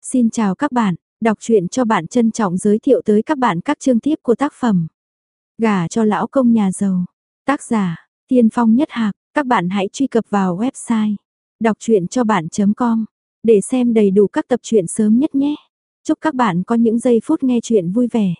Xin chào các bạn, đọc truyện cho bạn trân trọng giới thiệu tới các bạn các chương tiếp của tác phẩm Gả cho lão công nhà giàu. Tác giả, Tiên Phong Nhất Hạc. Các bạn hãy truy cập vào website đọc truyện cho bạn.com để xem đầy đủ các tập truyện sớm nhất nhé. Chúc các bạn có những giây phút nghe truyện vui vẻ.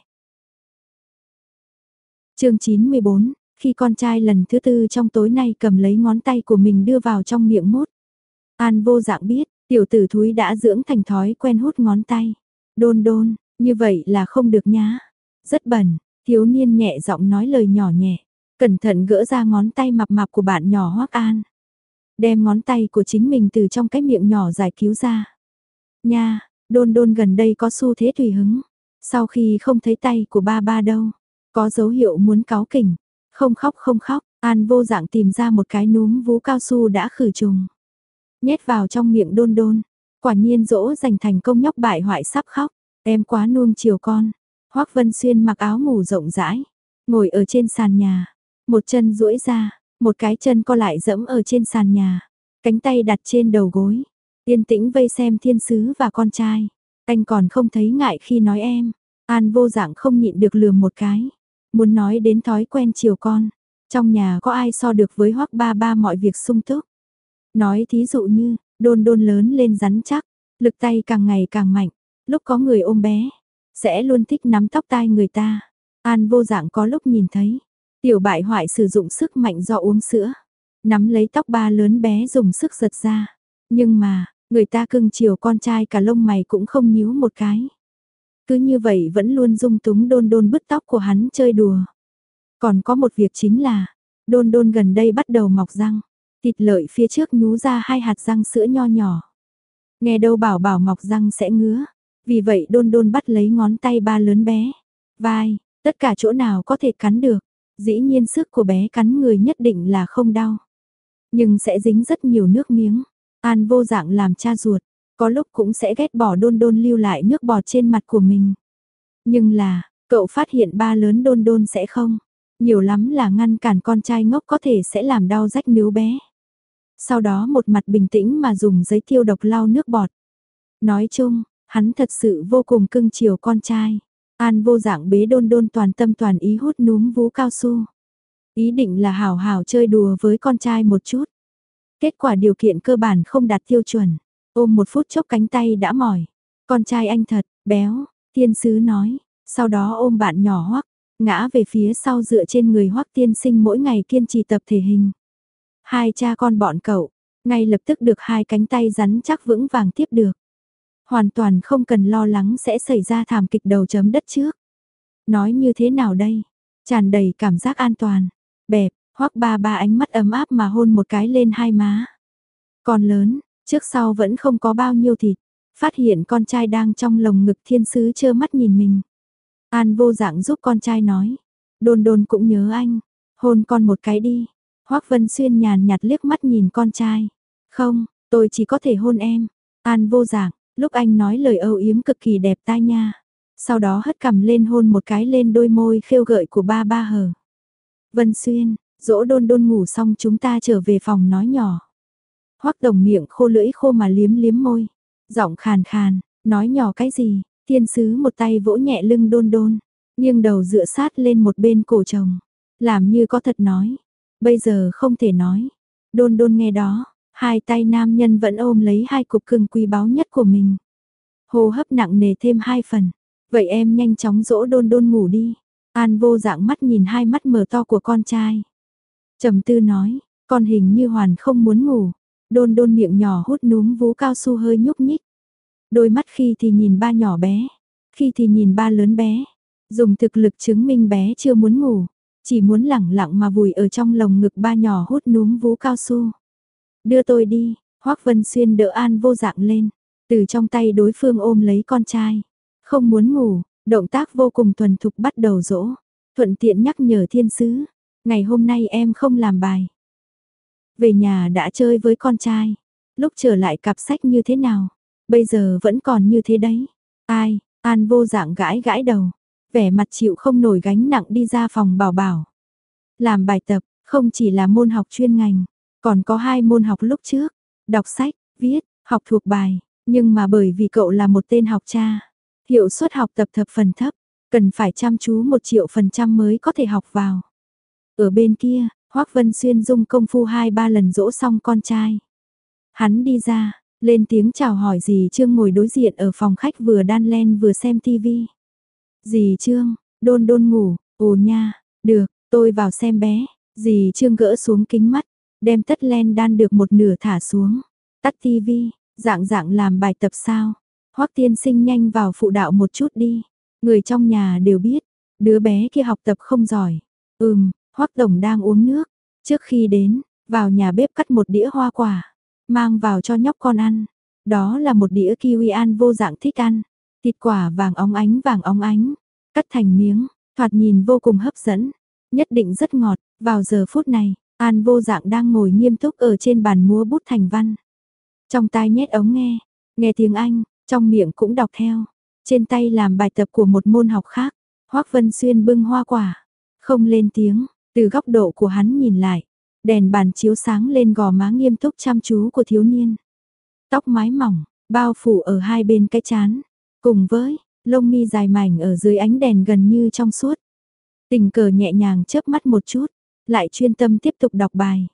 Chương 94, khi con trai lần thứ tư trong tối nay cầm lấy ngón tay của mình đưa vào trong miệng mút. An Vô Dạng biết, tiểu tử thúi đã dưỡng thành thói quen hút ngón tay. Đôn đôn, như vậy là không được nhá. Rất bẩn, thiếu niên nhẹ giọng nói lời nhỏ nhẹ. Cẩn thận gỡ ra ngón tay mập mạp của bạn nhỏ Hoắc An. Đem ngón tay của chính mình từ trong cái miệng nhỏ giải cứu ra. Nha, đôn đôn gần đây có xu thế tùy hứng. Sau khi không thấy tay của ba ba đâu, có dấu hiệu muốn cáu kỉnh. Không khóc không khóc, An Vô Dạng tìm ra một cái núm vú cao su đã khử trùng. Nhét vào trong miệng đôn đôn. Quả nhiên dỗ dành thành công, nhóc bại hoại sắp khóc. Em quá nuông chiều con. Hoắc Vân Xuyên mặc áo ngủ rộng rãi, ngồi ở trên sàn nhà. Một chân duỗi ra, một cái chân co lại dẫm ở trên sàn nhà. Cánh tay đặt trên đầu gối. Yên tĩnh vây xem thiên sứ và con trai. Anh còn không thấy ngại khi nói em. An Vô Dạng không nhịn được lườm một cái. Muốn nói đến thói quen chiều con. Trong nhà có ai so được với Hoắc ba ba mọi việc sung túc. Nói thí dụ như, đôn đôn lớn lên rắn chắc, lực tay càng ngày càng mạnh, lúc có người ôm bé, sẽ luôn thích nắm tóc tai người ta. An Vô Dạng có lúc nhìn thấy, tiểu bại hoại sử dụng sức mạnh do uống sữa, nắm lấy tóc ba lớn bé dùng sức giật ra. Nhưng mà, người ta cưng chiều con trai cả lông mày cũng không nhíu một cái. Cứ như vậy vẫn luôn dung túng đôn đôn bứt tóc của hắn chơi đùa. Còn có một việc chính là, đôn đôn gần đây bắt đầu mọc răng. Thịt lợi phía trước nhú ra 2 hạt răng sữa nho nhỏ. Nghe đâu bảo bảo mọc răng sẽ ngứa. Vì vậy đôn đôn bắt lấy ngón tay ba lớn bé. Vai, tất cả chỗ nào có thể cắn được. Dĩ nhiên sức của bé cắn người nhất định là không đau. Nhưng sẽ dính rất nhiều nước miếng. An Vô Dạng làm cha ruột. Có lúc cũng sẽ ghét bỏ đôn đôn lưu lại nước bọt trên mặt của mình. Nhưng là, cậu phát hiện ba lớn đôn đôn sẽ không. Nhiều lắm là ngăn cản con trai ngốc có thể sẽ làm đau rách níu bé. Sau đó một mặt bình tĩnh mà dùng giấy tiêu độc lau nước bọt. Nói chung, hắn thật sự vô cùng cưng chiều con trai. An Vô Dạng bế đôn đôn toàn tâm toàn ý hút núm vú cao su. Ý định là hảo hảo chơi đùa với con trai một chút. Kết quả điều kiện cơ bản không đạt tiêu chuẩn. Ôm một phút chốc cánh tay đã mỏi. Con trai anh thật, béo, thiên sứ nói. Sau đó ôm bạn nhỏ Hoắc, ngã về phía sau dựa trên người Hoắc tiên sinh mỗi ngày kiên trì tập thể hình. Hai cha con bọn cậu, ngay lập tức được hai cánh tay rắn chắc vững vàng tiếp được. Hoàn toàn không cần lo lắng sẽ xảy ra thảm kịch đầu chấm đất trước. Nói như thế nào đây? Tràn đầy cảm giác an toàn. Bẹp, Hoắc ba ba ánh mắt ấm áp mà hôn một cái lên hai má. Con lớn, trước sau vẫn không có bao nhiêu thịt. Phát hiện con trai đang trong lồng ngực thiên sứ trơ mắt nhìn mình. An Vô Dạng giúp con trai nói. Đôn đôn cũng nhớ anh. Hôn con một cái đi. Hoắc Vân Xuyên nhàn nhạt liếc mắt nhìn con trai. Không, tôi chỉ có thể hôn em. An Vô Dạng, lúc anh nói lời âu yếm cực kỳ đẹp tai nha. Sau đó hất cằm lên hôn một cái lên đôi môi khêu gợi của ba ba hờ. Vân Xuyên, dỗ đôn đôn ngủ xong chúng ta trở về phòng nói nhỏ. Hoắc Đồng miệng khô lưỡi khô mà liếm liếm môi. Giọng khàn khàn, nói nhỏ cái gì? Thiên sứ một tay vỗ nhẹ lưng đôn đôn, nghiêng đầu dựa sát lên một bên cổ chồng. Làm như có thật nói. Bây giờ không thể nói. Đôn đôn nghe đó, hai tay nam nhân vẫn ôm lấy hai cục cưng quý báu nhất của mình. Hô hấp nặng nề thêm 2 phần. Vậy em nhanh chóng dỗ đôn đôn ngủ đi. An Vô Dạng mắt nhìn hai mắt mở to của con trai. Trầm tư nói, con hình như hoàn không muốn ngủ. Đôn đôn miệng nhỏ hút núm vú cao su hơi nhúc nhích. Đôi mắt khi thì nhìn ba nhỏ bé, khi thì nhìn ba lớn bé. Dùng thực lực chứng minh bé chưa muốn ngủ. Chỉ muốn lẳng lặng mà vùi ở trong lồng ngực ba nhỏ hút núm vú cao su. Đưa tôi đi, Hoắc Vân Xuyên đỡ An Vô Dạng lên. Từ trong tay đối phương ôm lấy con trai. Không muốn ngủ, động tác vô cùng thuần thục bắt đầu dỗ. Thuận tiện nhắc nhở thiên sứ. Ngày hôm nay em không làm bài. Về nhà đã chơi với con trai. Lúc trở lại cặp sách như thế nào? Bây giờ vẫn còn như thế đấy. Ai? An Vô Dạng gãi gãi đầu. Vẻ mặt chịu không nổi gánh nặng đi ra phòng bảo bảo. Làm bài tập, không chỉ là môn học chuyên ngành, còn có 2 môn học lúc trước. Đọc sách, viết, học thuộc bài. Nhưng mà bởi vì cậu là một tên học cha, hiệu suất học tập thập phần thấp, cần phải chăm chú 1.000.000% mới có thể học vào. Ở bên kia, Hoắc Vân Xuyên dùng công phu 2-3 lần dỗ xong con trai. Hắn đi ra, lên tiếng chào hỏi dì Trương ngồi đối diện ở phòng khách vừa đan len vừa xem tivi. Dì Trương, Đôn Đôn ngủ, ồ nha, được, tôi vào xem bé. Dì Trương gỡ xuống kính mắt, đem tất len đan được một nửa thả xuống. Tắt tivi, dạng dạng làm bài tập sao? Hoắc tiên sinh nhanh vào phụ đạo một chút đi. Người trong nhà đều biết, đứa bé kia học tập không giỏi. Hoắc tổng đang uống nước. Trước khi đến, vào nhà bếp cắt một đĩa hoa quả, mang vào cho nhóc con ăn. Đó là một đĩa kiwi An Vô Dạng thích ăn. Thịt quả vàng óng ánh, cắt thành miếng, thoạt nhìn vô cùng hấp dẫn, nhất định rất ngọt. Vào giờ phút này, An Vô Dạng đang ngồi nghiêm túc ở trên bàn múa bút thành văn. Trong tai nhét ống nghe, nghe tiếng Anh, trong miệng cũng đọc theo. Trên tay làm bài tập của một môn học khác. Hoắc Vân Xuyên bưng hoa quả, không lên tiếng, từ góc độ của hắn nhìn lại, đèn bàn chiếu sáng lên gò má nghiêm túc chăm chú của thiếu niên. Tóc mái mỏng, bao phủ ở hai bên cái trán, cùng với lông mi dài mảnh ở dưới ánh đèn gần như trong suốt. Tình cờ nhẹ nhàng chớp mắt một chút, lại chuyên tâm tiếp tục đọc bài.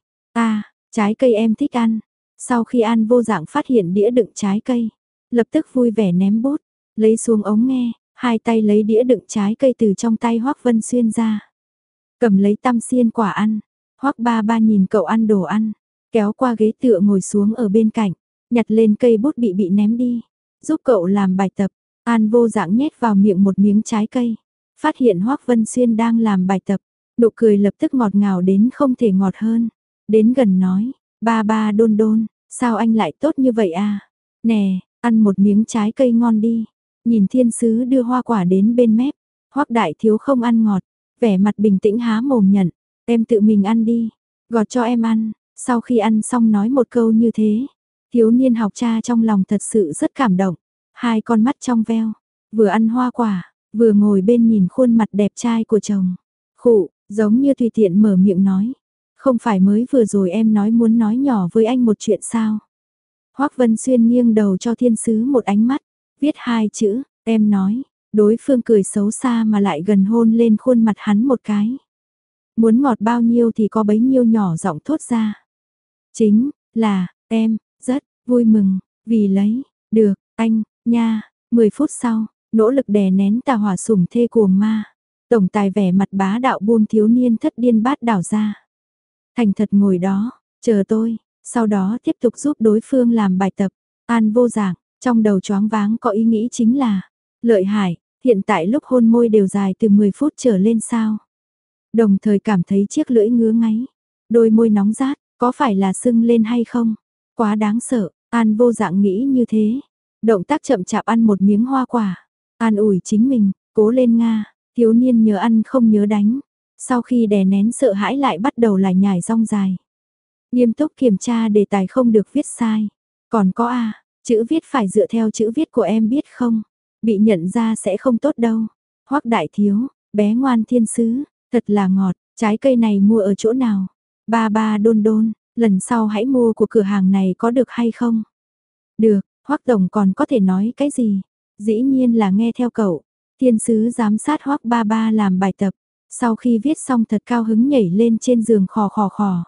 Trái cây em thích ăn. Sau khi An Vô Dạng phát hiện đĩa đựng trái cây, lập tức vui vẻ ném bút, lấy xuống ống nghe, hai tay lấy đĩa đựng trái cây từ trong tay Hoắc Vân Xuyên ra. Cầm lấy tăm xiên quả ăn. Hoắc ba ba nhìn cậu ăn đồ ăn, kéo qua ghế tựa ngồi xuống ở bên cạnh, nhặt lên cây bút bị ném đi, giúp cậu làm bài tập. An Vô Dạng nhét vào miệng một miếng trái cây, phát hiện Hoắc Vân Xuyên đang làm bài tập, nụ cười lập tức ngọt ngào đến không thể ngọt hơn. Đến gần nói, ba ba Đôn Đôn, sao anh lại tốt như vậy à? Nè, ăn một miếng trái cây ngon đi. Nhìn thiên sứ đưa hoa quả đến bên mép, Hoắc đại thiếu không ăn ngọt, vẻ mặt bình tĩnh há mồm nhận, em tự mình ăn đi, gọt cho em ăn. Sau khi ăn xong nói một câu như thế, thiếu niên học cha trong lòng thật sự rất cảm động, hai con mắt trong veo, vừa ăn hoa quả, vừa ngồi bên nhìn khuôn mặt đẹp trai của chồng. Khụ, giống như tùy tiện mở miệng nói, không phải mới vừa rồi em nói muốn nói nhỏ với anh một chuyện sao? Hoắc Vân Xuyên nghiêng đầu cho thiên sứ một ánh mắt, viết hai chữ, em nói. Đối phương cười xấu xa mà lại gần hôn lên khuôn mặt hắn một cái. Muốn ngọt bao nhiêu thì có bấy nhiêu, nhỏ giọng thốt ra. Chính là, em, rất vui mừng, vì lấy, được, anh, nha. 10 phút sau, nỗ lực đè nén tà hỏa sủng thê cuồng ma. Tổng tài vẻ mặt bá đạo buông thiếu niên thất điên bát đảo ra. Thành thật ngồi đó, chờ tôi, sau đó tiếp tục giúp đối phương làm bài tập. An Vô Dạng, trong đầu choáng váng có ý nghĩ chính là, lợi hại, hiện tại lúc hôn môi đều dài từ 10 phút trở lên sao. Đồng thời cảm thấy chiếc lưỡi ngứa ngáy, đôi môi nóng rát, có phải là sưng lên hay không? Quá đáng sợ, An Vô Dạng nghĩ như thế. Động tác chậm chạp ăn một miếng hoa quả, an ủi chính mình, cố lên Nga, thiếu niên nhớ ăn không nhớ đánh. Sau khi đè nén sợ hãi lại bắt đầu lải nhải rong dài. Nghiêm túc kiểm tra đề tài không được viết sai. Còn có chữ viết phải dựa theo chữ viết của em biết không? Bị nhận ra sẽ không tốt đâu. Hoắc đại thiếu, bé ngoan thiên sứ, thật là ngọt, trái cây này mua ở chỗ nào? Ba ba Đôn Đôn, lần sau hãy mua của cửa hàng này có được hay không? Được, Hoắc tổng còn có thể nói cái gì? Dĩ nhiên là nghe theo cậu. Thiên sứ giám sát Hoắc ba ba làm bài tập, sau khi viết xong thật cao hứng nhảy lên trên giường khò khò khò.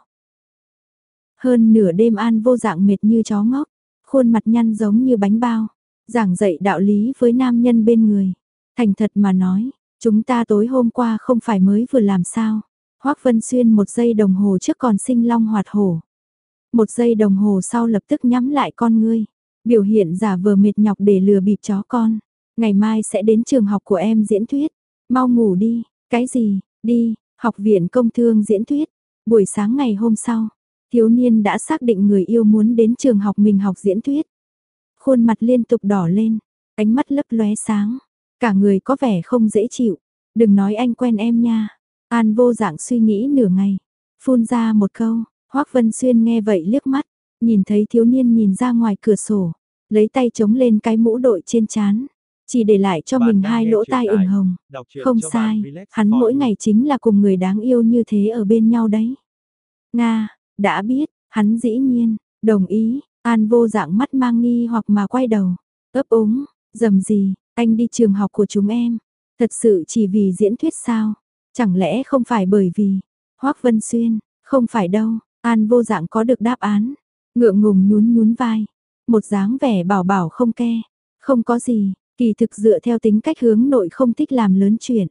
Hơn nửa đêm An Vô Dạng mệt như chó ngốc, khuôn mặt nhăn giống như bánh bao, giảng dạy đạo lý với nam nhân bên người. Thành thật mà nói, chúng ta tối hôm qua không phải mới vừa làm sao? Hoắc Vân Xuyên 1 giây đồng hồ trước còn sinh long hoạt hổ. 1 giây đồng hồ sau lập tức nhắm lại con ngươi, biểu hiện giả vờ mệt nhọc để lừa bịp chó con. Ngày mai sẽ đến trường học của em diễn thuyết, mau ngủ đi. Cái gì? Đi, học viện công thương diễn thuyết. Buổi sáng ngày hôm sau, thiếu niên đã xác định người yêu muốn đến trường học mình học diễn thuyết. Khuôn mặt liên tục đỏ lên, ánh mắt lấp lóe sáng, cả người có vẻ không dễ chịu. Đừng nói anh quen em nha. An Vô Dạng suy nghĩ nửa ngày, phun ra một câu. Hoắc Vân Xuyên nghe vậy liếc mắt, nhìn thấy thiếu niên nhìn ra ngoài cửa sổ, lấy tay chống lên cái mũ đội trên trán, chỉ để lại cho mình 2 lỗ tai ửng hồng. Không sai, hắn mỗi ngày chính là cùng người đáng yêu như thế ở bên nhau đấy. Nga, đã biết, hắn dĩ nhiên, đồng ý, An Vô Dạng mắt mang nghi hoặc mà quay đầu, ấp úng, dầm gì, anh đi trường học của chúng em, thật sự chỉ vì diễn thuyết sao? Chẳng lẽ không phải bởi vì, Hoắc Vân Xuyên, không phải đâu, An Vô Dạng có được đáp án, ngượng ngùng nhún nhún vai, một dáng vẻ bảo bảo không ke, không có gì, kỳ thực dựa theo tính cách hướng nội không thích làm lớn chuyện.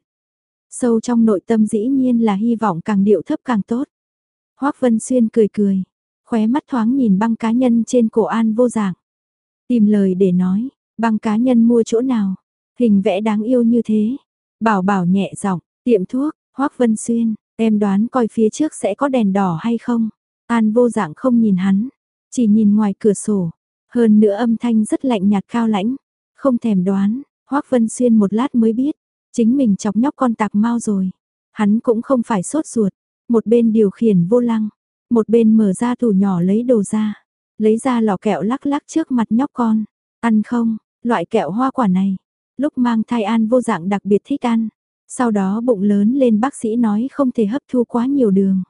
Sâu trong nội tâm dĩ nhiên là hy vọng càng điệu thấp càng tốt. Hoắc Vân Xuyên cười cười, khóe mắt thoáng nhìn băng cá nhân trên cổ An Vô Dạng. Tìm lời để nói, băng cá nhân mua chỗ nào, hình vẽ đáng yêu như thế. Bảo bảo nhẹ giọng, tiệm thuốc, Hoắc Vân Xuyên, em đoán coi phía trước sẽ có đèn đỏ hay không? An Vô Dạng không nhìn hắn, chỉ nhìn ngoài cửa sổ. Hơn nữa âm thanh rất lạnh nhạt cao lãnh, không thèm đoán, Hoắc Vân Xuyên một lát mới biết, chính mình chọc nhóc con tạc mau rồi. Hắn cũng không phải sốt ruột, một bên điều khiển vô lăng, một bên mở ra tủ nhỏ lấy đồ ra, lấy ra lọ kẹo lắc lắc trước mặt nhóc con. Ăn không, loại kẹo hoa quả này, lúc mang thai An Vô Dạng đặc biệt thích ăn. Sau đó bụng lớn lên bác sĩ nói không thể hấp thu quá nhiều đường.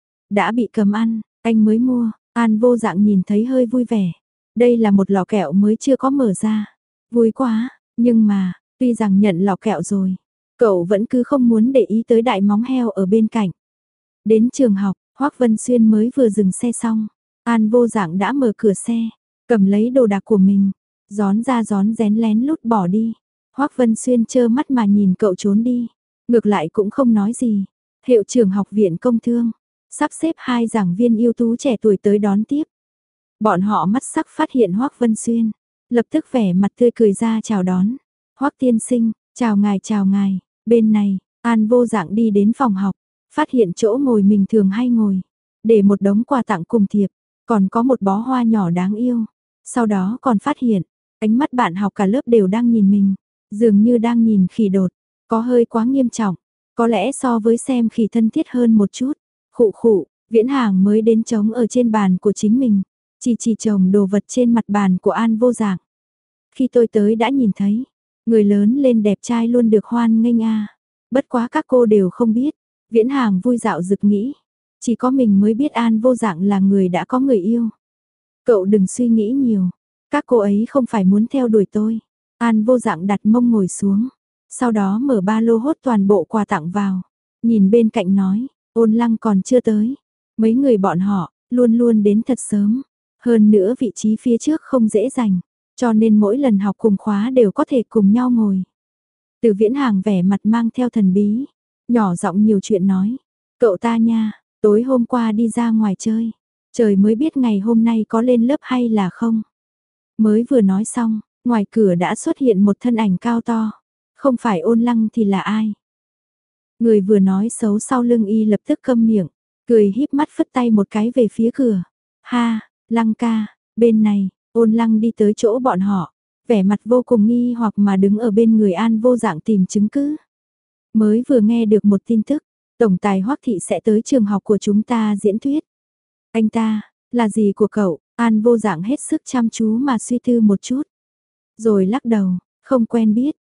Đã bị cấm ăn, anh mới mua, An Vô Dạng nhìn thấy hơi vui vẻ. Đây là một lọ kẹo mới chưa có mở ra. Vui quá, nhưng mà, tuy rằng nhận lọ kẹo rồi, cậu vẫn cứ không muốn để ý tới đại móng heo ở bên cạnh. Đến trường học, Hoắc Vân Xuyên mới vừa dừng xe xong, An Vô Dạng đã mở cửa xe, cầm lấy đồ đạc của mình, gión ra gión rén lén lút bỏ đi. Hoắc Vân Xuyên trơ mắt mà nhìn cậu trốn đi, ngược lại cũng không nói gì. Hiệu trưởng học viện công thương, sắp xếp 2 giảng viên ưu tú trẻ tuổi tới đón tiếp. Bọn họ mắt sắc phát hiện Hoắc Vân Xuyên, lập tức vẻ mặt tươi cười ra chào đón. Hoắc tiên sinh, chào ngài, bên này, An Vô Dạng đi đến phòng học, phát hiện chỗ ngồi mình thường hay ngồi, để một đống quà tặng cùng thiệp, còn có một bó hoa nhỏ đáng yêu. Sau đó còn phát hiện, ánh mắt bạn học cả lớp đều đang nhìn mình, dường như đang nhìn khỉ đột, có hơi quá nghiêm trọng, có lẽ so với xem khỉ thân thiết hơn một chút. Khụ khụ, Viễn Hàng mới đến trống ở trên bàn của chính mình, chỉ chồng đồ vật trên mặt bàn của An Vô Dạng. Khi tôi tới đã nhìn thấy, người lớn lên đẹp trai luôn được hoan nghênh a. Bất quá các cô đều không biết, Viễn Hàng vui dạo dực nghĩ, chỉ có mình mới biết An Vô Dạng là người đã có người yêu. Cậu đừng suy nghĩ nhiều, các cô ấy không phải muốn theo đuổi tôi. An Vô Dạng đặt mông ngồi xuống, sau đó mở ba lô hốt toàn bộ quà tặng vào, nhìn bên cạnh nói, Ôn Lăng còn chưa tới, mấy người bọn họ luôn luôn đến thật sớm, hơn nữa vị trí phía trước không dễ giành, cho nên mỗi lần học cùng khóa đều có thể cùng nhau ngồi. Từ Viễn Hàng vẻ mặt mang theo thần bí, nhỏ giọng nhiều chuyện nói, cậu ta nha, tối hôm qua đi ra ngoài chơi, trời mới biết ngày hôm nay có lên lớp hay là không. Mới vừa nói xong, ngoài cửa đã xuất hiện một thân ảnh cao to, không phải Ôn Lăng thì là ai. Người vừa nói xấu sau lưng y lập tức câm miệng, cười híp mắt phất tay một cái về phía cửa. Ha, Lăng ca, bên này, Ôn Lăng đi tới chỗ bọn họ, vẻ mặt vô cùng nghi hoặc mà đứng ở bên người An Vô Dạng tìm chứng cứ. Mới vừa nghe được một tin tức, tổng tài Hoắc thị sẽ tới trường học của chúng ta diễn thuyết. Anh ta, là gì của cậu? An Vô Dạng hết sức chăm chú mà suy tư một chút. Rồi lắc đầu, không quen biết.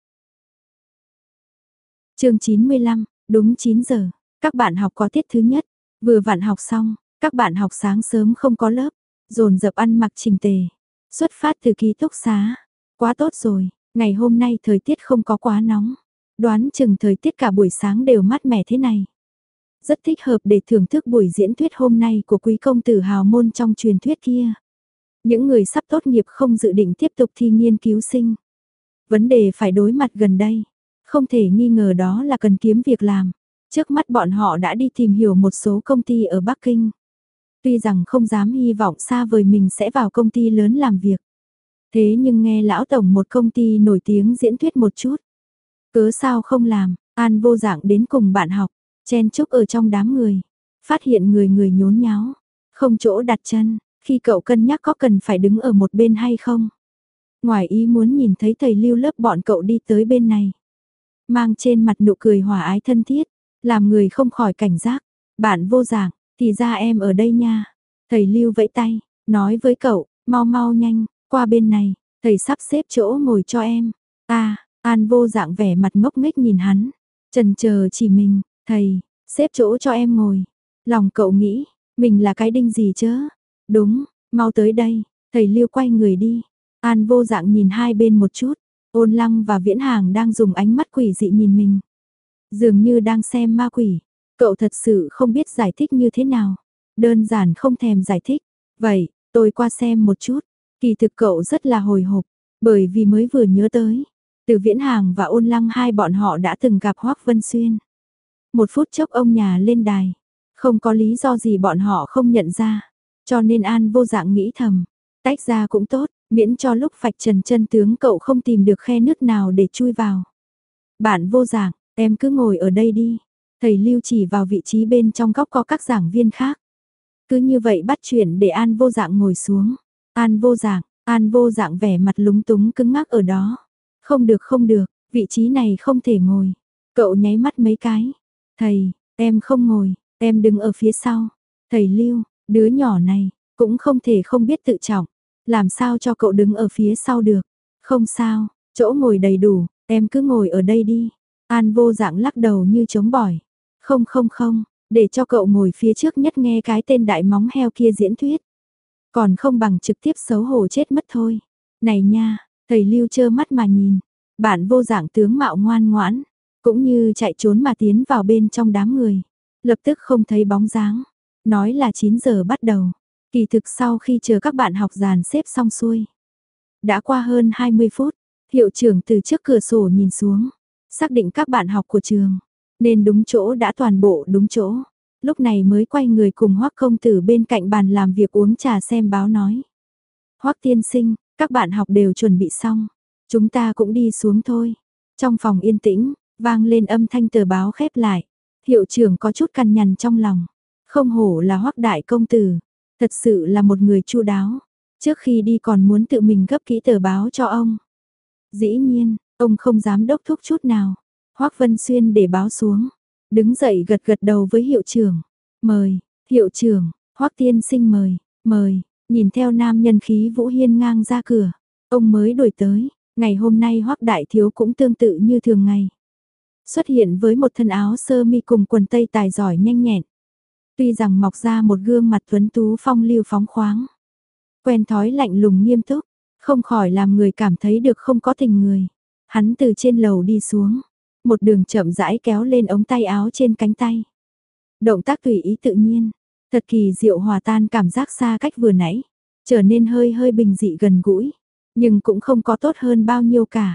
Chương 95, đúng 9 giờ, các bạn học có tiết thứ nhất, vừa vặn học xong, các bạn học sáng sớm không có lớp, dồn dập ăn mặc chỉnh tề, xuất phát từ ký túc xá. Quá tốt rồi, ngày hôm nay thời tiết không có quá nóng, đoán chừng thời tiết cả buổi sáng đều mát mẻ thế này. Rất thích hợp để thưởng thức buổi diễn thuyết hôm nay của quý công tử hào môn trong truyền thuyết kia. Những người sắp tốt nghiệp không dự định tiếp tục thi nghiên cứu sinh. Vấn đề phải đối mặt gần đây, không thể nghi ngờ đó là cần kiếm việc làm. Trước mắt bọn họ đã đi tìm hiểu một số công ty ở Bắc Kinh. Tuy rằng không dám hy vọng xa vời mình sẽ vào công ty lớn làm việc. Thế nhưng nghe lão tổng một công ty nổi tiếng diễn thuyết một chút. Cớ sao không làm, An Vô Dạng đến cùng bạn học, chen chúc ở trong đám người. Phát hiện người người nhốn nháo, không chỗ đặt chân, khi cậu cân nhắc có cần phải đứng ở một bên hay không. Ngoài ý muốn nhìn thấy thầy Lưu lớp bọn cậu đi tới bên này. Mang trên mặt nụ cười hòa ái thân thiết, làm người không khỏi cảnh giác. Bạn Vô Dạng, thì ra em ở đây nha. Thầy Lưu vẫy tay, nói với cậu, mau mau nhanh, qua bên này, thầy sắp xếp chỗ ngồi cho em. An Vô Dạng vẻ mặt ngốc nghếch nhìn hắn, chần chờ chỉ mình, thầy, xếp chỗ cho em ngồi. Lòng cậu nghĩ, mình là cái đinh gì chớ? Đúng, mau tới đây, Thầy Lưu quay người đi. An Vô Dạng nhìn hai bên một chút. Ôn Lăng và Viễn Hàng đang dùng ánh mắt quỷ dị nhìn mình. Dường như đang xem ma quỷ. Cậu thật sự không biết giải thích như thế nào. Đơn giản không thèm giải thích. Vậy, tôi qua xem một chút. Kỳ thực cậu rất là hồi hộp. Bởi vì mới vừa nhớ tới. Từ Viễn Hàng và Ôn Lăng hai bọn họ đã từng gặp Hoắc Vân Xuyên. Một phút chốc ông nhà lên đài. Không có lý do gì bọn họ không nhận ra. Cho nên An Vô Dạng nghĩ thầm. Tách ra cũng tốt, miễn cho lúc vạch trần chân tướng cậu không tìm được khe nứt nào để chui vào. Bạn Vô Dạng, em cứ ngồi ở đây đi. Thầy Lưu chỉ vào vị trí bên trong góc có các giảng viên khác. Cứ như vậy bắt chuyện để An Vô Dạng ngồi xuống. An Vô Dạng vẻ mặt lúng túng cứng ngắc ở đó. Không được, vị trí này không thể ngồi. Cậu nháy mắt mấy cái. Thầy, em không ngồi, em đứng ở phía sau. Thầy Lưu, đứa nhỏ này, cũng không thể không biết tự trọng. Làm sao cho cậu đứng ở phía sau được. Không sao, chỗ ngồi đầy đủ, em cứ ngồi ở đây đi. An Vô Dạng lắc đầu như chống bỏi. Không, để cho cậu ngồi phía trước nhất nghe cái tên đại móng heo kia diễn thuyết. Còn không bằng trực tiếp xấu hổ chết mất thôi. Này nha, thầy Lưu trơ mắt mà nhìn. Bạn Vô Dạng tướng mạo ngoan ngoãn, cũng như chạy trốn mà tiến vào bên trong đám người. Lập tức không thấy bóng dáng. Nói là 9 giờ bắt đầu. Kỳ thực sau khi chờ các bạn học dàn xếp xong xuôi. Đã qua hơn 20 phút, hiệu trưởng từ trước cửa sổ nhìn xuống. Xác định các bạn học của trường. Nên đúng chỗ đã toàn bộ đúng chỗ. Lúc này mới quay người cùng Hoắc công tử bên cạnh bàn làm việc uống trà xem báo nói. Hoắc tiên sinh, các bạn học đều chuẩn bị xong. Chúng ta cũng đi xuống thôi. Trong phòng yên tĩnh, vang lên âm thanh tờ báo khép lại. Hiệu trưởng có chút cằn nhằn trong lòng. Không hổ là Hoắc đại công tử. Thật sự là một người chu đáo. Trước khi đi còn muốn tự mình gấp kỹ tờ báo cho ông. Dĩ nhiên, ông không dám đốc thúc chút nào. Hoắc Vân Xuyên để báo xuống. Đứng dậy gật gật đầu với hiệu trưởng. Mời, hiệu trưởng, Hoắc tiên sinh mời. Nhìn theo nam nhân khí vũ hiên ngang ra cửa. Ông mới đổi tới. Ngày hôm nay Hoắc đại thiếu cũng tương tự như thường ngày. Xuất hiện với một thân áo sơ mi cùng quần tây tài giỏi nhanh nhẹn. Tuy rằng mọc ra một gương mặt tuấn tú phong lưu phóng khoáng. Quen thói lạnh lùng nghiêm túc, không khỏi làm người cảm thấy được không có tình người. Hắn từ trên lầu đi xuống, một đường chậm rãi kéo lên ống tay áo trên cánh tay. Động tác tùy ý tự nhiên, thật kỳ diệu hòa tan cảm giác xa cách vừa nãy, trở nên hơi bình dị gần gũi, nhưng cũng không có tốt hơn bao nhiêu cả.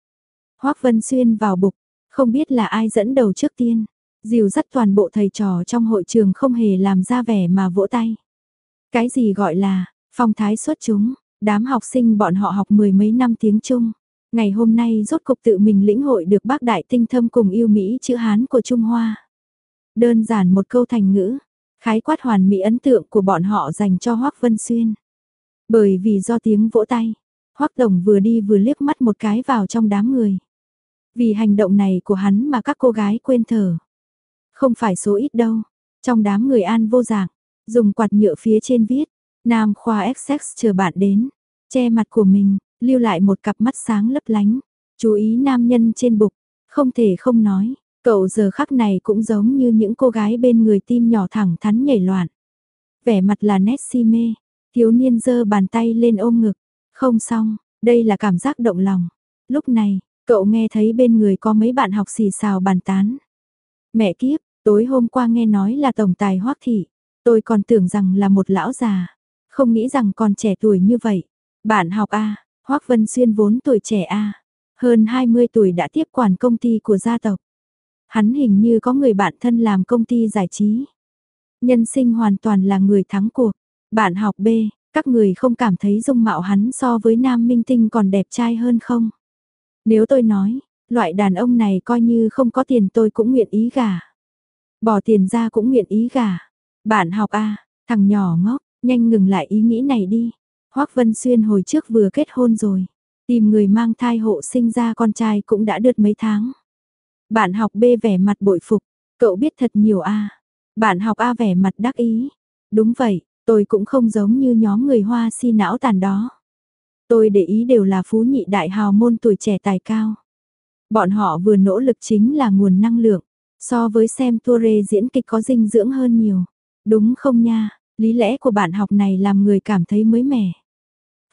Hoắc Vân Xuyên vào bục, không biết là ai dẫn đầu trước tiên. Dìu dắt toàn bộ thầy trò trong hội trường không hề làm ra vẻ mà vỗ tay. Cái gì gọi là phong thái xuất chúng, đám học sinh bọn họ học mười mấy năm tiếng Trung. Ngày hôm nay rốt cục tự mình lĩnh hội được bác đại tinh thâm cùng yêu Mỹ chữ Hán của Trung Hoa. Đơn giản một câu thành ngữ, khái quát hoàn mỹ ấn tượng của bọn họ dành cho Hoắc Vân Xuyên. Bởi vì do tiếng vỗ tay, Hoắc Tổng vừa đi vừa liếc mắt một cái vào trong đám người. Vì hành động này của hắn mà các cô gái quên thở. Không phải số ít đâu. Trong đám người An Vô Dạng, dùng quạt nhựa phía trên viết, Nam khoa XX chờ bạn đến, che mặt của mình, lưu lại một cặp mắt sáng lấp lánh. Chú ý nam nhân trên bục, không thể không nói, cậu giờ khắc này cũng giống như những cô gái bên người tim nhỏ thẳng thắn nhảy loạn. Vẻ mặt là nét si mê, thiếu niên giơ bàn tay lên ôm ngực. Không xong, đây là cảm giác động lòng. Lúc này, cậu nghe thấy bên người có mấy bạn học xì xào bàn tán. Mẹ kiếp, tối hôm qua nghe nói là tổng tài Hoắc thị, tôi còn tưởng rằng là một lão già, không nghĩ rằng còn trẻ tuổi như vậy. Bạn học a, Hoắc Vân Xuyên vốn tuổi trẻ a, hơn 20 tuổi đã tiếp quản công ty của gia tộc. Hắn hình như có người bạn thân làm công ty giải trí. Nhân sinh hoàn toàn là người thắng cuộc. Bạn học B, các người không cảm thấy dung mạo hắn so với nam minh tinh còn đẹp trai hơn không? Nếu tôi nói, loại đàn ông này coi như không có tiền tôi cũng nguyện ý gả. Bỏ tiền ra cũng nguyện ý gả. Bạn học a, thằng nhỏ ngốc, nhanh ngừng lại ý nghĩ này đi. Hoắc Vân Xuyên hồi trước vừa kết hôn rồi, tìm người mang thai hộ sinh ra con trai cũng đã được mấy tháng. Bạn học B vẻ mặt bội phục, cậu biết thật nhiều a. Bạn học A vẻ mặt đắc ý. Đúng vậy, tôi cũng không giống như nhóm người Hoa si não tàn đó. Tôi để ý đều là phú nhị đại hào môn tuổi trẻ tài cao. Bọn họ vừa nỗ lực chính là nguồn năng lượng, so với xem tour diễn kịch có dinh dưỡng hơn nhiều. Đúng không nha, lý lẽ của bạn học này làm người cảm thấy mới mẻ.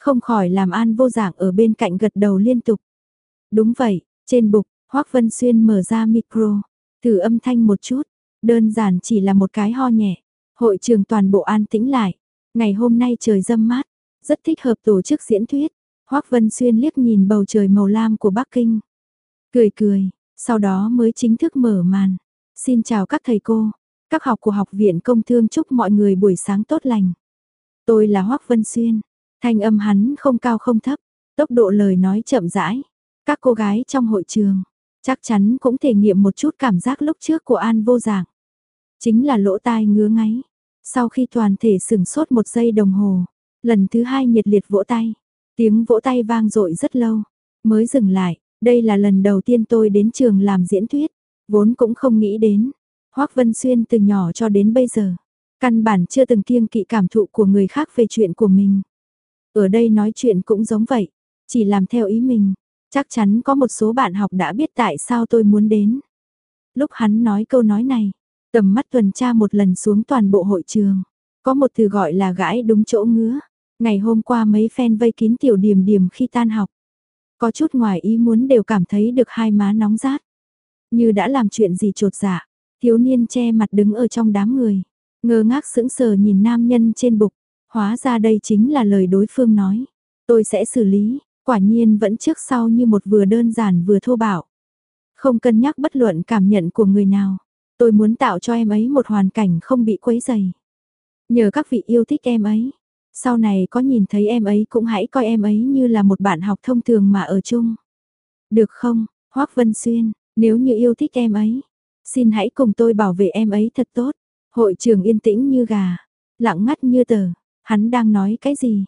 Không khỏi làm An Vô Dạng ở bên cạnh gật đầu liên tục. Đúng vậy, trên bục, Hoắc Vân Xuyên mở ra micro, thử âm thanh một chút, đơn giản chỉ là một cái ho nhẹ. Hội trường toàn bộ an tĩnh lại. Ngày hôm nay trời râm mát, rất thích hợp tổ chức diễn thuyết. Hoắc Vân Xuyên liếc nhìn bầu trời màu lam của Bắc Kinh. Cười cười, sau đó mới chính thức mở màn. Xin chào các thầy cô, các học của Học viện Công Thương, chúc mọi người buổi sáng tốt lành. Tôi là Hoắc Vân Xuyên. Thanh âm hắn không cao không thấp, tốc độ lời nói chậm rãi. Các cô gái trong hội trường chắc chắn cũng thể nghiệm một chút cảm giác lúc trước của An Vô Dạng. Chính là lỗ tai ngứa ngáy. Sau khi toàn thể sửng sốt 1 giây đồng hồ, lần thứ 2 nhiệt liệt vỗ tay. Tiếng vỗ tay vang dội rất lâu, mới dừng lại. Đây là lần đầu tiên tôi đến trường làm diễn thuyết, vốn cũng không nghĩ đến. Hoắc Vân Xuyên từ nhỏ cho đến bây giờ, căn bản chưa từng kiêng kỵ cảm thụ của người khác về chuyện của mình. Ở đây nói chuyện cũng giống vậy, chỉ làm theo ý mình. Chắc chắn có một số bạn học đã biết tại sao tôi muốn đến. Lúc hắn nói câu nói này, tầm mắt tuần tra một lần xuống toàn bộ hội trường. Có một từ gọi là gãi đúng chỗ ngứa. Ngày hôm qua mấy fan vây kín Tiểu Điềm Điềm khi tan học. Có chút ngoài ý muốn đều cảm thấy được hai má nóng rát. Như đã làm chuyện gì chột dạ. Thiếu niên che mặt đứng ở trong đám người. Ngơ ngác sững sờ nhìn nam nhân trên bục. Hóa ra đây chính là lời đối phương nói. Tôi sẽ xử lý. Quả nhiên vẫn trước sau như một, vừa đơn giản vừa thô bạo. Không cân nhắc bất luận cảm nhận của người nào. Tôi muốn tạo cho em ấy một hoàn cảnh không bị quấy rầy. Nhờ các vị yêu thích em ấy. Sau này có nhìn thấy em ấy cũng hãy coi em ấy như là một bạn học thông thường mà ở chung. Được không, Hoắc Vân Xuyên, nếu như yêu thích em ấy, xin hãy cùng tôi bảo vệ em ấy thật tốt. Hội trường yên tĩnh như gà, lặng ngắt như tờ. Hắn đang nói cái gì?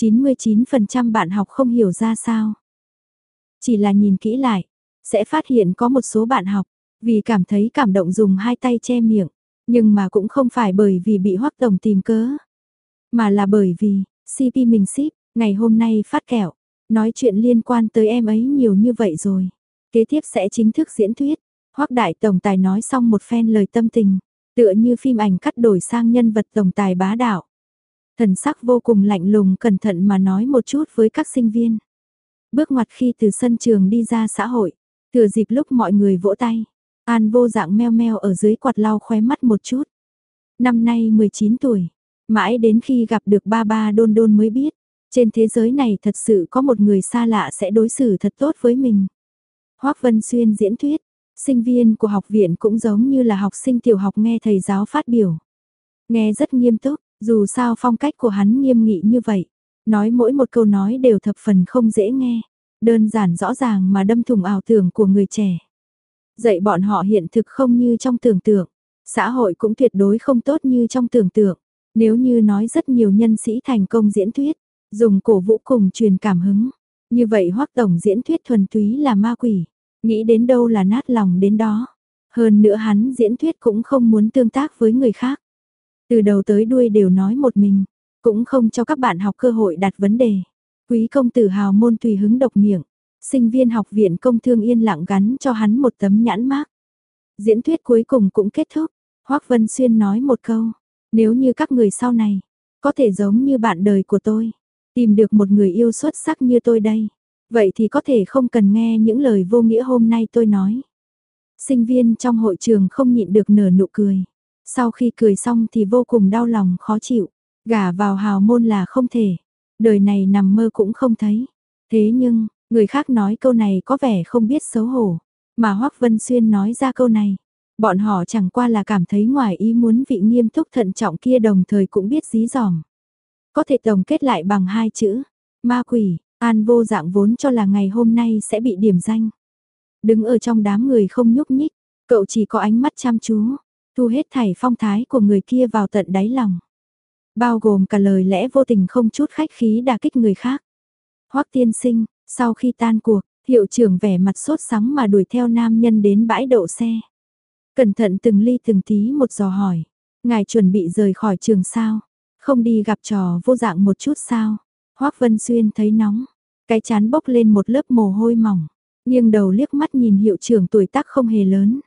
99% bạn học không hiểu ra sao. Chỉ là nhìn kỹ lại, sẽ phát hiện có một số bạn học, vì cảm thấy cảm động dùng hai tay che miệng. Nhưng mà cũng không phải bởi vì bị Hoắc tổng tìm cớ, mà là bởi vì CP mình ship, ngày hôm nay phát kẹo, nói chuyện liên quan tới em ấy nhiều như vậy rồi. Kế tiếp sẽ chính thức diễn thuyết. Hoắc đại tổng tài nói xong một phen lời tâm tình, tựa như phim ảnh cắt đổi sang nhân vật tổng tài bá đạo. Thần sắc vô cùng lạnh lùng, cẩn thận mà nói một chút với các sinh viên. Bước ngoặt khi từ sân trường đi ra xã hội, thừa dịp lúc mọi người vỗ tay, An Vô Dạng meo meo ở dưới quạt lau khóe mắt một chút. Năm nay 19 tuổi, mãi đến khi gặp được ba ba Đôn Đôn mới biết, trên thế giới này thật sự có một người xa lạ sẽ đối xử thật tốt với mình. Hoắc Vân Xuyên diễn thuyết, sinh viên của học viện cũng giống như là học sinh tiểu học nghe thầy giáo phát biểu. Nghe rất nghiêm túc, dù sao phong cách của hắn nghiêm nghị như vậy, nói mỗi một câu nói đều thập phần không dễ nghe, đơn giản rõ ràng mà đâm thủng ảo tưởng của người trẻ. Dạy bọn họ hiện thực không như trong tưởng tượng, xã hội cũng tuyệt đối không tốt như trong tưởng tượng. Nếu như nói rất nhiều nhân sĩ thành công diễn thuyết, dùng cổ vũ cùng truyền cảm hứng, như vậy Hoắc tổng diễn thuyết thuần túy là ma quỷ, nghĩ đến đâu là nát lòng đến đó. Hơn nữa hắn diễn thuyết cũng không muốn tương tác với người khác. Từ đầu tới đuôi đều nói một mình, cũng không cho các bạn học cơ hội đặt vấn đề. Quý công tử hào môn tùy hứng độc miệng, sinh viên học viện công thương yên lặng gắn cho hắn một tấm nhãn mác. Diễn thuyết cuối cùng cũng kết thúc, Hoắc Vân Xuyên nói một câu, nếu như các người sau này, có thể giống như bạn đời của tôi, tìm được một người yêu xuất sắc như tôi đây, vậy thì có thể không cần nghe những lời vô nghĩa hôm nay tôi nói. Sinh viên trong hội trường không nhịn được nở nụ cười. Sau khi cười xong thì vô cùng đau lòng khó chịu, gả vào hào môn là không thể, đời này nằm mơ cũng không thấy. Thế nhưng, người khác nói câu này có vẻ không biết xấu hổ, mà Hoắc Vân Xuyên nói ra câu này, bọn họ chẳng qua là cảm thấy ngoài ý muốn vị nghiêm túc thận trọng kia đồng thời cũng biết dí dỏm. Có thể tổng kết lại bằng 2 chữ, ma quỷ. An Vô Dạng vốn cho là ngày hôm nay sẽ bị điểm danh. Đứng ở trong đám người không nhúc nhích, cậu chỉ có ánh mắt chăm chú, thu hết thảy phong thái của người kia vào tận đáy lòng. Bao gồm cả lời lẽ vô tình không chút khách khí đả kích người khác. Hoắc tiên sinh, sau khi tan cuộc, hiệu trưởng vẻ mặt sốt sắng mà đuổi theo nam nhân đến bãi đậu xe. Cẩn thận từng ly từng tí một dò hỏi, ngài chuẩn bị rời khỏi trường sao? Không đi gặp trò Vô Dạng một chút sao? Hoắc Vân Xuyên thấy nóng, cái chán bốc lên một lớp mồ hôi mỏng, nghiêng đầu liếc mắt nhìn hiệu trưởng tuổi tác không hề lớn.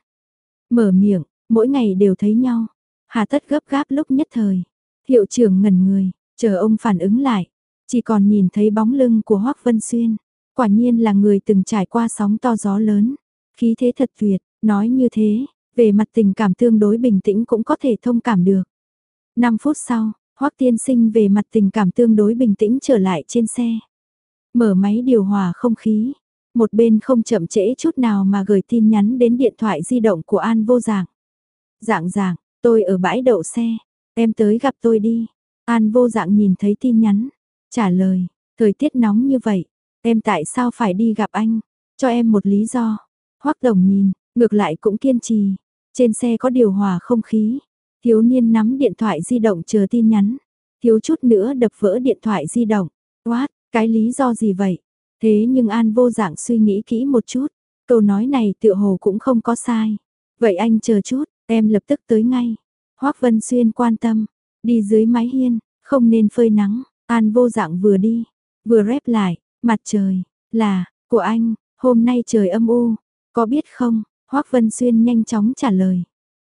Mở miệng, mỗi ngày đều thấy nhau, hà tất gấp gáp lúc nhất thời. Hiệu trưởng ngẩn người, chờ ông phản ứng lại, chỉ còn nhìn thấy bóng lưng của Hoắc Vân Xuyên. Quả nhiên là người từng trải qua sóng to gió lớn, khí thế thật tuyệt, nói như thế, về mặt tình cảm tương đối bình tĩnh cũng có thể thông cảm được. 5 phút sau, Hoắc tiên sinh về mặt tình cảm tương đối bình tĩnh trở lại trên xe. Mở máy điều hòa không khí, một bên không chậm trễ chút nào mà gửi tin nhắn đến điện thoại di động của An Vô Dạng. Dạng dạng, tôi ở bãi đậu xe, em tới gặp tôi đi. An Vô Dạng nhìn thấy tin nhắn, trả lời, thời tiết nóng như vậy, em tại sao phải đi gặp anh, cho em một lý do. Hoắc Tổng nhìn, ngược lại cũng kiên trì, trên xe có điều hòa không khí. Thiếu niên nắm điện thoại di động chờ tin nhắn, thiếu chút nữa đập vỡ điện thoại di động. What, cái lý do gì vậy? Thế nhưng An Vô Dạng suy nghĩ kỹ một chút, câu nói này tựa hồ cũng không có sai. Vậy anh chờ chút, em lập tức tới ngay. Hoắc Vân Xuyên quan tâm, đi dưới mái hiên, không nên phơi nắng. An Vô Dạng vừa đi, vừa rép lại, mặt trời, là, của anh, hôm nay trời âm u, có biết không? Hoắc Vân Xuyên nhanh chóng trả lời.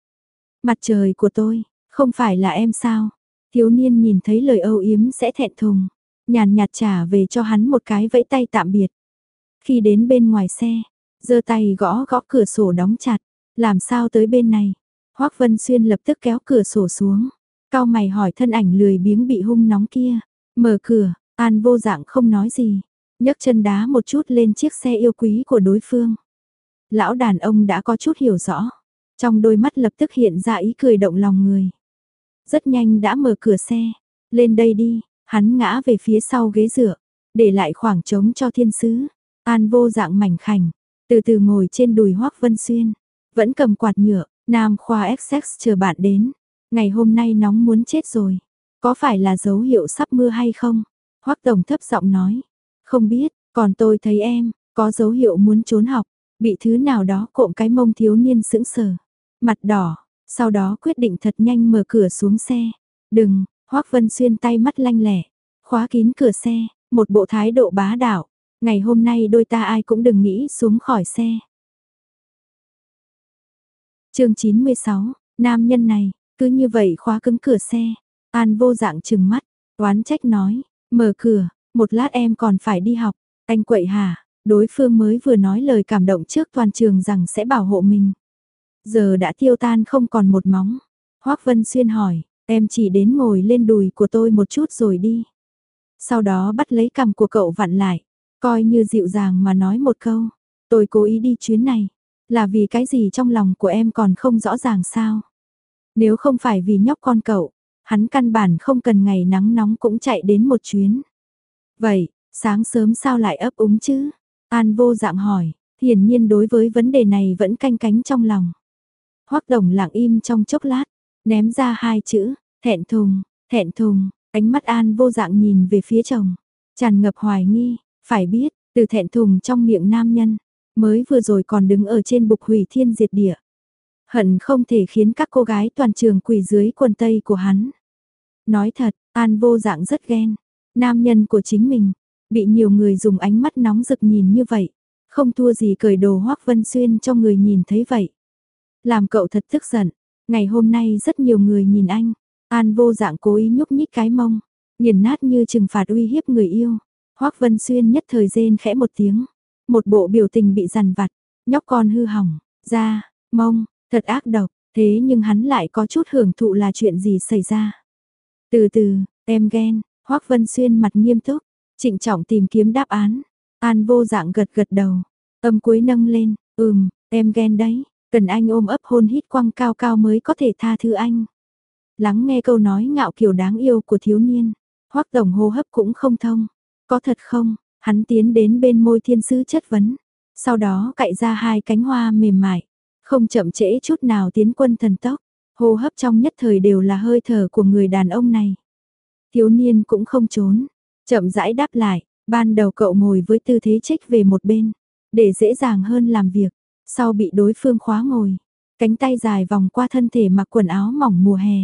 Mặt trời của tôi, không phải là em sao? Thiếu niên nhìn thấy lời âu yếm sẽ thẹn thùng, nhàn nhạt trả về cho hắn một cái vẫy tay tạm biệt. Khi đến bên ngoài xe, giơ tay gõ gõ cửa sổ đóng chặt, làm sao tới bên này? Hoắc Vân Xuyên lập tức kéo cửa sổ xuống, cau mày hỏi thân ảnh lười biếng bị hung nóng kia. Mở cửa, An Vô Dạng không nói gì, nhấc chân đá một chút lên chiếc xe yêu quý của đối phương. Lão đàn ông đã có chút hiểu rõ, trong đôi mắt lập tức hiện ra ý cười động lòng người. Rất nhanh đã mở cửa xe, lên đây đi, hắn ngã về phía sau ghế dựa, để lại khoảng trống cho thiên sứ. An Vô Dạng mảnh khảnh, từ từ ngồi trên đùi Hoắc Vân Xuyên, vẫn cầm quạt nhựa, Nam khoa Essex chờ bạn đến. Ngày hôm nay nóng muốn chết rồi, có phải là dấu hiệu sắp mưa hay không? Hoắc Tổng thấp giọng nói, không biết, còn tôi thấy em, có dấu hiệu muốn trốn học, bị thứ nào đó cộm cái mông. Thiếu niên sững sờ, mặt đỏ, sau đó quyết định thật nhanh mở cửa xuống xe. Đừng, Hoắc Vân Xuyên tay mắt lanh lẹ, khóa kín cửa xe, một bộ thái độ bá đạo. Ngày hôm nay đôi ta ai cũng đừng nghĩ xuống khỏi xe. Chương 96, nam nhân này, cứ như vậy khóa cứng cửa xe. An Vô Dạng trừng mắt, oán trách nói, mở cửa, một lát em còn phải đi học. Anh quậy hả? Đối phương mới vừa nói lời cảm động trước toàn trường rằng sẽ bảo hộ mình. Giờ đã tiêu tan không còn một móng. Hoắc Vân Xuyên hỏi, em chỉ đến ngồi lên đùi của tôi một chút rồi đi. Sau đó bắt lấy cằm của cậu vặn lại, coi như dịu dàng mà nói một câu. Tôi cố ý đi chuyến này, là vì cái gì trong lòng của em còn không rõ ràng sao? Nếu không phải vì nhóc con cậu, hắn căn bản không cần ngày nắng nóng cũng chạy đến một chuyến. Vậy, sáng sớm sao lại ấp úng chứ? An Vô Dạng hỏi, hiển nhiên đối với vấn đề này vẫn canh cánh trong lòng. Hoắc Tổng lặng im trong chốc lát, ném ra hai chữ, thẹn thùng, thẹn thùng. Ánh mắt An Vô Dạng nhìn về phía chồng, tràn ngập hoài nghi. Phải biết, từ thẹn thùng trong miệng nam nhân, mới vừa rồi còn đứng ở trên bục hủy thiên diệt địa. Hận không thể khiến các cô gái toàn trường quỳ dưới quần tây của hắn. Nói thật, An Vô Dạng rất ghen. Nam nhân của chính mình, bị nhiều người dùng ánh mắt nóng rực nhìn như vậy. Không thua gì cởi đồ Hoắc Vân Xuyên cho người nhìn thấy vậy. Làm cậu thật tức giận. Ngày hôm nay rất nhiều người nhìn anh. An Vô Dạng cố ý nhúc nhích cái mông, nghiền nát như trừng phạt uy hiếp người yêu. Hoắc Vân Xuyên nhất thời rên khẽ một tiếng. Một bộ biểu tình bị dằn vặt. Nhóc con hư hỏng, da, mông, thật ác độc. Thế nhưng hắn lại có chút hưởng thụ là chuyện gì xảy ra. Từ từ, em ghen. Hoắc Vân Xuyên mặt nghiêm túc, trịnh trọng tìm kiếm đáp án. An Vô Dạng gật gật đầu, âm cuối nâng lên, em ghen đấy, cần anh ôm ấp hôn hít quăng cao cao mới có thể tha thứ anh. Lắng nghe câu nói ngạo kiều đáng yêu của thiếu niên, Hoắc Tổng hô hấp cũng không thông. Có thật không? Hắn tiến đến bên môi thiên sứ chất vấn, sau đó cạy ra hai cánh hoa mềm mại, không chậm trễ chút nào tiến quân thần tốc, hô hấp trong nhất thời đều là hơi thở của người đàn ông này. Thiếu niên cũng không trốn, chậm rãi đáp lại, ban đầu cậu ngồi với tư thế chếch về một bên, để dễ dàng hơn làm việc, sau bị đối phương khóa ngồi, cánh tay dài vòng qua thân thể mặc quần áo mỏng mùa hè.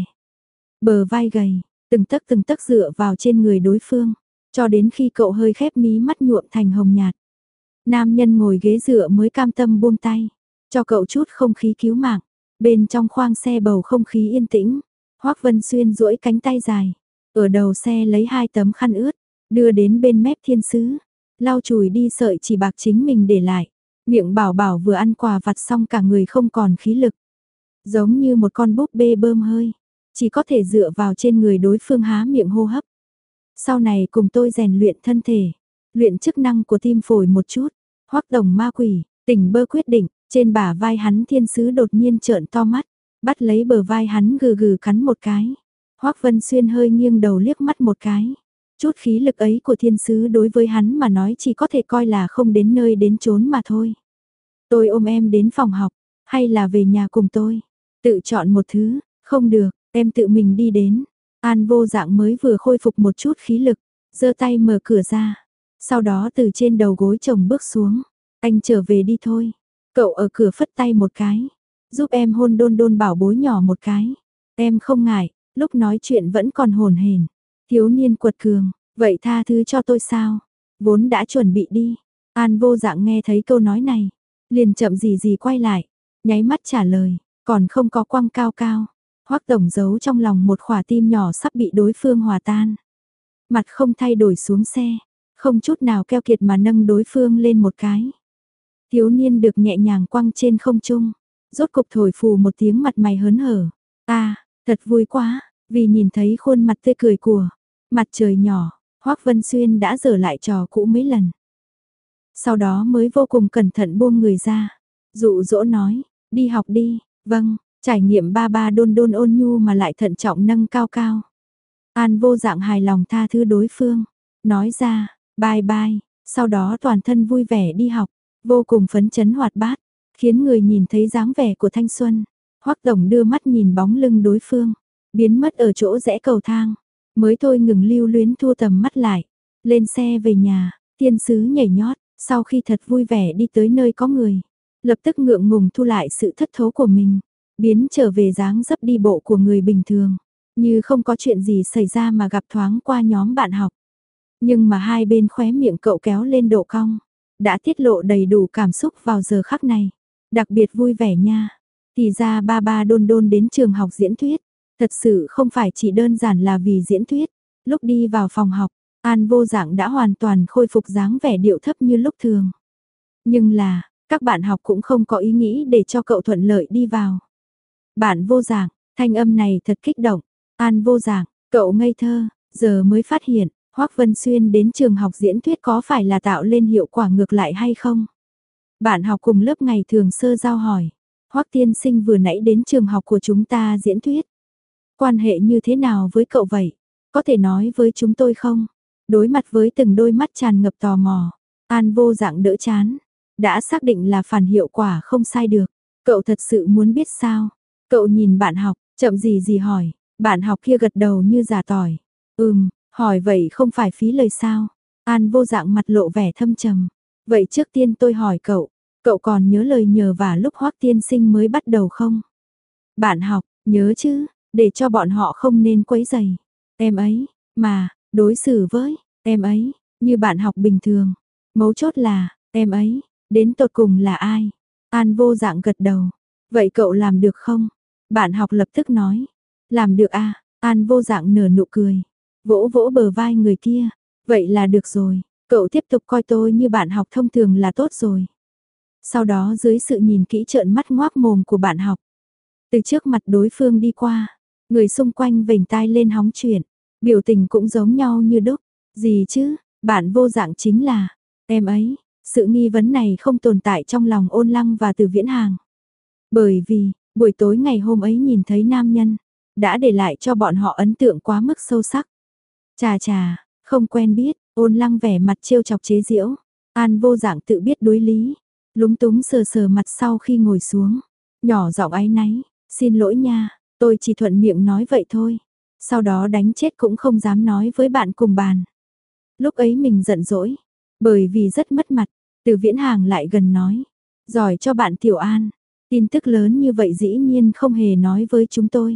Bờ vai gầy, từng tấc dựa vào trên người đối phương, cho đến khi cậu hơi khép mí mắt nhuộm thành hồng nhạt. Nam nhân ngồi ghế dựa mới cam tâm buông tay, cho cậu chút không khí cứu mạng. Bên trong khoang xe bầu không khí yên tĩnh, Hoắc Vân Xuyên duỗi cánh tay dài, ở đầu xe lấy hai tấm khăn ướt, đưa đến bên mép thiên sứ, lau chùi đi sợi chỉ bạc chính mình để lại. Miệng bảo bảo vừa ăn quà vặt xong cả người không còn khí lực. Giống như một con búp bê bơm hơi, chỉ có thể dựa vào trên người đối phương há miệng hô hấp. Sau này cùng tôi rèn luyện thân thể, luyện chức năng của tim phổi một chút. Hoắc Đồng ma quỷ, Tỉnh Bơ quyết định, trên bả vai hắn thiên sứ đột nhiên trợn to mắt, bắt lấy bờ vai hắn gừ gừ cắn một cái. Hoắc Vân Xuyên hơi nghiêng đầu liếc mắt một cái. Chút khí lực ấy của thiên sứ đối với hắn mà nói chỉ có thể coi là không đến nơi đến chốn mà thôi. Tôi ôm em đến phòng học, hay là về nhà cùng tôi? Tự chọn một thứ, không được, em tự mình đi đến. An Vô Dạng mới vừa khôi phục một chút khí lực, giơ tay mở cửa ra. Sau đó từ trên đầu gối chồng bước xuống. Anh trở về đi thôi. Cậu ở cửa phất tay một cái. Giúp em hôn Đôn Đôn bảo bối nhỏ một cái. Em không ngại, lúc nói chuyện vẫn còn hồn hển. Thiếu niên quật cường, vậy tha thứ cho tôi sao? Vốn đã chuẩn bị đi. An Vô Dạng nghe thấy câu nói này, liền chậm gì quay lại, nháy mắt trả lời, còn không có quăng cao cao. Hoắc Tổng giấu trong lòng một khỏa tim nhỏ sắp bị đối phương hòa tan. Mặt không thay đổi xuống xe, không chút nào keo kiệt mà nâng đối phương lên một cái. Thiếu niên được nhẹ nhàng quăng trên không trung, rốt cục thổi phù một tiếng mặt mày hớn hở. Thật vui quá, vì nhìn thấy khuôn mặt tươi cười của mặt trời nhỏ, Hoắc Vân Xuyên đã dở lại trò cũ mấy lần. Sau đó mới vô cùng cẩn thận buông người ra, dụ dỗ nói, đi học đi, vâng, trải nghiệm ba ba Đôn Đôn ôn nhu mà lại thận trọng nâng cao cao. An Vô Dạng hài lòng tha thứ đối phương, nói ra, bye bye, sau đó toàn thân vui vẻ đi học, vô cùng phấn chấn hoạt bát, khiến người nhìn thấy dáng vẻ của thanh xuân. Hoắc Tổng đưa mắt nhìn bóng lưng đối phương, biến mất ở chỗ rẽ cầu thang, mới thôi ngừng lưu luyến thu tầm mắt lại, lên xe về nhà, thiên sứ nhảy nhót, sau khi thật vui vẻ đi tới nơi có người, lập tức ngượng ngùng thu lại sự thất thố của mình, biến trở về dáng dấp đi bộ của người bình thường, như không có chuyện gì xảy ra mà gặp thoáng qua nhóm bạn học. Nhưng mà hai bên khóe miệng cậu kéo lên độ cong, đã tiết lộ đầy đủ cảm xúc vào giờ khắc này, đặc biệt vui vẻ nha. Thì ra ba ba Đôn Đôn đến trường học diễn thuyết, thật sự không phải chỉ đơn giản là vì diễn thuyết. Lúc đi vào phòng học, An Vô Dạng đã hoàn toàn khôi phục dáng vẻ điệu thấp như lúc thường. Nhưng là, các bạn học cũng không có ý nghĩ để cho cậu thuận lợi đi vào. Bạn Vô Dạng, thanh âm này thật kích động. An Vô Dạng, cậu ngây thơ, giờ mới phát hiện, Hoắc Vân Xuyên đến trường học diễn thuyết có phải là tạo lên hiệu quả ngược lại hay không? Bạn học cùng lớp ngày thường sơ giao hỏi. Hoắc tiên sinh vừa nãy đến trường học của chúng ta diễn thuyết. Quan hệ như thế nào với cậu vậy? Có thể nói với chúng tôi không? Đối mặt với từng đôi mắt tràn ngập tò mò, An Vô Dạng đỡ chán. Đã xác định là phản hiệu quả không sai được. Cậu thật sự muốn biết sao? Cậu nhìn bạn học, chậm gì hỏi. Bạn học kia gật đầu như giả tỏi. Hỏi vậy không phải phí lời sao? An Vô Dạng mặt lộ vẻ thâm trầm. Vậy trước tiên tôi hỏi cậu, cậu còn nhớ lời nhờ vả lúc Hoắc tiên sinh mới bắt đầu không? Bạn học, nhớ chứ, để cho bọn họ không nên quấy rầy. Em ấy, mà, đối xử với, em ấy, như bạn học bình thường. Mấu chốt là, em ấy, đến tột cùng là ai? An Vô Dạng gật đầu. Vậy cậu làm được không? Bạn học lập tức nói. Làm được à? An Vô Dạng nở nụ cười. Vỗ vỗ bờ vai người kia. Vậy là được rồi. Cậu tiếp tục coi tôi như bạn học thông thường là tốt rồi. Sau đó dưới sự nhìn kỹ trợn mắt ngoác mồm của bạn học, từ trước mặt đối phương đi qua, người xung quanh vểnh tai lên hóng chuyện, biểu tình cũng giống nhau như đúc. Gì chứ, bạn Vô Dạng chính là, em ấy, sự nghi vấn này không tồn tại trong lòng Ôn Lăng và Từ Viễn Hàng. Bởi vì, buổi tối ngày hôm ấy nhìn thấy nam nhân, đã để lại cho bọn họ ấn tượng quá mức sâu sắc. Chà, không quen biết, Ôn Lăng vẻ mặt trêu chọc chế giễu, An Vô Dạng tự biết đối lý, lúng túng sờ sờ mặt sau khi ngồi xuống, nhỏ giọng áy náy, xin lỗi nha, tôi chỉ thuận miệng nói vậy thôi, sau đó đánh chết cũng không dám nói với bạn cùng bàn. Lúc ấy mình giận dỗi, bởi vì rất mất mặt, Từ Viễn Hàng lại gần nói, giỏi cho bạn Tiểu An, tin tức lớn như vậy dĩ nhiên không hề nói với chúng tôi.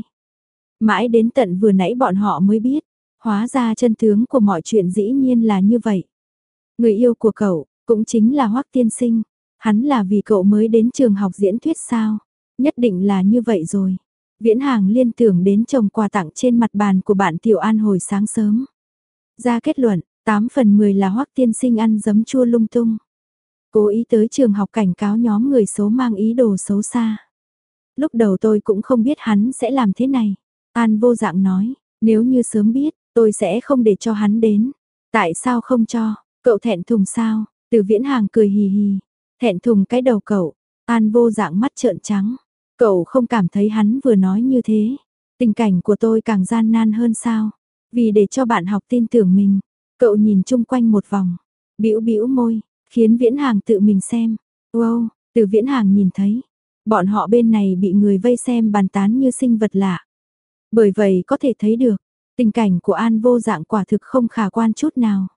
Mãi đến tận vừa nãy bọn họ mới biết, hóa ra chân tướng của mọi chuyện dĩ nhiên là như vậy. Người yêu của cậu, cũng chính là Hoắc tiên sinh, hắn là vì cậu mới đến trường học diễn thuyết sao? Nhất định là như vậy rồi. Viễn Hàng liên tưởng đến chồng quà tặng trên mặt bàn của bạn Tiểu An hồi sáng sớm. Ra kết luận, 8 phần 10 là Hoắc tiên sinh ăn giấm chua lung tung. Cố ý tới trường học cảnh cáo nhóm người xấu mang ý đồ xấu xa. Lúc đầu tôi cũng không biết hắn sẽ làm thế này. An Vô Dạng nói, nếu như sớm biết, tôi sẽ không để cho hắn đến. Tại sao không cho, cậu thẹn thùng sao? Từ Viễn Hàng cười hì hì, thẹn thùng cái đầu cậu. An Vô Dạng mắt trợn trắng, cậu không cảm thấy hắn vừa nói như thế. Tình cảnh của tôi càng gian nan hơn sao? Vì để cho bạn học tin tưởng mình, cậu nhìn chung quanh một vòng, bĩu bĩu môi, khiến Viễn Hàng tự mình xem. Wow, Từ Viễn Hàng nhìn thấy, bọn họ bên này bị người vây xem bàn tán như sinh vật lạ. Bởi vậy có thể thấy được, tình cảnh của An Vô Dạng quả thực không khả quan chút nào.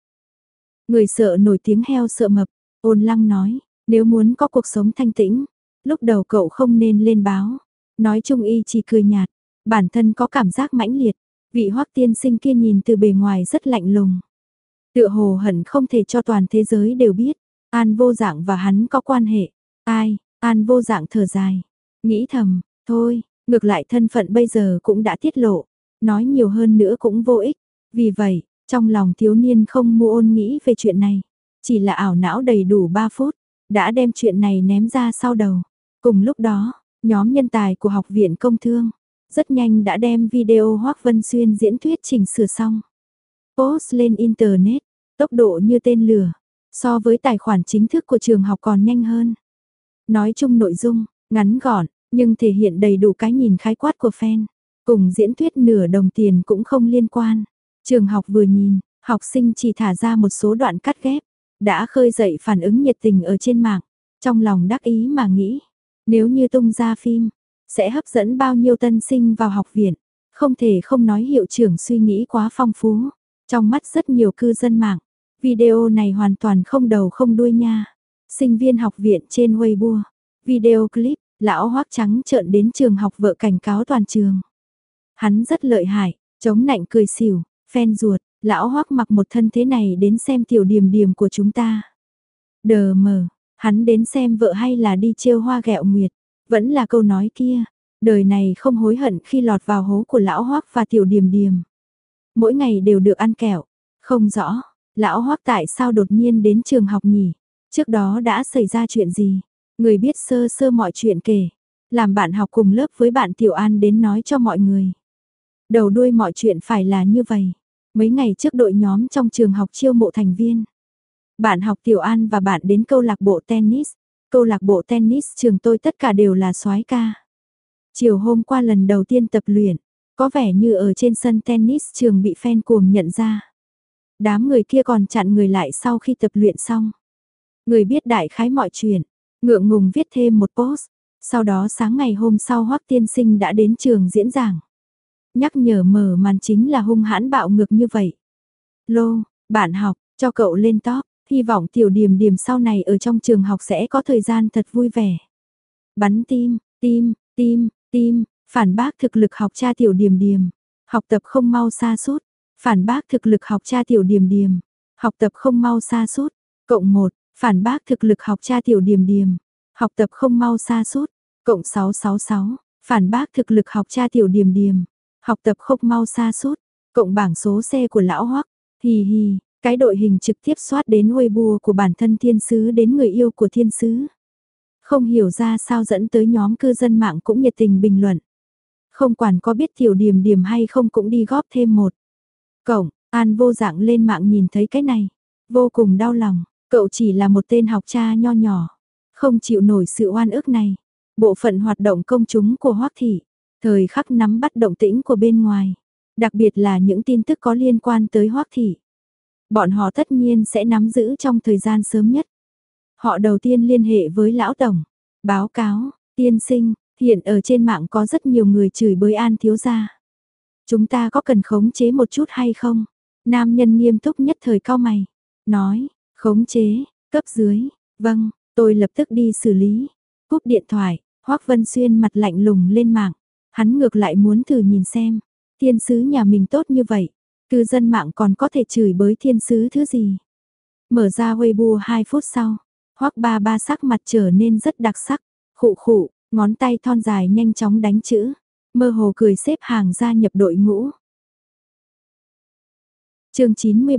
Người sợ nổi tiếng heo sợ mập, Ôn Lăng nói, nếu muốn có cuộc sống thanh tĩnh, lúc đầu cậu không nên lên báo. Nói chung y chỉ cười nhạt, bản thân có cảm giác mãnh liệt, vị Hoắc tiên sinh kia nhìn từ bề ngoài rất lạnh lùng. Tựa hồ hận không thể cho toàn thế giới đều biết, An Vô Dạng và hắn có quan hệ. Ai, An Vô Dạng thở dài, nghĩ thầm, thôi, ngược lại thân phận bây giờ cũng đã tiết lộ, nói nhiều hơn nữa cũng vô ích. Vì vậy, trong lòng thiếu niên không mua ôn nghĩ về chuyện này, chỉ là ảo não đầy đủ 3 phút, đã đem chuyện này ném ra sau đầu. Cùng lúc đó, nhóm nhân tài của Học viện Công Thương rất nhanh đã đem video Hoắc Vân Xuyên diễn thuyết chỉnh sửa xong. Post lên Internet, tốc độ như tên lửa, so với tài khoản chính thức của trường học còn nhanh hơn. Nói chung nội dung, ngắn gọn, nhưng thể hiện đầy đủ cái nhìn khái quát của fan. Cùng diễn thuyết nửa đồng tiền cũng không liên quan. Trường học vừa nhìn, học sinh chỉ thả ra một số đoạn cắt ghép, đã khơi dậy phản ứng nhiệt tình ở trên mạng. Trong lòng đắc ý mà nghĩ, nếu như tung ra phim, sẽ hấp dẫn bao nhiêu tân sinh vào học viện. Không thể không nói hiệu trưởng suy nghĩ quá phong phú. Trong mắt rất nhiều cư dân mạng, video này hoàn toàn không đầu không đuôi nha. Sinh viên học viện trên Weibo, video clip, lão Hoắc trắng trợn đến trường học vợ cảnh cáo toàn trường. Hắn rất lợi hại, chống nạnh cười xỉu, fan ruột, lão Hoắc mặc một thân thế này đến xem tiểu điềm điềm của chúng ta. Đờ mờ, hắn đến xem vợ hay là đi trêu hoa ghẹo nguyệt, vẫn là câu nói kia, đời này không hối hận khi lọt vào hố của lão Hoắc và tiểu điềm điềm. Mỗi ngày đều được ăn kẹo, không rõ, lão Hoắc tại sao đột nhiên đến trường học nhỉ? Trước đó đã xảy ra chuyện gì? Người biết sơ sơ mọi chuyện kể, làm bạn học cùng lớp với bạn Tiểu An đến nói cho mọi người. Đầu đuôi mọi chuyện phải là như vậy. Mấy ngày trước đội nhóm trong trường học chiêu mộ thành viên. Bạn học Tiểu An và bạn đến câu lạc bộ tennis. Câu lạc bộ tennis trường tôi tất cả đều là soái ca. Chiều hôm qua lần đầu tiên tập luyện, có vẻ như ở trên sân tennis trường bị fan cuồng nhận ra. Đám người kia còn chặn người lại sau khi tập luyện xong. Người biết đại khái mọi chuyện, ngượng ngùng viết thêm một post. Sau đó sáng ngày hôm sau Hoắc tiên sinh đã đến trường diễn giảng. Nhắc nhở mở màn chính là hung hãn bạo ngược như vậy. Lô, bạn học, cho cậu lên top, hy vọng tiểu điềm điềm sau này ở trong trường học sẽ có thời gian thật vui vẻ. Bắn tim, tim, tim, tim, phản bác thực lực học cha tiểu điềm điềm. Học tập không mau sa sút, phản bác thực lực học cha tiểu điềm điềm. Học tập không mau sa sút, cộng 1, phản bác thực lực học cha tiểu điềm điềm. Học tập không mau sa sút, cộng 666, phản bác thực lực học cha tiểu điềm điềm. Học tập không mau sa sút, cộng bảng số xe của lão Hoắc. Hì hì, cái đội hình trực tiếp soát đến Weibo của bản thân thiên sứ đến người yêu của thiên sứ. Không hiểu ra sao dẫn tới nhóm cư dân mạng cũng nhiệt tình bình luận. Không quản có biết tiểu điềm điềm hay không cũng đi góp thêm một. Cổng, An Vô Dạng lên mạng nhìn thấy cái này, vô cùng đau lòng, cậu chỉ là một tên học cha nho nhỏ, không chịu nổi sự oan ức này. Bộ phận hoạt động công chúng của Hoắc thị, thời khắc nắm bắt động tĩnh của bên ngoài, đặc biệt là những tin tức có liên quan tới Hoắc thị. Bọn họ tất nhiên sẽ nắm giữ trong thời gian sớm nhất. Họ đầu tiên liên hệ với lão tổng, báo cáo, tiên sinh, hiện ở trên mạng có rất nhiều người chửi bới An thiếu gia. Chúng ta có cần khống chế một chút hay không? Nam nhân nghiêm túc nhất thời cau mày, nói, khống chế, cấp dưới, vâng, tôi lập tức đi xử lý. Cúp điện thoại, Hoắc Vân Xuyên mặt lạnh lùng lên mạng, hắn ngược lại muốn thử nhìn xem, thiên sứ nhà mình tốt như vậy, cư dân mạng còn có thể chửi bới thiên sứ thứ gì. Mở ra Weibo 2 phút sau, Hoắc ba ba sắc mặt trở nên rất đặc sắc, khụ khụ, ngón tay thon dài nhanh chóng đánh chữ, mơ hồ cười xếp hàng gia nhập đội ngũ. Chương 97,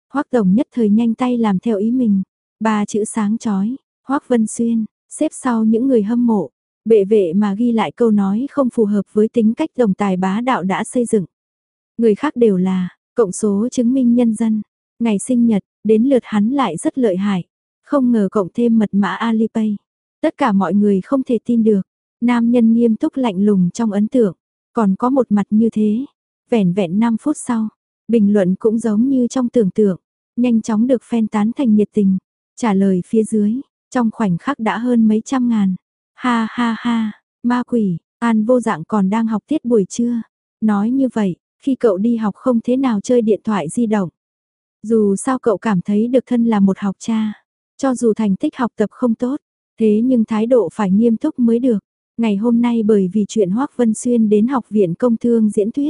Hoắc tổng nhất thời nhanh tay làm theo ý mình. Ba chữ sáng chói, Hoắc Vân Xuyên, xếp sau những người hâm mộ. Bệ vệ mà ghi lại câu nói không phù hợp với tính cách tổng tài bá đạo đã xây dựng. Người khác đều là cộng số chứng minh nhân dân. Ngày sinh nhật, đến lượt hắn lại rất lợi hại. Không ngờ cộng thêm mật mã Alipay. Tất cả mọi người không thể tin được. Nam nhân nghiêm túc lạnh lùng trong ấn tượng. Còn có một mặt như thế. Vẻn vẹn 5 phút sau. Bình luận cũng giống như trong tưởng tượng. Nhanh chóng được fan tán thành nhiệt tình. Trả lời phía dưới. Trong khoảnh khắc đã hơn mấy trăm ngàn. Ha ha ha. Ma quỷ. An Vô Dạng còn đang học tiết buổi trưa. Nói như vậy. Khi cậu đi học không thế nào chơi điện thoại di động. Dù sao cậu cảm thấy được thân là một học cha. Cho dù thành tích học tập không tốt. Thế nhưng thái độ phải nghiêm túc mới được. Ngày hôm nay bởi vì chuyện Hoắc Vân Xuyên đến học viện công thương diễn thuyết.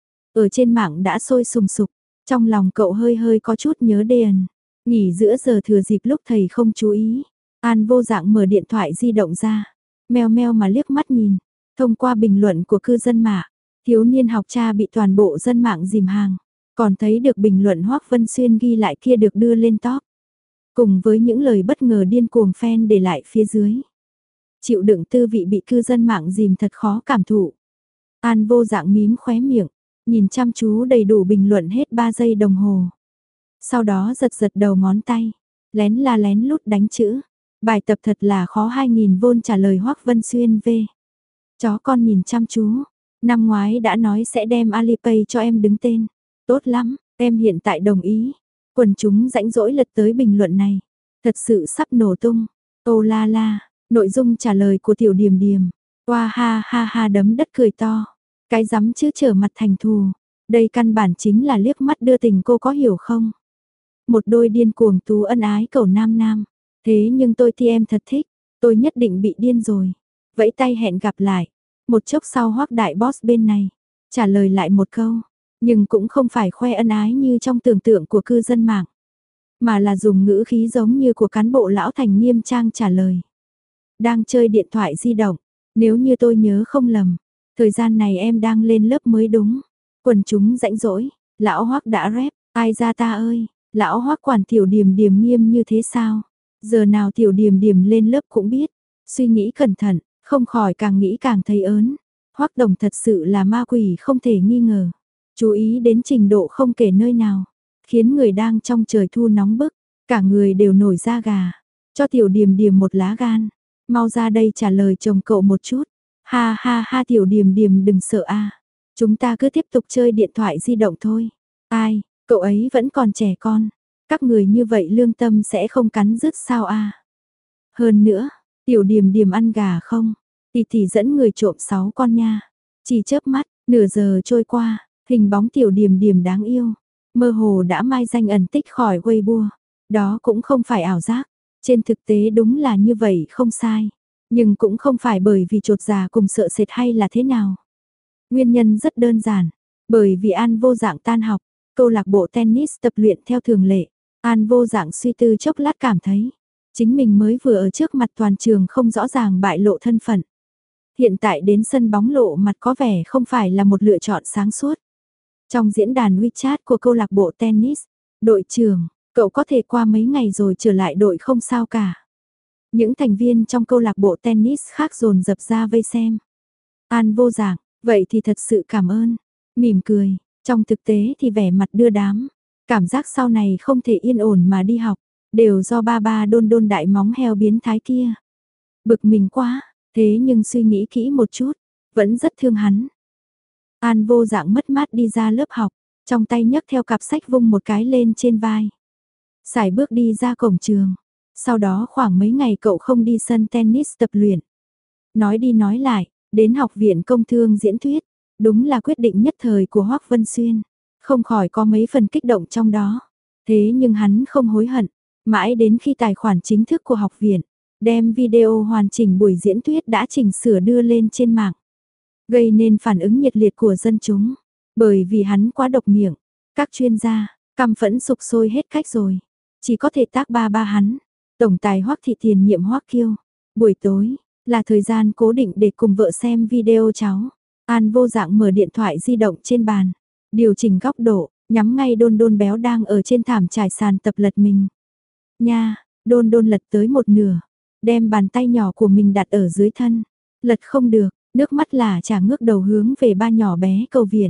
Ở trên mạng đã sôi sùng sục. Trong lòng cậu hơi hơi có chút nhớ Đền. Nghỉ giữa giờ thừa dịp lúc thầy không chú ý. An Vô Dạng mở điện thoại di động ra. Meo meo mà liếc mắt nhìn. Thông qua bình luận của cư dân mạng. Thiếu niên học cha bị toàn bộ dân mạng dìm hàng. Còn thấy được bình luận Hoắc Vân Xuyên ghi lại kia được đưa lên top. Cùng với những lời bất ngờ điên cuồng fan để lại phía dưới. Chịu đựng tư vị bị cư dân mạng dìm thật khó cảm thụ. An Vô Dạng mím khóe miệng, nhìn chăm chú đầy đủ bình luận hết 3 giây đồng hồ. Sau đó giật giật đầu ngón tay, lén la lén lút đánh chữ. Bài tập thật là khó 2000 V trả lời Hoắc Vân Xuyên V. Chó con nhìn chăm chú, năm ngoái đã nói sẽ đem Alipay cho em đứng tên. Tốt lắm, em hiện tại đồng ý. Quần chúng rãnh rỗi lật tới bình luận này. Thật sự sắp nổ tung. Ô la la, nội dung trả lời của Tiểu Điềm Điềm. Oa ha ha ha đấm đất cười to. Cái rắm chứ trở mặt thành thù. Đây căn bản chính là liếc mắt đưa tình cô có hiểu không? Một đôi điên cuồng tú ân ái cầu nam nam. Thế nhưng tôi thì em thật thích. Tôi nhất định bị điên rồi. Vẫy tay hẹn gặp lại. Một chốc sau Hoắc đại boss bên này. Trả lời lại một câu. Nhưng cũng không phải khoe ân ái như trong tưởng tượng của cư dân mạng. Mà là dùng ngữ khí giống như của cán bộ lão thành nghiêm trang trả lời. Đang chơi điện thoại di động. Nếu như tôi nhớ không lầm. Thời gian này em đang lên lớp mới đúng. Quần chúng rãnh rỗi. Lão Hoắc đã rep. Ai ra ta ơi. Lão Hoắc quản Tiểu Điềm Điềm nghiêm như thế sao? Giờ nào Tiểu Điềm Điềm lên lớp cũng biết. Suy nghĩ cẩn thận. Không khỏi càng nghĩ càng thấy ớn. Hoắc đồng thật sự là ma quỷ không thể nghi ngờ. Chú ý đến trình độ không kể nơi nào. Khiến người đang trong trời thu nóng bức. Cả người đều nổi da gà. Cho Tiểu Điềm Điềm một lá gan. Mau ra đây trả lời chồng cậu một chút. Ha ha ha Tiểu Điềm Điềm đừng sợ a. Chúng ta cứ tiếp tục chơi điện thoại di động thôi. Ai, cậu ấy vẫn còn trẻ con. Các người như vậy lương tâm sẽ không cắn rứt sao a? Hơn nữa, Tiểu Điềm Điềm ăn gà không? Tỷ dẫn người trộm 6 con nha. Chỉ chớp mắt, nửa giờ trôi qua, hình bóng Tiểu Điềm Điềm đáng yêu. Mơ hồ đã mai danh ẩn tích khỏi Weibo. Đó cũng không phải ảo giác. Trên thực tế đúng là như vậy không sai. Nhưng cũng không phải bởi vì chột dạ cùng sợ sệt hay là thế nào. Nguyên nhân rất đơn giản. Bởi vì An Vô Dạng tan học, câu lạc bộ tennis tập luyện theo thường lệ. An Vô Dạng suy tư chốc lát cảm thấy. Chính mình mới vừa ở trước mặt toàn trường không rõ ràng bại lộ thân phận. Hiện tại đến sân bóng lộ mặt có vẻ không phải là một lựa chọn sáng suốt. Trong diễn đàn WeChat của câu lạc bộ tennis, đội trưởng, cậu có thể qua mấy ngày rồi trở lại đội không sao cả. Những thành viên trong câu lạc bộ tennis khác dồn dập ra vây xem. An Vô Dạng, vậy thì thật sự cảm ơn. Mỉm cười, trong thực tế thì vẻ mặt đưa đám. Cảm giác sau này không thể yên ổn mà đi học, đều do ba đôn đôn đại móng heo biến thái kia. Bực mình quá, thế nhưng suy nghĩ kỹ một chút, vẫn rất thương hắn. An Vô Dạng mất mát đi ra lớp học, trong tay nhấc theo cặp sách vung một cái lên trên vai. Sải bước đi ra cổng trường. Sau đó khoảng mấy ngày cậu không đi sân tennis tập luyện. Nói đi nói lại, đến học viện công thương diễn thuyết. Đúng là quyết định nhất thời của Hoắc Vân Xuyên. Không khỏi có mấy phần kích động trong đó. Thế nhưng hắn không hối hận. Mãi đến khi tài khoản chính thức của học viện, đem video hoàn chỉnh buổi diễn thuyết đã chỉnh sửa đưa lên trên mạng. Gây nên phản ứng nhiệt liệt của dân chúng. Bởi vì hắn quá độc miệng. Các chuyên gia, căm phẫn sục sôi hết cách rồi. Chỉ có thể tác ba hắn. Tổng tài Hoắc Thị tiền nhiệm Hoắc Kiêu. Buổi tối, là thời gian cố định để cùng vợ xem video cháu. An Vô Dạng mở điện thoại di động trên bàn. Điều chỉnh góc độ, nhắm ngay Đôn Đôn béo đang ở trên thảm trải sàn tập lật mình. Nha, Đôn Đôn lật tới một nửa, đem bàn tay nhỏ của mình đặt ở dưới thân, lật không được, nước mắt lả chả ngước đầu hướng về ba nhỏ bé cầu viện.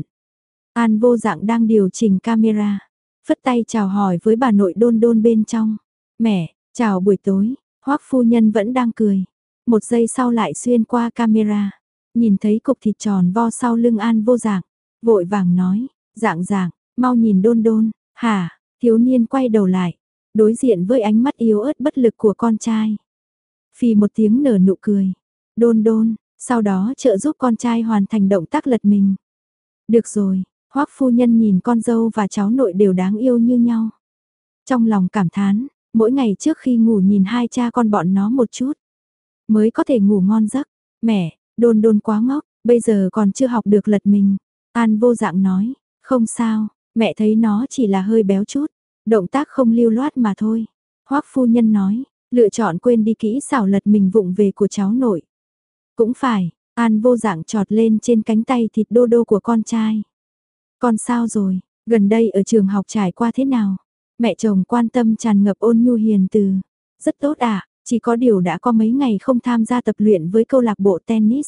An Vô Dạng đang điều chỉnh camera, phất tay chào hỏi với bà nội Đôn Đôn bên trong. Mẹ, chào buổi tối, Hoắc phu nhân vẫn đang cười. Một giây sau lại xuyên qua camera, nhìn thấy cục thịt tròn vo sau lưng An Vô Dạng, vội vàng nói, Dạng Dạng, mau nhìn Đôn Đôn. Hả? Thiếu niên quay đầu lại, đối diện với ánh mắt yếu ớt bất lực của con trai. Phì một tiếng nở nụ cười. Đôn Đôn, sau đó trợ giúp con trai hoàn thành động tác lật mình. Được rồi, Hoắc phu nhân nhìn con dâu và cháu nội đều đáng yêu như nhau. Trong lòng cảm thán, mỗi ngày trước khi ngủ nhìn hai cha con bọn nó một chút, mới có thể ngủ ngon giấc. Mẹ, Đôn Đôn quá ngốc, bây giờ còn chưa học được lật mình. An Vô Dạng nói, không sao, mẹ thấy nó chỉ là hơi béo chút, động tác không lưu loát mà thôi. Hoắc phu nhân nói, lựa chọn quên đi kỹ xảo lật mình vụng về của cháu nội. Cũng phải, An Vô Dạng chọt lên trên cánh tay thịt đô đô của con trai. Con sao rồi, gần đây ở trường học trải qua thế nào? Mẹ chồng quan tâm tràn ngập ôn nhu hiền từ. Rất tốt ạ, chỉ có điều đã có mấy ngày không tham gia tập luyện với câu lạc bộ tennis.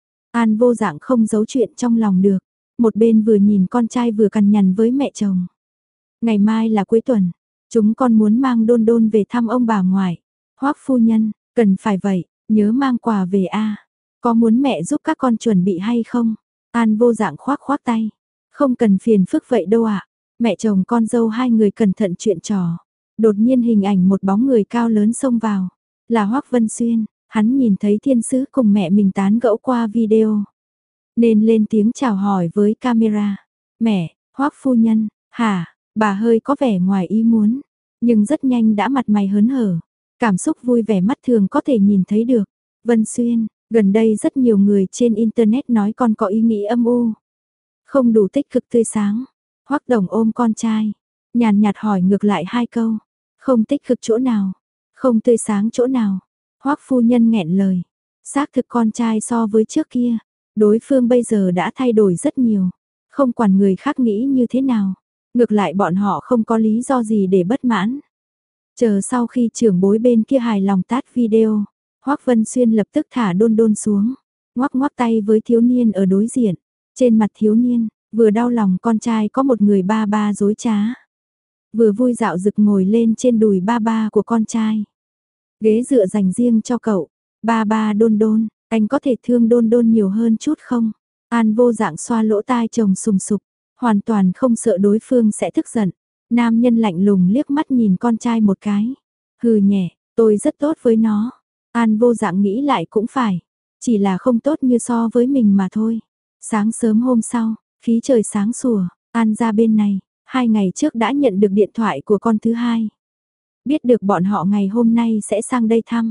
An Vô Dạng không giấu chuyện trong lòng được, một bên vừa nhìn con trai vừa cằn nhằn với mẹ chồng. Ngày mai là cuối tuần, chúng con muốn mang Đôn Đôn về thăm ông bà ngoại. Hoắc phu nhân, cần phải vậy, nhớ mang quà về a. Có muốn mẹ giúp các con chuẩn bị hay không? An Vô Dạng khoác khoác tay. Không cần phiền phức vậy đâu ạ. Mẹ chồng con dâu hai người cẩn thận chuyện trò. Đột nhiên hình ảnh một bóng người cao lớn xông vào. Là Hoắc Vân Xuyên, hắn nhìn thấy thiên sứ cùng mẹ mình tán gẫu qua video. Nên lên tiếng chào hỏi với camera. Mẹ, Hoắc phu nhân, hả, bà hơi có vẻ ngoài ý muốn. Nhưng rất nhanh đã mặt mày hớn hở. Cảm xúc vui vẻ mắt thường có thể nhìn thấy được. Vân Xuyên, gần đây rất nhiều người trên internet nói con có ý nghĩ âm u. Không đủ tích cực tươi sáng. Hoắc Đồng ôm con trai, nhàn nhạt hỏi ngược lại hai câu. Không tích cực chỗ nào? Không tươi sáng chỗ nào? Hoắc phu nhân nghẹn lời. Xác thực con trai so với trước kia, đối phương bây giờ đã thay đổi rất nhiều. Không quản người khác nghĩ như thế nào. Ngược lại bọn họ không có lý do gì để bất mãn. Chờ sau khi trưởng bối bên kia hài lòng tắt video, Hoắc Vân Xuyên lập tức thả Đôn Đôn xuống, ngoắc ngoắc tay với thiếu niên ở đối diện. Trên mặt thiếu niên, vừa đau lòng con trai có một người ba ba dối trá, vừa vui dạo dực ngồi lên trên đùi ba ba của con trai. Ghế dựa dành riêng cho cậu. Ba ba Đôn Đôn, anh có thể thương Đôn Đôn nhiều hơn chút không? An Vô Dạng xoa lỗ tai chồng sùng sục, hoàn toàn không sợ đối phương sẽ tức giận. Nam nhân lạnh lùng liếc mắt nhìn con trai một cái. Hừ nhẹ, tôi rất tốt với nó. An Vô Dạng nghĩ lại cũng phải, chỉ là không tốt như so với mình mà thôi. Sáng sớm hôm sau, khí trời sáng sủa, An ra bên này, 2 ngày trước đã nhận được điện thoại của con thứ hai. Biết được bọn họ ngày hôm nay sẽ sang đây thăm.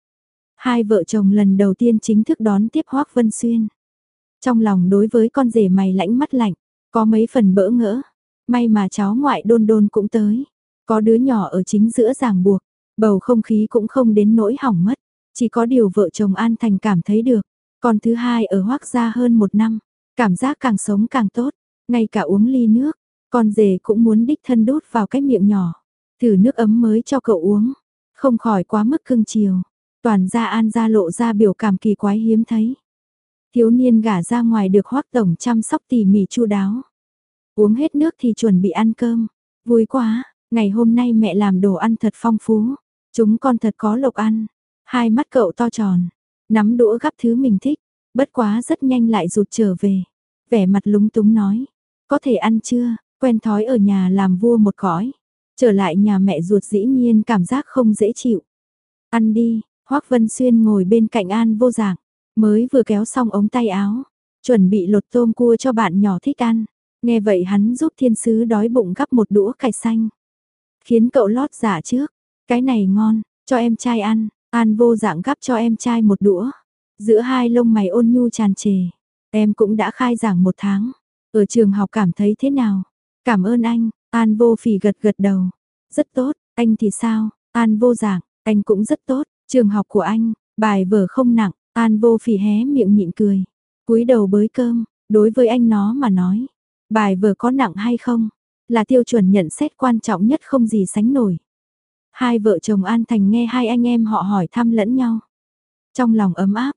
Hai vợ chồng lần đầu tiên chính thức đón tiếp Hoắc Vân Xuyên. Trong lòng đối với con rể mày lãnh mắt lạnh, có mấy phần bỡ ngỡ. May mà cháu ngoại Đôn Đôn cũng tới. Có đứa nhỏ ở chính giữa ràng buộc, bầu không khí cũng không đến nỗi hỏng mất. Chỉ có điều vợ chồng An Thành cảm thấy được. Con thứ hai ở Hoắc gia hơn 1 năm, cảm giác càng sống càng tốt. Ngay cả uống ly nước, con rể cũng muốn đích thân đút vào cái miệng nhỏ. Thử nước ấm mới cho cậu uống, không khỏi quá mức cưng chiều. Toàn gia An gia lộ ra biểu cảm kỳ quái hiếm thấy. Thiếu niên gả ra ngoài được Hoắc tổng chăm sóc tỉ mỉ chu đáo. Uống hết nước thì chuẩn bị ăn cơm. Vui quá, ngày hôm nay mẹ làm đồ ăn thật phong phú. Chúng con thật có lộc ăn. Hai mắt cậu to tròn, nắm đũa gắp thứ mình thích. Bất quá rất nhanh lại rụt trở về. Vẻ mặt lúng túng nói, có thể ăn chưa, quen thói ở nhà làm vua một cõi. Trở lại nhà mẹ ruột dĩ nhiên cảm giác không dễ chịu. Ăn đi, Hoắc Vân Xuyên ngồi bên cạnh An Vô Dạng, mới vừa kéo xong ống tay áo, chuẩn bị lột tôm cua cho bạn nhỏ thích ăn. Nghe vậy hắn giúp thiên sứ đói bụng gắp một đũa cải xanh. Khiến cậu lót dạ trước, cái này ngon, cho em trai ăn. An Vô Dạng gắp cho em trai một đũa. Giữa hai lông mày ôn nhu tràn trề. Em cũng đã khai giảng 1 tháng. Ở trường học cảm thấy thế nào? Cảm ơn anh. An Vô Phỉ gật gật đầu. Rất tốt, anh thì sao? An Vô Dạng, anh cũng rất tốt. Trường học của anh, bài vở không nặng. An Vô Phỉ hé miệng nhịn cười. Cúi đầu bới cơm, đối với anh nó mà nói. Bài vở có nặng hay không? là tiêu chuẩn nhận xét quan trọng nhất không gì sánh nổi. Hai vợ chồng An Thành nghe hai anh em họ hỏi thăm lẫn nhau. Trong lòng ấm áp.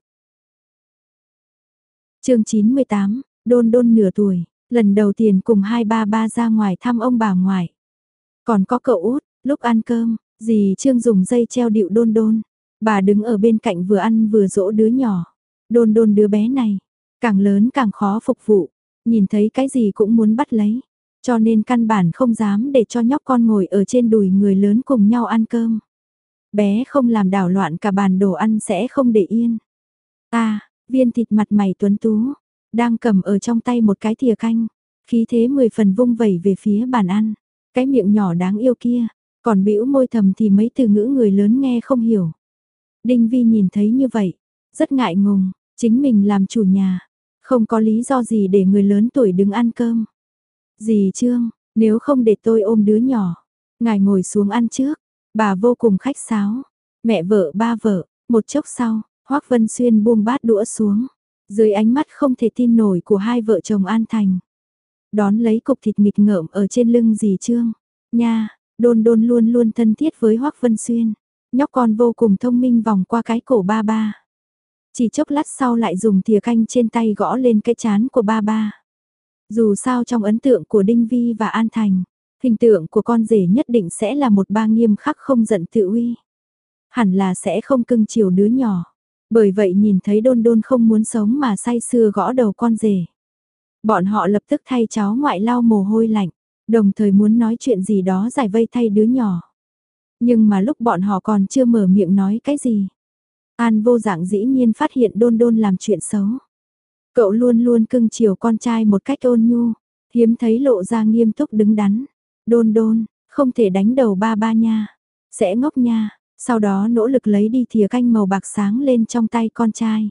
Chương 98, Đôn Đôn nửa tuổi, lần đầu tiên cùng hai ba ba ra ngoài thăm ông bà ngoại. Còn có cậu út, lúc ăn cơm, dì Trương dùng dây treo điệu Đôn Đôn. Bà đứng ở bên cạnh vừa ăn vừa dỗ đứa nhỏ. Đôn Đôn đứa bé này, càng lớn càng khó phục vụ, nhìn thấy cái gì cũng muốn bắt lấy. Cho nên căn bản không dám để cho nhóc con ngồi ở trên đùi người lớn cùng nhau ăn cơm. Bé không làm đảo loạn cả bàn đồ ăn sẽ không để yên. Viên thịt mặt mày tuấn tú, đang cầm ở trong tay một cái thìa canh, khí thế 10 phần vung vẩy về phía bàn ăn. Cái miệng nhỏ đáng yêu kia, còn bĩu môi thầm thì mấy từ ngữ người lớn nghe không hiểu. Đinh Vi nhìn thấy như vậy, rất ngại ngùng, chính mình làm chủ nhà, không có lý do gì để người lớn tuổi đứng ăn cơm. Dì Trương, nếu không để tôi ôm đứa nhỏ, ngài ngồi xuống ăn trước. Bà vô cùng khách sáo, mẹ vợ ba vợ, một chốc sau, Hoắc Vân Xuyên buông bát đũa xuống, dưới ánh mắt không thể tin nổi của hai vợ chồng An Thành. Đón lấy cục thịt nghịch ngợm ở trên lưng dì Trương. Nha, Đôn Đôn luôn luôn thân thiết với Hoắc Vân Xuyên. Nhóc con vô cùng thông minh vòng qua cái cổ ba ba. Chỉ chốc lát sau lại dùng thìa canh trên tay gõ lên cái trán của ba ba. Dù sao trong ấn tượng của Đinh Vi và An Thành, hình tượng của con rể nhất định sẽ là một ba nghiêm khắc không giận tự uy. Hẳn là sẽ không cưng chiều đứa nhỏ. Bởi vậy nhìn thấy Đôn Đôn không muốn sống mà say sưa gõ đầu con rể. Bọn họ lập tức thay cháu ngoại lau mồ hôi lạnh, đồng thời muốn nói chuyện gì đó giải vây thay đứa nhỏ. Nhưng mà lúc bọn họ còn chưa mở miệng nói cái gì, An Vô Dạng dĩ nhiên phát hiện Đôn Đôn làm chuyện xấu. Cậu luôn luôn cưng chiều con trai một cách ôn nhu, hiếm thấy lộ ra nghiêm túc đứng đắn. Đôn Đôn, không thể đánh đầu ba ba nha, sẽ ngốc nha. Sau đó nỗ lực lấy đi thìa canh màu bạc sáng lên trong tay con trai.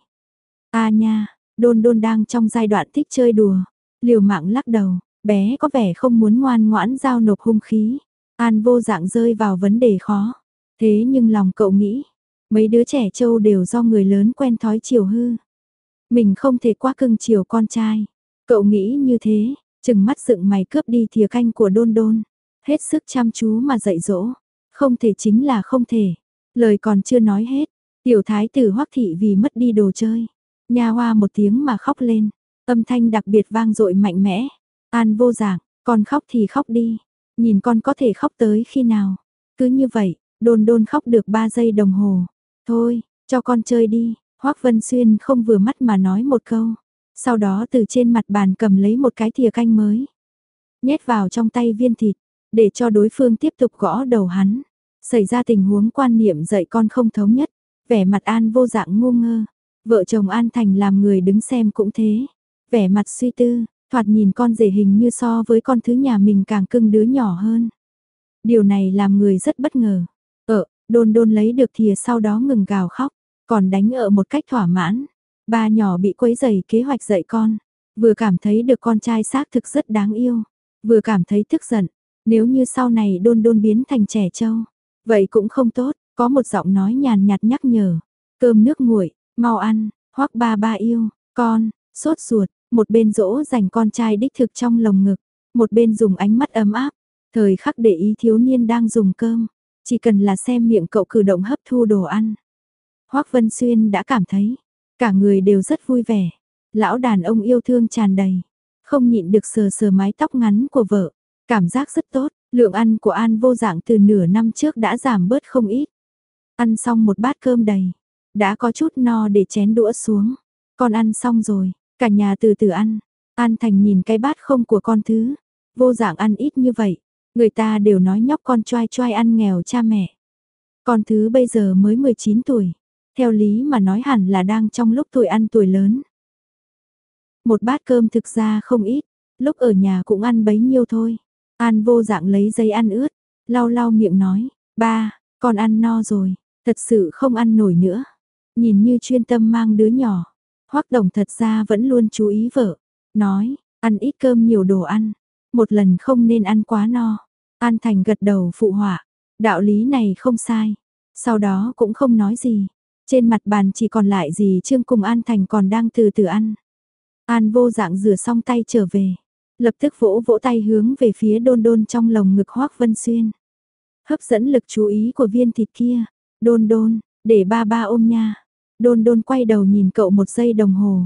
Nha, Đôn Đôn đang trong giai đoạn thích chơi đùa, liều mạng lắc đầu, bé có vẻ không muốn ngoan ngoãn giao nộp hung khí. An Vô Dạng rơi vào vấn đề khó. Thế nhưng lòng cậu nghĩ, mấy đứa trẻ trâu đều do người lớn quen thói chiều hư. Mình không thể quá cưng chiều con trai. Cậu nghĩ như thế, chừng mắt dựng mày cướp đi thìa canh của Đôn Đôn. Hết sức chăm chú mà dạy dỗ. Không thể chính là không thể. Lời còn chưa nói hết, tiểu thái tử Hoắc thị vì mất đi đồ chơi, nha hoa một tiếng mà khóc lên, âm thanh đặc biệt vang dội mạnh mẽ. An Vô Dạng, con khóc thì khóc đi, nhìn con có thể khóc tới khi nào. Cứ như vậy, Đôn Đôn khóc được 3 giây đồng hồ. Thôi, cho con chơi đi, Hoắc Vân Xuyên không vừa mắt mà nói một câu. Sau đó từ trên mặt bàn cầm lấy một cái thìa canh mới, nhét vào trong tay viên thịt, để cho đối phương tiếp tục gõ đầu hắn. Xảy ra tình huống quan niệm dạy con không thống nhất, vẻ mặt An Vô Dạng ngu ngơ. Vợ chồng An Thành làm người đứng xem cũng thế, vẻ mặt suy tư, thoạt nhìn con rể hình như so với con thứ nhà mình càng cưng đứa nhỏ hơn. Điều này làm người rất bất ngờ. Đôn Đôn lấy được thìa sau đó ngừng gào khóc, còn đánh ở một cách thỏa mãn. Ba nhỏ bị quấy rầy kế hoạch dạy con, vừa cảm thấy được con trai xác thực rất đáng yêu, vừa cảm thấy tức giận. Nếu như sau này Đôn Đôn biến thành trẻ trâu, vậy cũng không tốt. Có một giọng nói nhàn nhạt nhắc nhở, cơm nước nguội, mau ăn. Hoắc ba ba yêu, con, sốt ruột, một bên dỗ dành con trai đích thực trong lồng ngực, một bên dùng ánh mắt ấm áp, thời khắc để ý thiếu niên đang dùng cơm, chỉ cần là xem miệng cậu cử động hấp thu đồ ăn. Hoắc Vân Xuyên đã cảm thấy, cả người đều rất vui vẻ, lão đàn ông yêu thương tràn đầy, không nhịn được sờ sờ mái tóc ngắn của vợ, cảm giác rất tốt. Lượng ăn của An Vô Dạng từ nửa năm trước đã giảm bớt không ít. Ăn xong một bát cơm đầy, đã có chút no để chén đũa xuống. Con ăn xong rồi, cả nhà từ từ ăn. An Thành nhìn cái bát không của con thứ, Vô Dạng ăn ít như vậy, người ta đều nói nhóc con choai choai ăn nghèo cha mẹ. Con thứ bây giờ mới 19 tuổi, theo lý mà nói hẳn là đang trong lúc tuổi ăn tuổi lớn. Một bát cơm thực ra không ít, lúc ở nhà cũng ăn bấy nhiêu thôi. An Vô Dạng lấy giấy ăn ướt, lau lau miệng nói, ba, con ăn no rồi, thật sự không ăn nổi nữa. Nhìn như chuyên tâm mang đứa nhỏ, Hoắc Đồng thật ra vẫn luôn chú ý vợ, nói, ăn ít cơm nhiều đồ ăn, một lần không nên ăn quá no. An Thành gật đầu phụ họa, đạo lý này không sai, sau đó cũng không nói gì. Trên mặt bàn chỉ còn lại dì Trương cùng An Thành còn đang từ từ ăn. An Vô Dạng rửa xong tay trở về, lập tức vỗ vỗ tay hướng về phía Đôn Đôn trong lồng ngực Hoắc Vân Xuyên. Hấp dẫn lực chú ý của viên thịt kia. Đôn Đôn, để ba ba ôm nha. Đôn Đôn quay đầu nhìn cậu một giây đồng hồ.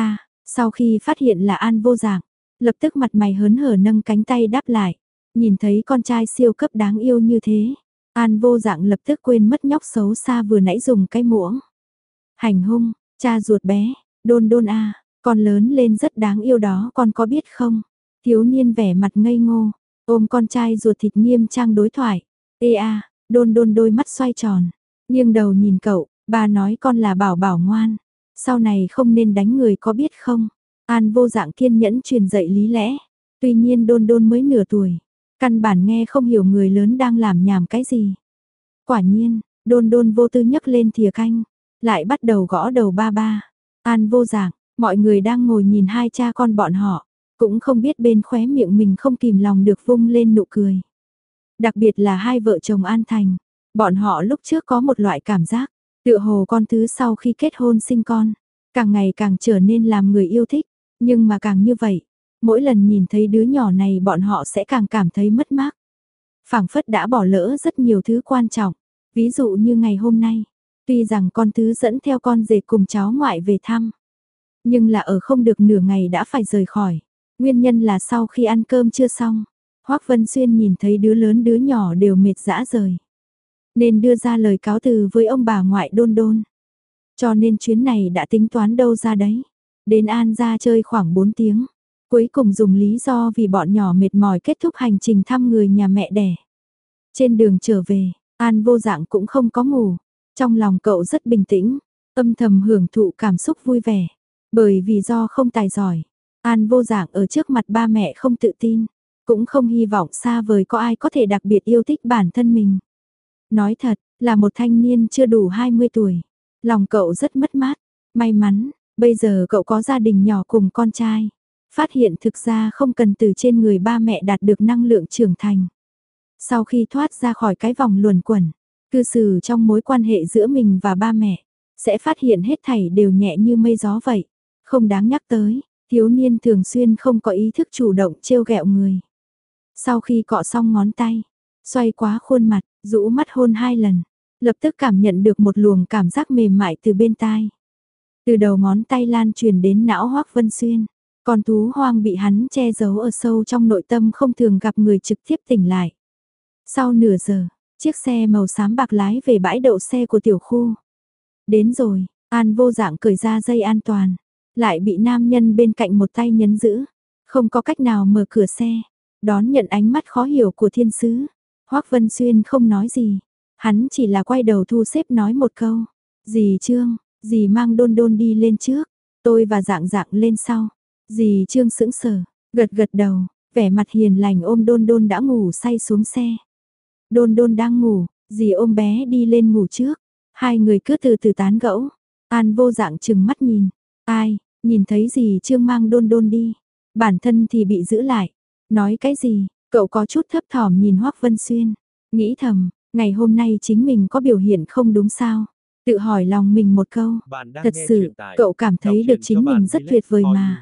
Sau khi phát hiện là An Vô Dạng, lập tức mặt mày hớn hở nâng cánh tay đáp lại. Nhìn thấy con trai siêu cấp đáng yêu như thế, An Vô Dạng lập tức quên mất nhóc xấu xa vừa nãy dùng cái muỗng. Hành hung, cha ruột bé, Đôn Đôn à, con lớn lên rất đáng yêu đó, con có biết không? Thiếu niên vẻ mặt ngây ngô, ôm con trai ruột thịt nghiêm trang đối thoại. Ê à, Đôn Đôn đôi mắt xoay tròn, nghiêng đầu nhìn cậu, bà nói con là bảo bảo ngoan, sau này không nên đánh người có biết không? An Vô Dạng kiên nhẫn truyền dạy lý lẽ, tuy nhiên Đôn Đôn mới nửa tuổi, căn bản nghe không hiểu người lớn đang làm nhảm cái gì. Quả nhiên, Đôn Đôn vô tư nhấc lên thìa canh, lại bắt đầu gõ đầu ba ba. An Vô Dạng, mọi người đang ngồi nhìn hai cha con bọn họ, cũng không biết bên khóe miệng mình không kìm lòng được vung lên nụ cười. Đặc biệt là hai vợ chồng An Thành, bọn họ lúc trước có một loại cảm giác, tựa hồ con thứ sau khi kết hôn sinh con, càng ngày càng trở nên làm người yêu thích, nhưng mà càng như vậy, mỗi lần nhìn thấy đứa nhỏ này bọn họ sẽ càng cảm thấy mất mát. Phảng phất đã bỏ lỡ rất nhiều thứ quan trọng, ví dụ như ngày hôm nay, tuy rằng con thứ dẫn theo con rể cùng cháu ngoại về thăm, nhưng là ở không được nửa ngày đã phải rời khỏi. Nguyên nhân là sau khi ăn cơm chưa xong, Hoắc Vân Xuyên nhìn thấy đứa lớn đứa nhỏ đều mệt rã rời, nên đưa ra lời cáo từ với ông bà ngoại Đôn Đôn. Cho nên chuyến này đã tính toán đâu ra đấy. Đến An gia chơi khoảng 4 tiếng. Cuối cùng dùng lý do vì bọn nhỏ mệt mỏi kết thúc hành trình thăm người nhà mẹ đẻ. Trên đường trở về, An Vô Dạng cũng không có ngủ. Trong lòng cậu rất bình tĩnh, âm thầm hưởng thụ cảm xúc vui vẻ. Bởi vì do không tài giỏi, An Vô Dạng ở trước mặt ba mẹ không tự tin, cũng không hy vọng xa vời có ai có thể đặc biệt yêu thích bản thân mình. Nói thật, là một thanh niên chưa đủ 20 tuổi, lòng cậu rất mất mát. May mắn, bây giờ cậu có gia đình nhỏ cùng con trai. Phát hiện thực ra không cần từ trên người ba mẹ đạt được năng lượng trưởng thành. Sau khi thoát ra khỏi cái vòng luẩn quẩn, cư xử trong mối quan hệ giữa mình và ba mẹ, sẽ phát hiện hết thảy đều nhẹ như mây gió vậy. Không đáng nhắc tới, thiếu niên thường xuyên không có ý thức chủ động trêu ghẹo người. Sau khi cọ xong ngón tay, xoay quá khuôn mặt, rũ mắt hôn 2 lần, lập tức cảm nhận được một luồng cảm giác mềm mại từ bên tai. Từ đầu ngón tay lan truyền đến não Hoắc Vân Xuyên, con thú hoang bị hắn che giấu ở sâu trong nội tâm không thường gặp người trực tiếp tỉnh lại. Sau nửa giờ, chiếc xe màu xám bạc lái về bãi đậu xe của tiểu khu. Đến rồi, An Vô Dạng cởi ra dây an toàn, lại bị nam nhân bên cạnh một tay nhấn giữ, không có cách nào mở cửa xe, đón nhận ánh mắt khó hiểu của thiên sứ. Hoắc Vân Xuyên không nói gì, hắn chỉ là quay đầu thu xếp nói một câu, dì Trương, dì mang Đôn Đôn đi lên trước, tôi và Dạng Dạng lên sau. Dì Trương sững sờ, gật gật đầu, vẻ mặt hiền lành ôm Đôn Đôn đã ngủ say xuống xe. Đôn Đôn đang ngủ, dì ôm bé đi lên ngủ trước, hai người cứ từ từ tán gẫu. An Vô Dạng chừng mắt nhìn, ai, nhìn thấy dì Trương mang Đôn Đôn đi, bản thân thì bị giữ lại. Nói cái gì? Cậu có chút thấp thỏm nhìn Hoắc Vân Xuyên, nghĩ thầm, ngày hôm nay chính mình có biểu hiện không đúng sao? Tự hỏi lòng mình một câu, thật sự, cậu cảm thấy được chính mình rất tuyệt vời mà.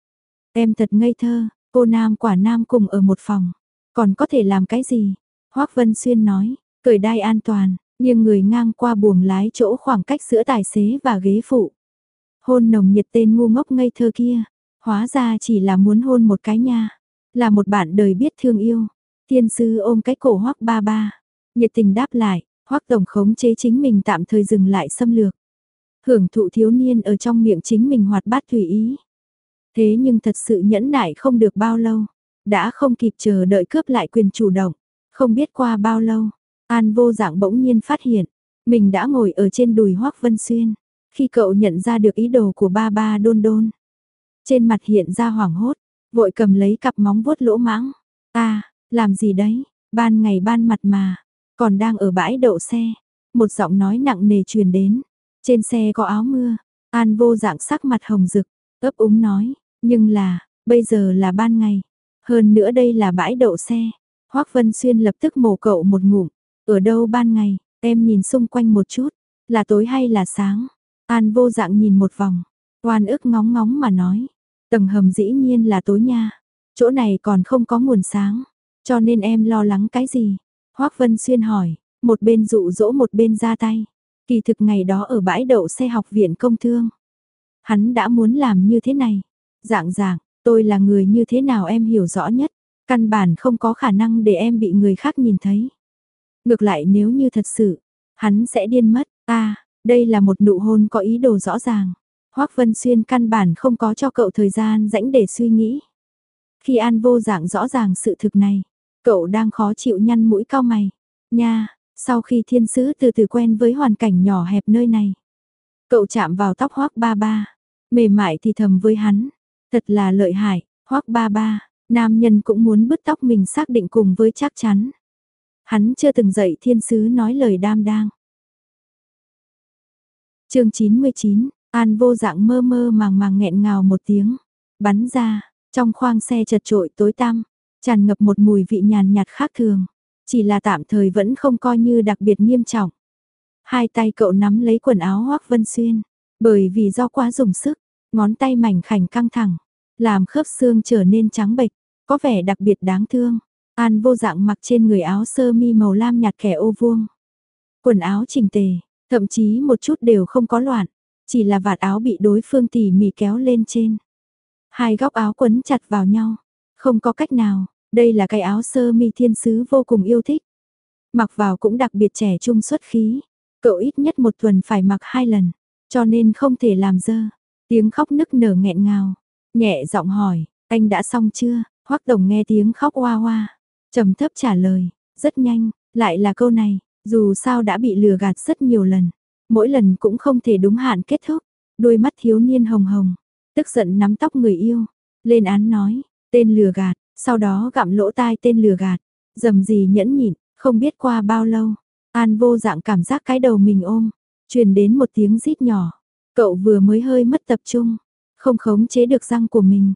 Em thật ngây thơ, cô nam quả nam cùng ở một phòng, còn có thể làm cái gì? Hoắc Vân Xuyên nói, cởi đai an toàn, nhưng người ngang qua buồng lái chỗ khoảng cách giữa tài xế và ghế phụ. Hôn nồng nhiệt tên ngu ngốc ngây thơ kia, hóa ra chỉ là muốn hôn một cái nha. Là một bạn đời biết thương yêu. Thiên sư ôm cái cổ Hoắc ba ba, nhiệt tình đáp lại. Hoắc tổng khống chế chính mình tạm thời dừng lại xâm lược, hưởng thụ thiếu niên ở trong miệng chính mình hoạt bát tùy ý. Thế nhưng thật sự nhẫn nại không được bao lâu, đã không kịp chờ đợi cướp lại quyền chủ động. Không biết qua bao lâu, An Vô Dạng bỗng nhiên phát hiện mình đã ngồi ở trên đùi Hoắc Vân Xuyên. Khi cậu nhận ra được ý đồ của ba ba Đôn Đôn, trên mặt hiện ra hoảng hốt, vội cầm lấy cặp móng vuốt lỗ mãng. Làm gì đấy, ban ngày ban mặt mà, còn đang ở bãi đậu xe. Một giọng nói nặng nề truyền đến, trên xe có áo mưa. An Vô Dạng sắc mặt hồng rực, ấp úng nói, nhưng là, bây giờ là ban ngày, hơn nữa đây là bãi đậu xe. Hoắc Vân Xuyên lập tức mổ cậu một ngụm, ở đâu ban ngày, em nhìn xung quanh một chút, là tối hay là sáng? An Vô Dạng nhìn một vòng, oan ức ngóng ngóng mà nói, tầng hầm dĩ nhiên là tối nha. Chỗ này còn không có nguồn sáng, cho nên em lo lắng cái gì? Hoắc Vân Xuyên hỏi, một bên dụ dỗ một bên ra tay. Kỳ thực ngày đó ở bãi đậu xe học viện công thương, hắn đã muốn làm như thế này. Dạng dạng, tôi là người như thế nào em hiểu rõ nhất, căn bản không có khả năng để em bị người khác nhìn thấy. Ngược lại nếu như thật sự, hắn sẽ điên mất. Đây là một nụ hôn có ý đồ rõ ràng. Hoắc Vân Xuyên căn bản không có cho cậu thời gian rãnh để suy nghĩ. Khi An Vô Dạng rõ ràng sự thực này, cậu đang khó chịu nhăn mũi cau mày. Nha, sau khi thiên sứ từ từ quen với hoàn cảnh nhỏ hẹp nơi này, cậu chạm vào tóc Hoắc Ba Ba, mềm mại thì thầm với hắn, thật là lợi hại, Hoắc Ba Ba, nam nhân cũng muốn bứt tóc mình xác định cùng với chắc chắn. Hắn chưa từng dạy thiên sứ nói lời đam đang. Chương 99, An Vô Dạng mơ mơ màng màng nghẹn ngào một tiếng, bắn ra, trong khoang xe chật trội tối tăm, tràn ngập một mùi vị nhàn nhạt khác thường, chỉ là tạm thời vẫn không coi như đặc biệt nghiêm trọng. Hai tay cậu nắm lấy quần áo Hoắc Vân Xuyên, bởi vì do quá dùng sức, ngón tay mảnh khảnh căng thẳng, làm khớp xương trở nên trắng bệch, có vẻ đặc biệt đáng thương. An Vô Dạng mặc trên người áo sơ mi màu lam nhạt kẻ ô vuông, quần áo chỉnh tề, thậm chí một chút đều không có loạn, chỉ là vạt áo bị đối phương tỉ mỉ kéo lên trên. Hai góc áo quấn chặt vào nhau, không có cách nào, đây là cái áo sơ mi thiên sứ vô cùng yêu thích. Mặc vào cũng đặc biệt trẻ trung xuất khí, cậu ít nhất một tuần phải mặc 2 lần, cho nên không thể làm dơ. Tiếng khóc nức nở nghẹn ngào, nhẹ giọng hỏi, anh đã xong chưa? Hoắc Tổng nghe tiếng khóc oa oa, trầm thấp trả lời, rất nhanh, lại là câu này, dù sao đã bị lừa gạt rất nhiều lần, mỗi lần cũng không thể đúng hạn kết thúc. Đôi mắt thiếu niên hồng hồng, tức giận nắm tóc người yêu, lên án nói, tên lừa gạt, sau đó gặm lỗ tai tên lừa gạt, dầm gì nhẫn nhịn, không biết qua bao lâu, An Vô Dạng cảm giác cái đầu mình ôm, truyền đến một tiếng rít nhỏ. Cậu vừa mới hơi mất tập trung, không khống chế được răng của mình.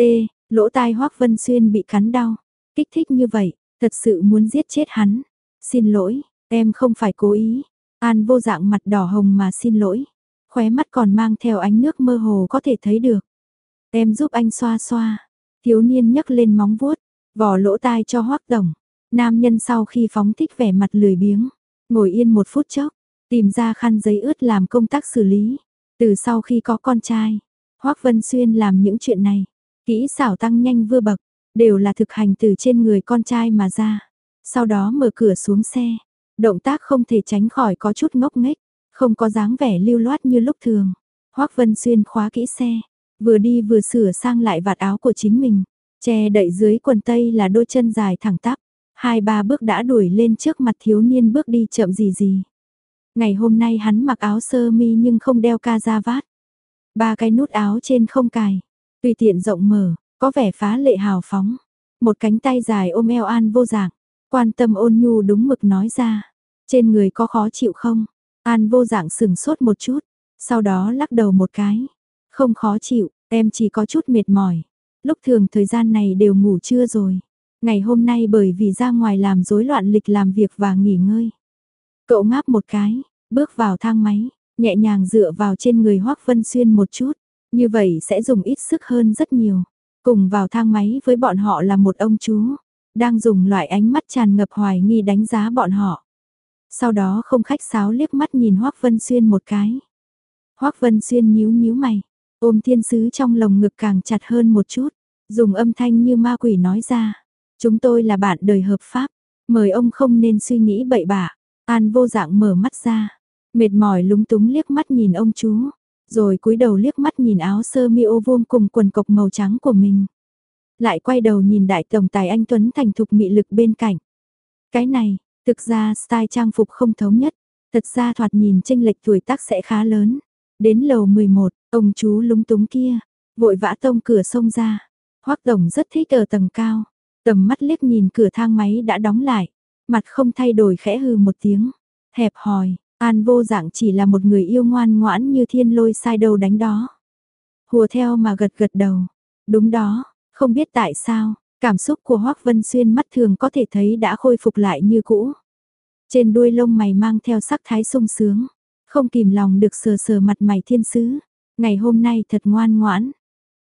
Lỗ tai Hoắc Vân Xuyên bị cắn đau, kích thích như vậy, thật sự muốn giết chết hắn. Xin lỗi, em không phải cố ý. An Vô Dạng mặt đỏ hồng mà xin lỗi, khóe mắt còn mang theo ánh nước mơ hồ có thể thấy được. Em giúp anh xoa xoa. Thiếu niên nhấc lên móng vuốt, vò lỗ tai cho Hoắc Tổng. Nam nhân sau khi phóng thích vẻ mặt lười biếng, ngồi yên một phút chốc, tìm ra khăn giấy ướt làm công tác xử lý. Từ sau khi có con trai, Hoắc Vân Xuyên làm những chuyện này, kỹ xảo tăng nhanh vượt bậc, đều là thực hành từ trên người con trai mà ra. Sau đó mở cửa xuống xe, động tác không thể tránh khỏi có chút ngốc nghếch, không có dáng vẻ lưu loát như lúc thường. Hoắc Vân Xuyên khóa kỹ xe, vừa đi vừa sửa sang lại vạt áo của chính mình, che đậy dưới quần tây là đôi chân dài thẳng tắp. 2-3 bước đã đuổi lên trước mặt thiếu niên bước đi chậm gì gì. Ngày hôm nay hắn mặc áo sơ mi nhưng không đeo ca da vát. 3 cái nút áo trên không cài, tùy tiện rộng mở, có vẻ phá lệ hào phóng. Một cánh tay dài ôm eo An Vô Dạng, quan tâm ôn nhu đúng mực nói ra. Trên người có khó chịu không? An Vô Dạng sững sốt một chút, sau đó lắc đầu một cái. Không khó chịu, em chỉ có chút mệt mỏi. Lúc thường thời gian này đều ngủ trưa rồi. Ngày hôm nay bởi vì ra ngoài làm rối loạn lịch làm việc và nghỉ ngơi. Cậu ngáp một cái, bước vào thang máy, nhẹ nhàng dựa vào trên người Hoắc Vân Xuyên một chút. Như vậy sẽ dùng ít sức hơn rất nhiều. Cùng vào thang máy với bọn họ là một ông chú, đang dùng loại ánh mắt tràn ngập hoài nghi đánh giá bọn họ. Sau đó không khách sáo liếc mắt nhìn Hoắc Vân Xuyên một cái. Hoắc Vân Xuyên nhíu nhíu mày, ôm thiên sứ trong lồng ngực càng chặt hơn một chút, dùng âm thanh như ma quỷ nói ra. Chúng tôi là bạn đời hợp pháp, mời ông không nên suy nghĩ bậy bạ. An Vô Dạng mở mắt ra, mệt mỏi lúng túng liếc mắt nhìn ông chú, rồi cúi đầu liếc mắt nhìn áo sơ mi ô vuông cùng quần cộc màu trắng của mình. Lại quay đầu nhìn đại tổng tài anh tuấn thành thục mị lực bên cạnh. Cái này, thực ra style trang phục không thống nhất, thật ra thoạt nhìn chênh lệch tuổi tác sẽ khá lớn. Đến lầu 11, ông chú lúng túng kia, vội vã tông cửa xông ra. Hoắc Tổng rất thích ở tầng cao, tầm mắt liếc nhìn cửa thang máy đã đóng lại, mặt không thay đổi khẽ hừ một tiếng, hẹp hòi. An Vô Dạng chỉ là một người yêu ngoan ngoãn như thiên lôi sai đâu đánh đó. Hùa theo mà gật gật đầu. Đúng đó, không biết tại sao, cảm xúc của Hoắc Vân Xuyên mắt thường có thể thấy đã khôi phục lại như cũ. Trên đuôi lông mày mang theo sắc thái sung sướng, không kìm lòng được sờ sờ mặt mày thiên sứ. Ngày hôm nay thật ngoan ngoãn.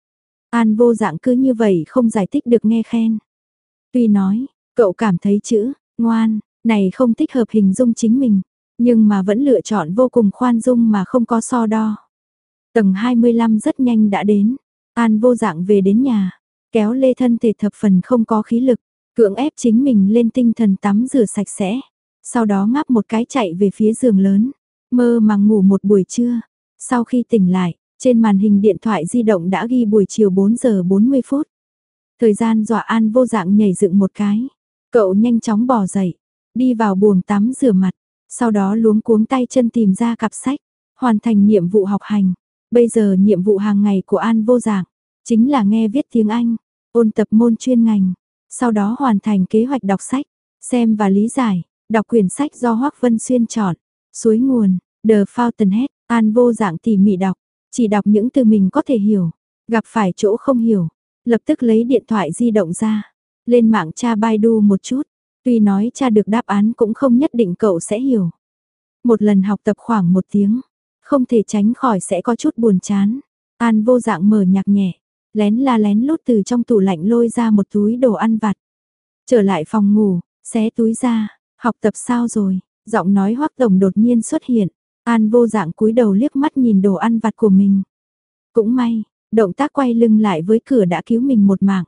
An Vô Dạng cứ như vậy không giải thích được nghe khen. Tuy nói, cậu cảm thấy chữ ngoan này không thích hợp hình dung chính mình, nhưng mà vẫn lựa chọn vô cùng khoan dung mà không có so đo. Tầng 25 rất nhanh đã đến, An Vô Dạng về đến nhà, kéo lê thân thể thập phần không có khí lực, cưỡng ép chính mình lên tinh thần tắm rửa sạch sẽ, sau đó ngáp một cái chạy về phía giường lớn, mơ màng ngủ một buổi trưa. Sau khi tỉnh lại, trên màn hình điện thoại di động đã ghi buổi chiều 4 giờ 40 phút. Thời gian dọa An Vô Dạng nhảy dựng một cái. Cậu nhanh chóng bò dậy, đi vào buồng tắm rửa mặt, sau đó luống cuống tay chân tìm ra cặp sách, hoàn thành nhiệm vụ học hành. Bây giờ nhiệm vụ hàng ngày của An Vô Dạng chính là nghe viết tiếng Anh, ôn tập môn chuyên ngành, sau đó hoàn thành kế hoạch đọc sách, xem và lý giải, đọc quyển sách do Hoắc Vân Xuyên chọn. Suối nguồn, The Fountainhead, An Vô Dạng tỉ mỉ đọc, chỉ đọc những từ mình có thể hiểu, gặp phải chỗ không hiểu, lập tức lấy điện thoại di động ra, lên mạng tra Baidu một chút, tuy nói tra được đáp án cũng không nhất định cậu sẽ hiểu. Một lần học tập khoảng 1 tiếng, không thể tránh khỏi sẽ có chút buồn chán. An Vô Dạng mở nhạc nhẹ, lén la lén lút từ trong tủ lạnh lôi ra một túi đồ ăn vặt. Trở lại phòng ngủ, xé túi ra, học tập sao rồi, giọng nói Hoắc Tổng đột nhiên xuất hiện. An Vô Dạng cúi đầu liếc mắt nhìn đồ ăn vặt của mình. Cũng may, động tác quay lưng lại với cửa đã cứu mình một mạng.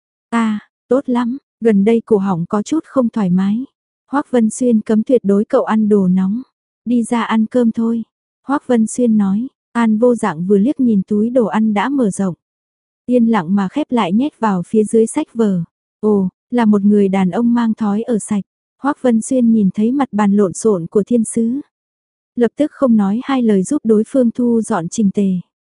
Tốt lắm, gần đây cổ họng có chút không thoải mái. Hoắc Vân Xuyên cấm tuyệt đối cậu ăn đồ nóng. Đi ra ăn cơm thôi. Hoắc Vân Xuyên nói, An Vô Dạng vừa liếc nhìn túi đồ ăn đã mở rộng. Yên lặng mà khép lại nhét vào phía dưới sách vở. Ồ, là một người đàn ông mang thói ở sạch. Hoắc Vân Xuyên nhìn thấy mặt bàn lộn xộn của thiên sứ, lập tức không nói hai lời giúp đối phương thu dọn chỉnh tề.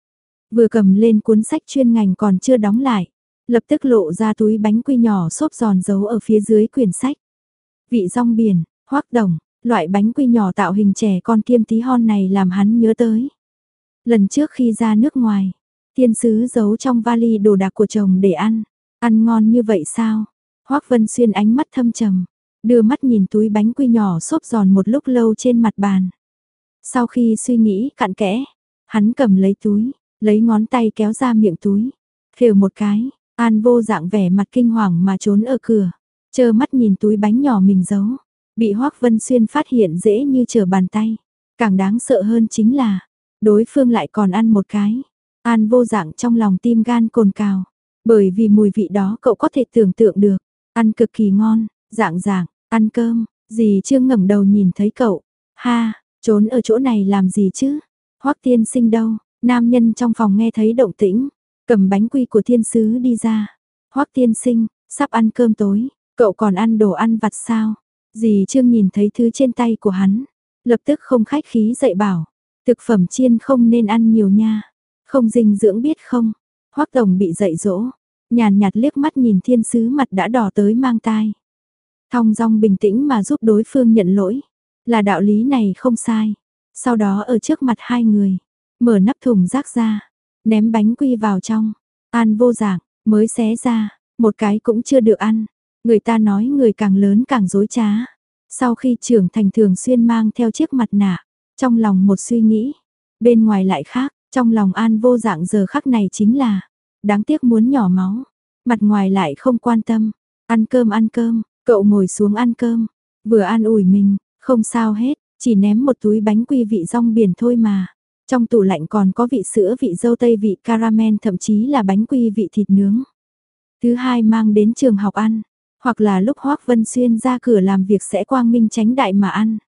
Vừa cầm lên cuốn sách chuyên ngành còn chưa đóng lại, lập tức lộ ra túi bánh quy nhỏ xốp giòn giấu ở phía dưới quyển sách. Vị rong biển, Hoắc Đồng, loại bánh quy nhỏ tạo hình trẻ con kiêm tí hon này làm hắn nhớ tới. Lần trước khi ra nước ngoài, thiên sứ giấu trong vali đồ đạc của chồng để ăn ngon như vậy sao? Hoắc Vân Xuyên ánh mắt thâm trầm, đưa mắt nhìn túi bánh quy nhỏ xốp giòn một lúc lâu trên mặt bàn. Sau khi suy nghĩ cặn kẽ, hắn cầm lấy túi, lấy ngón tay kéo ra miệng túi, khều một cái, An Vô Dạng vẻ mặt kinh hoàng mà trốn ở cửa, trơ mắt nhìn túi bánh nhỏ mình giấu, bị Hoắc Vân Xuyên phát hiện dễ như trở bàn tay. Càng đáng sợ hơn chính là, đối phương lại còn ăn một cái. An Vô Dạng trong lòng tim gan cồn cào, bởi vì mùi vị đó cậu có thể tưởng tượng được, ăn cực kỳ ngon. Dạng Dạng, ăn cơm, dì Trương ngẩng đầu nhìn thấy cậu, ha, trốn ở chỗ này làm gì chứ? Hoắc tiên sinh đâu? Nam nhân trong phòng nghe thấy động tĩnh, cầm bánh quy của thiên sứ đi ra. Hoắc tiên sinh, sắp ăn cơm tối, cậu còn ăn đồ ăn vặt sao? Dì Trương nhìn thấy thứ trên tay của hắn, lập tức không khách khí dạy bảo, thực phẩm chiên không nên ăn nhiều nha, không dinh dưỡng biết không? Hoắc tổng bị dạy dỗ, nhàn nhạt liếc mắt nhìn thiên sứ mặt đã đỏ tới mang tai. Thong dong bình tĩnh mà giúp đối phương nhận lỗi, là đạo lý này không sai. Sau đó ở trước mặt hai người, mở nắp thùng rác ra, ném bánh quy vào trong. An Vô Dạng mới xé ra, một cái cũng chưa được ăn. Người ta nói người càng lớn càng dối trá. Sau khi trưởng thành thường xuyên mang theo chiếc mặt nạ, trong lòng một suy nghĩ, bên ngoài lại khác. Trong lòng An Vô Dạng giờ khắc này chính là, đáng tiếc muốn nhỏ máu, mặt ngoài lại không quan tâm. Ăn cơm, cậu ngồi xuống ăn cơm, vừa an ủi mình, không sao hết, chỉ ném một túi bánh quy vị rong biển thôi mà. Trong tủ lạnh còn có vị sữa vị dâu tây vị caramel, thậm chí là bánh quy vị thịt nướng. Thứ hai mang đến trường học ăn, hoặc là lúc Hoắc Vân Xuyên ra cửa làm việc sẽ quang minh chánh đại mà ăn.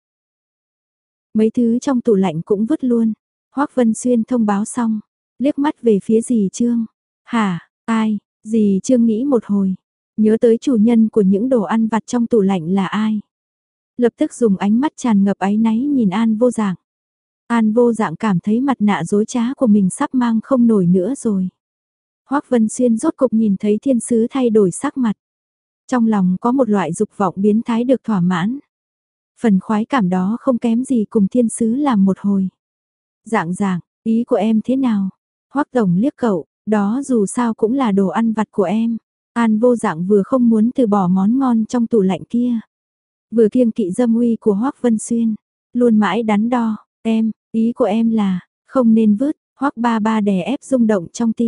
Mấy thứ trong tủ lạnh cũng vứt luôn. Hoắc Vân Xuyên thông báo xong, liếc mắt về phía dì Trương. Hả, ai? Dì Trương nghĩ một hồi, nhớ tới chủ nhân của những đồ ăn vặt trong tủ lạnh là ai. Lập tức dùng ánh mắt tràn ngập áy náy nhìn An Vô Dạng. An Vô Dạng cảm thấy mặt nạ dối trá của mình sắp mang không nổi nữa rồi. Hoắc Vân Xuyên rốt cục nhìn thấy thiên sứ thay đổi sắc mặt. Trong lòng có một loại dục vọng biến thái được thỏa mãn. Phần khoái cảm đó không kém gì cùng thiên sứ làm một hồi. Dạng, ý của em thế nào? Hoắc tổng liếc cậu, đó dù sao cũng là đồ ăn vặt của em. An Vô Dạng vừa không muốn từ bỏ món ngon trong tủ lạnh kia, vừa kiêng kỵ dâm uy của Hoắc Vân Xuyên, luôn mãi đắn đo. Ý của em là, không nên vứt. Hoắc ba ba đè ép rung động trong tim.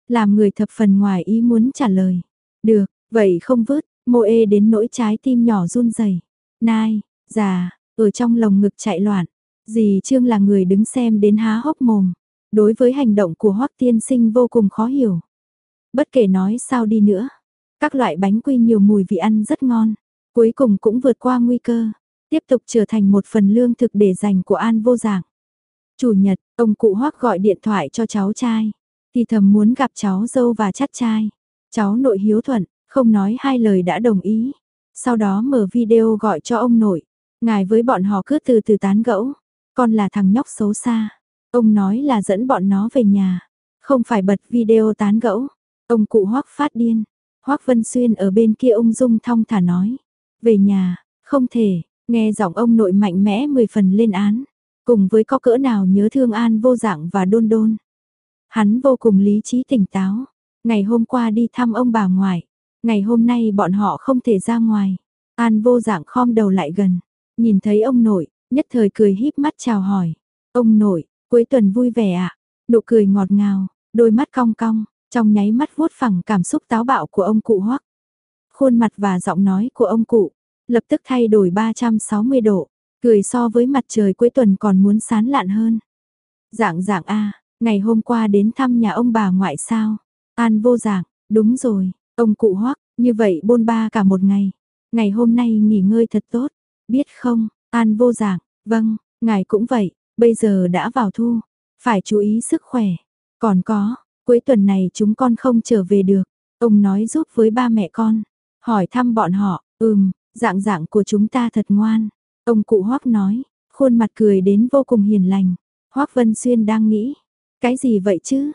làm người thập phần ngoài ý muốn trả lời. Được, vậy không vứt, Mô Ê đến nỗi trái tim nhỏ run rẩy. Nai, già, ở trong lồng ngực chạy loạn. Dì Trương là người đứng xem đến há hốc mồm. Đối với hành động của Hoắc tiên sinh vô cùng khó hiểu. Bất kể nói sao đi nữa, các loại bánh quy nhiều mùi vị ăn rất ngon, cuối cùng cũng vượt qua nguy cơ, tiếp tục trở thành một phần lương thực để dành của An Vô Dạng. Chủ nhật, ông cụ Hoắc gọi điện thoại cho cháu trai, thì thầm muốn gặp cháu dâu và chắt trai. Cháu nội hiếu thuận, không nói hai lời đã đồng ý. Sau đó mở video gọi cho ông nội, ngài với bọn họ cứ từ từ tán gẫu, con là thằng nhóc xấu xa. Ông nói là dẫn bọn nó về nhà, không phải bật video tán gẫu. Ông cụ Hoắc phát điên. Hoắc Vân Xuyên ở bên kia ung dung thong thả nói, về nhà, không thể. Nghe giọng ông nội mạnh mẽ 10 phần lên án, cùng với có cỡ nào nhớ thương An Vô Dạng và Đôn Đôn. Hắn vô cùng lý trí tỉnh táo, ngày hôm qua đi thăm ông bà ngoại, ngày hôm nay bọn họ không thể ra ngoài. An Vô Dạng khom đầu lại gần, nhìn thấy ông nội, nhất thời cười híp mắt chào hỏi. Ông nội, cuối tuần vui vẻ ạ. Nụ cười ngọt ngào, đôi mắt cong cong, trong nháy mắt vuốt phẳng cảm xúc táo bạo của ông cụ Hoắc. Khuôn mặt và giọng nói của ông cụ lập tức thay đổi 360 độ, cười so với mặt trời cuối tuần còn muốn sán lạn hơn. Dạng Dạng a, ngày hôm qua đến thăm nhà ông bà ngoại sao? An Vô Dạng, đúng rồi, ông cụ Hoắc, như vậy bôn ba cả một ngày. Ngày hôm nay nghỉ ngơi thật tốt, biết không? An Vô Dạng, vâng, ngài cũng vậy, bây giờ đã vào thu, phải chú ý sức khỏe. Còn có, cuối tuần này chúng con không trở về được, ông nói giúp với ba mẹ con, hỏi thăm bọn họ. Dạng Dạng của chúng ta thật ngoan. Ông cụ Hoắc nói, khuôn mặt cười đến vô cùng hiền lành. Hoắc Vân Xuyên đang nghĩ, cái gì vậy chứ?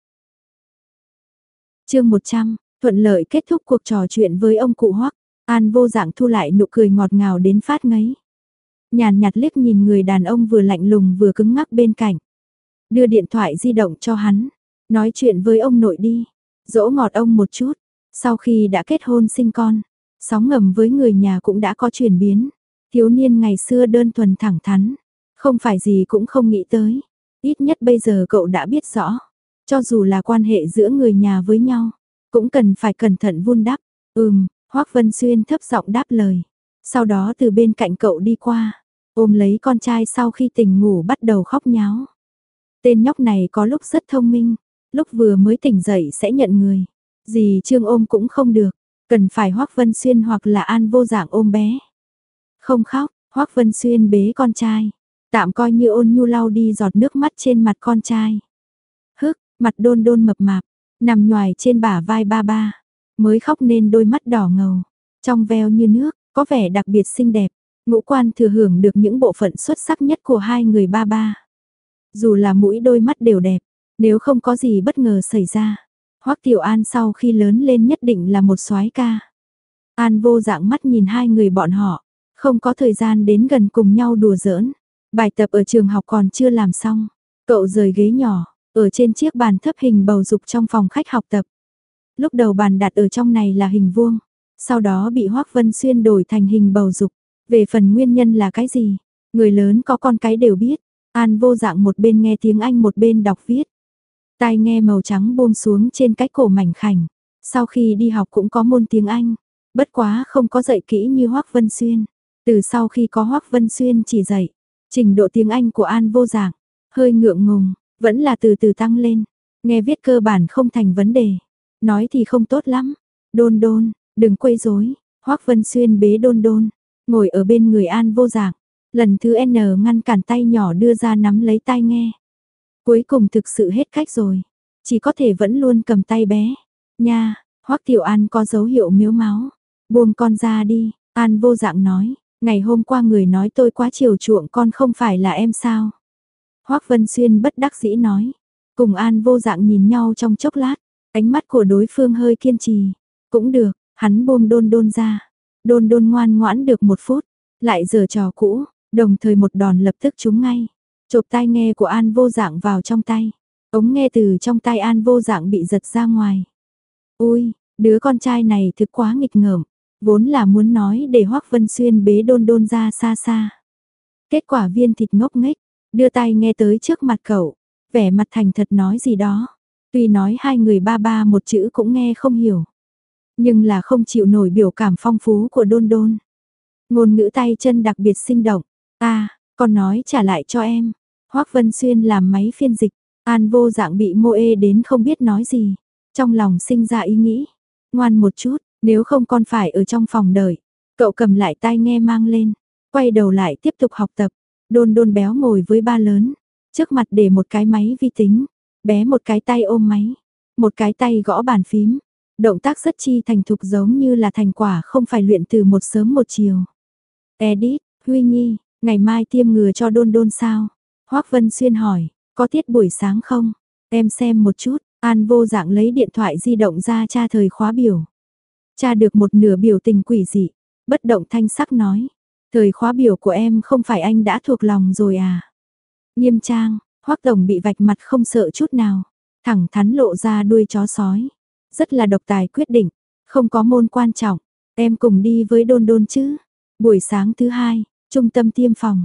Chương 100, thuận lợi kết thúc cuộc trò chuyện với ông cụ Hoắc. An Vô Dạng thu lại nụ cười ngọt ngào đến phát ngấy. Nhàn nhạt liếc nhìn người đàn ông vừa lạnh lùng vừa cứng ngắc bên cạnh. Đưa điện thoại di động cho hắn, nói chuyện với ông nội đi, dỗ ngọt ông một chút. Sau khi đã kết hôn sinh con, sóng ngầm với người nhà cũng đã có chuyển biến. Thiếu niên ngày xưa đơn thuần thẳng thắn, không phải gì cũng không nghĩ tới. Ít nhất bây giờ cậu đã biết rõ, cho dù là quan hệ giữa người nhà với nhau, cũng cần phải cẩn thận vun đắp. Hoắc Vân Xuyên thấp giọng đáp lời. Sau đó từ bên cạnh cậu đi qua, ôm lấy con trai sau khi tỉnh ngủ bắt đầu khóc nháo. Tên nhóc này có lúc rất thông minh, lúc vừa mới tỉnh dậy sẽ nhận người. Dì Trương ôm cũng không được, cần phải Hoắc Vân Xuyên hoặc là An Vô Dạng ôm bé. Không khóc, Hoắc Vân Xuyên bế con trai, tạm coi như ôn nhu lau đi giọt nước mắt trên mặt con trai. Mặt Đôn Đôn mập mạp, nằm nhoài trên bả vai ba ba, mới khóc nên đôi mắt đỏ ngầu, trong veo như nước, có vẻ đặc biệt xinh đẹp. Ngũ Quan thừa hưởng được những bộ phận xuất sắc nhất của hai người ba ba. Dù là mũi đôi mắt đều đẹp, nếu không có gì bất ngờ xảy ra, Hoắc Tiểu An sau khi lớn lên nhất định là một soái ca. An Vô Dạng mắt nhìn hai người bọn họ, không có thời gian đến gần cùng nhau đùa giỡn. Bài tập ở trường học còn chưa làm xong, cậu rời ghế nhỏ, ở trên chiếc bàn thấp hình bầu dục trong phòng khách học tập. Lúc đầu bàn đặt ở trong này là hình vuông, sau đó bị Hoắc Vân Xuyên đổi thành hình bầu dục. Về phần nguyên nhân là cái gì, người lớn có con cái đều biết. An Vô Dạng một bên nghe tiếng Anh một bên đọc viết. Tai nghe màu trắng buông xuống trên cái cổ mảnh khảnh. Sau khi đi học cũng có môn tiếng Anh, bất quá không có dạy kỹ như Hoắc Vân Xuyên. Từ sau khi có Hoắc Vân Xuyên chỉ dạy, trình độ tiếng Anh của An Vô Dạng hơi ngượng ngùng, vẫn là từ từ tăng lên. Nghe viết cơ bản không thành vấn đề, nói thì không tốt lắm. Đôn Đôn, đừng quấy rối. Hoắc Vân Xuyên bế Đôn Đôn, ngồi ở bên người An Vô Dạng, lần thứ N ngăn cản tay nhỏ đưa ra nắm lấy tai nghe. Cuối cùng thực sự hết cách rồi, chỉ có thể vẫn luôn cầm tay bé. Nha, Hoắc Tiểu An có dấu hiệu miếu máu. Buông con ra đi, An Vô Dạng nói, ngày hôm qua người nói tôi quá chiều chuộng con không phải là em sao? Hoắc Vân Xuyên bất đắc dĩ nói, cùng An Vô Dạng nhìn nhau trong chốc lát, ánh mắt của đối phương hơi kiên trì. Cũng được, hắn buông Đôn Đôn ra. Đôn Đôn ngoan ngoãn được 1 phút, lại giở trò cũ, đồng thời một đòn lập tức trúng ngay. Chộp tai nghe của An Vô Dạng vào trong tay. Ống nghe từ trong tay An Vô Dạng bị giật ra ngoài. Ui, đứa con trai này thực quá nghịch ngợm, vốn là muốn nói để Hoắc Vân Xuyên bế Đôn Đôn ra xa xa. Kết quả viên thịt ngốc nghếch, đưa tay nghe tới trước mặt cậu, vẻ mặt thành thật nói gì đó. Tuy nói hai người ba ba một chữ cũng nghe không hiểu. Nhưng là không chịu nổi biểu cảm phong phú của Đôn Đôn. Ngôn ngữ tay chân đặc biệt sinh động. Con nói trả lại cho em. Hoắc Vân Xuyên làm máy phiên dịch. An Vô Dạng bị mô ê đến không biết nói gì. Trong lòng sinh ra ý nghĩ. Ngoan một chút, nếu không con phải ở trong phòng đợi. Cậu cầm lại tai nghe mang lên. Quay đầu lại tiếp tục học tập. Đôn Đôn béo ngồi với ba lớn. Trước mặt để một cái máy vi tính. Bé một cái tay ôm máy. Một cái tay gõ bàn phím. Động tác rất chi thành thục giống như là thành quả không phải luyện từ một sớm một chiều. Edit, Huy Nhi, ngày mai tiêm ngừa cho Đôn Đôn sao? Hoắc Vân Xuyên hỏi, có tiết buổi sáng không? Em xem một chút, An Vô Dạng lấy điện thoại di động ra tra thời khóa biểu. Tra được một nửa biểu tình quỷ dị, bất động thanh sắc nói. Thời khóa biểu của em không phải anh đã thuộc lòng rồi à? Nghiêm trang, Hoắc Tổng bị vạch mặt không sợ chút nào. Thẳng thắn lộ ra đuôi chó sói. Rất là độc tài quyết định, không có môn quan trọng. Em cùng đi với Đôn Đôn chứ? Buổi sáng thứ hai, trung tâm tiêm phòng.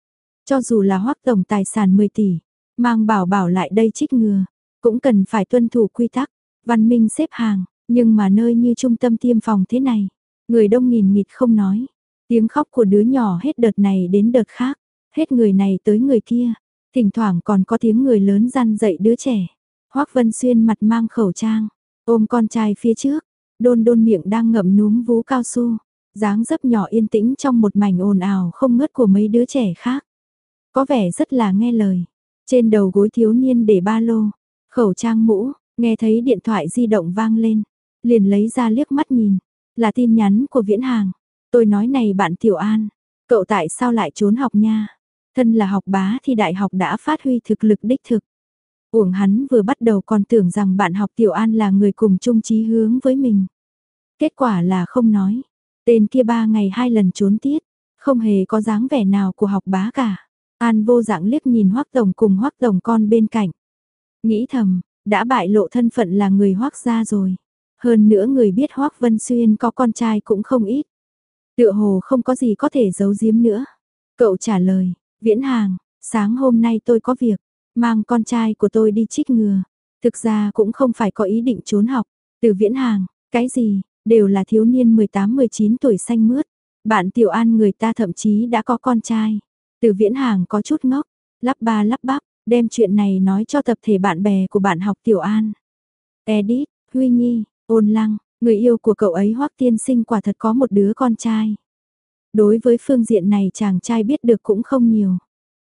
Cho dù là Hoắc Tổng tài sản 10 tỷ, mang bảo bảo lại đây trích ngừa, cũng cần phải tuân thủ quy tắc, văn minh xếp hàng, nhưng mà nơi như trung tâm tiêm phòng thế này, người đông nghìn nghịt không nói, tiếng khóc của đứa nhỏ hết đợt này đến đợt khác, hết người này tới người kia, thỉnh thoảng còn có tiếng người lớn răn dạy đứa trẻ. Hoắc Vân Xuyên mặt mang khẩu trang, ôm con trai phía trước, Đôn Đôn miệng đang ngậm núm vú cao su, dáng dấp nhỏ yên tĩnh trong một mảnh ồn ào không ngớt của mấy đứa trẻ khác. Có vẻ rất là nghe lời. Trên đầu gối thiếu niên để ba lô, khẩu trang mũ, nghe thấy điện thoại di động vang lên, liền lấy ra liếc mắt nhìn, là tin nhắn của Viễn Hàng. Tôi nói này bạn Tiểu An, cậu tại sao lại trốn học nha? Thân là học bá thì đại học đã phát huy thực lực đích thực. Uổng hắn vừa bắt đầu còn tưởng rằng bạn học Tiểu An là người cùng chung chí hướng với mình. Kết quả là không nói. Tên kia 3 ngày 2 lần trốn tiết, không hề có dáng vẻ nào của học bá cả. An Vô Dạng liếc nhìn Hoắc Tổng cùng Hoắc Tổng con bên cạnh. Nghĩ thầm, đã bại lộ thân phận là người Hoắc gia rồi. Hơn nữa người biết Hoắc Vân Xuyên có con trai cũng không ít. Tựa hồ không có gì có thể giấu giếm nữa. Cậu trả lời, Viễn Hàng, sáng hôm nay tôi có việc, mang con trai của tôi đi trích ngừa. Thực ra cũng không phải có ý định trốn học. Từ Viễn Hàng, cái gì, đều là thiếu niên 18-19 tuổi xanh mướt. Bạn Tiểu An người ta thậm chí đã có con trai. Từ Viễn Hàng có chút ngốc, lắp ba lắp bắp, đem chuyện này nói cho tập thể bạn bè của bạn học Tiểu An. Edit, Huy Nhi, Ôn Lăng, người yêu của cậu ấy Hoắc tiên sinh quả thật có một đứa con trai. Đối với phương diện này chàng trai biết được cũng không nhiều.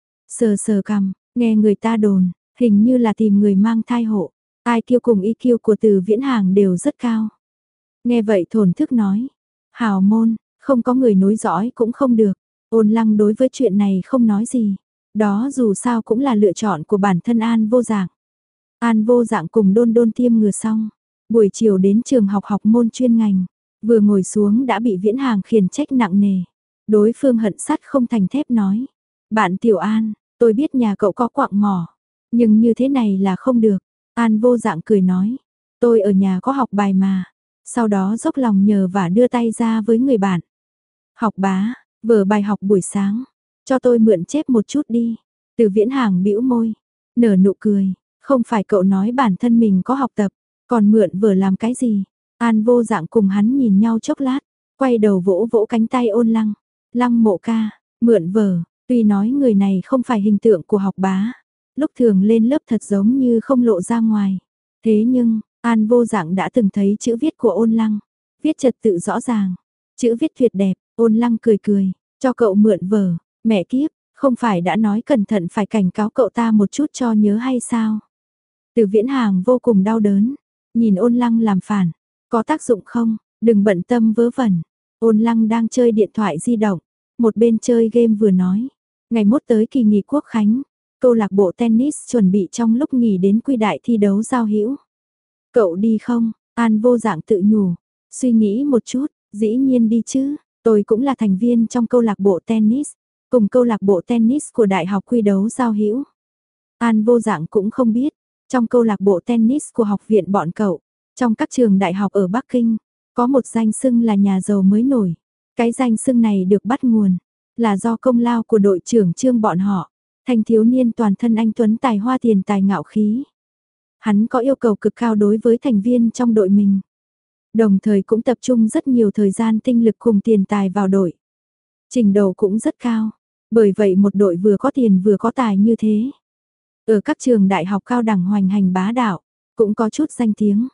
Sờ sờ cằm, nghe người ta đồn, hình như là tìm người mang thai hộ. IQ cùng EQ của Từ Viễn Hàng đều rất cao. Nghe vậy thổn thức nói, hào môn, không có người nối dõi cũng không được. Ôn Lăng đối với chuyện này không nói gì. Đó dù sao cũng là lựa chọn của bản thân An Vô Dạng. An Vô Dạng cùng Đôn Đôn tiêm ngừa xong. Buổi chiều đến trường học học môn chuyên ngành. Vừa ngồi xuống đã bị Viễn Hàng khiển trách nặng nề. Đối phương hận sắt không thành thép nói. Bạn Tiểu An, tôi biết nhà cậu có quặng mỏ. Nhưng như thế này là không được. An Vô Dạng cười nói. Tôi ở nhà có học bài mà. Sau đó dốc lòng nhờ và đưa tay ra với người bạn. Học bá, vở bài học buổi sáng. Cho tôi mượn chép một chút đi. Từ Viễn Hàng bĩu môi. Nở nụ cười. Không phải cậu nói bản thân mình có học tập. Còn mượn vở làm cái gì? An Vô Dạng cùng hắn nhìn nhau chốc lát. Quay đầu vỗ vỗ cánh tay Ôn Lăng. Lăng Mộ ca, mượn vở. Tuy nói người này không phải hình tượng của học bá. Lúc thường lên lớp thật giống như không lộ ra ngoài. Thế nhưng, An Vô Dạng đã từng thấy chữ viết của Ôn Lăng. Viết trật tự rõ ràng. Chữ viết tuyệt đẹp. Ôn Lăng cười cười. Cho cậu mượn vở. Mẹ kiếp, không phải đã nói cẩn thận phải cảnh cáo cậu ta một chút cho nhớ hay sao? Từ Viễn Hàng vô cùng đau đớn. Nhìn Ôn Lăng làm phản. Có tác dụng không? Đừng bận tâm vớ vẩn. Ôn Lăng đang chơi điện thoại di động. Một bên chơi game vừa nói. Ngày mốt tới kỳ nghỉ quốc khánh. Câu lạc bộ tennis chuẩn bị trong lúc nghỉ đến quy đại thi đấu giao hữu. Cậu đi không? An Vô Dạng tự nhủ. Suy nghĩ một chút, dĩ nhiên đi chứ. Tôi cũng là thành viên trong câu lạc bộ tennis. Cùng câu lạc bộ tennis của đại học quy đấu giao hữu. An Vô Dạng cũng không biết. Trong câu lạc bộ tennis của học viện bọn cậu. Trong các trường đại học ở Bắc Kinh. Có một danh xưng là nhà giàu mới nổi. Cái danh xưng này được bắt nguồn. Là do công lao của đội trưởng Trương bọn họ. Thanh thiếu niên toàn thân anh tuấn tài hoa tiền tài ngạo khí. Hắn có yêu cầu cực cao đối với thành viên trong đội mình. Đồng thời cũng tập trung rất nhiều thời gian tinh lực cùng tiền tài vào đội. Trình độ cũng rất cao. Bởi vậy một đội vừa có tiền vừa có tài như thế. Ở các trường đại học cao đẳng hoành hành bá đạo, cũng có chút danh tiếng.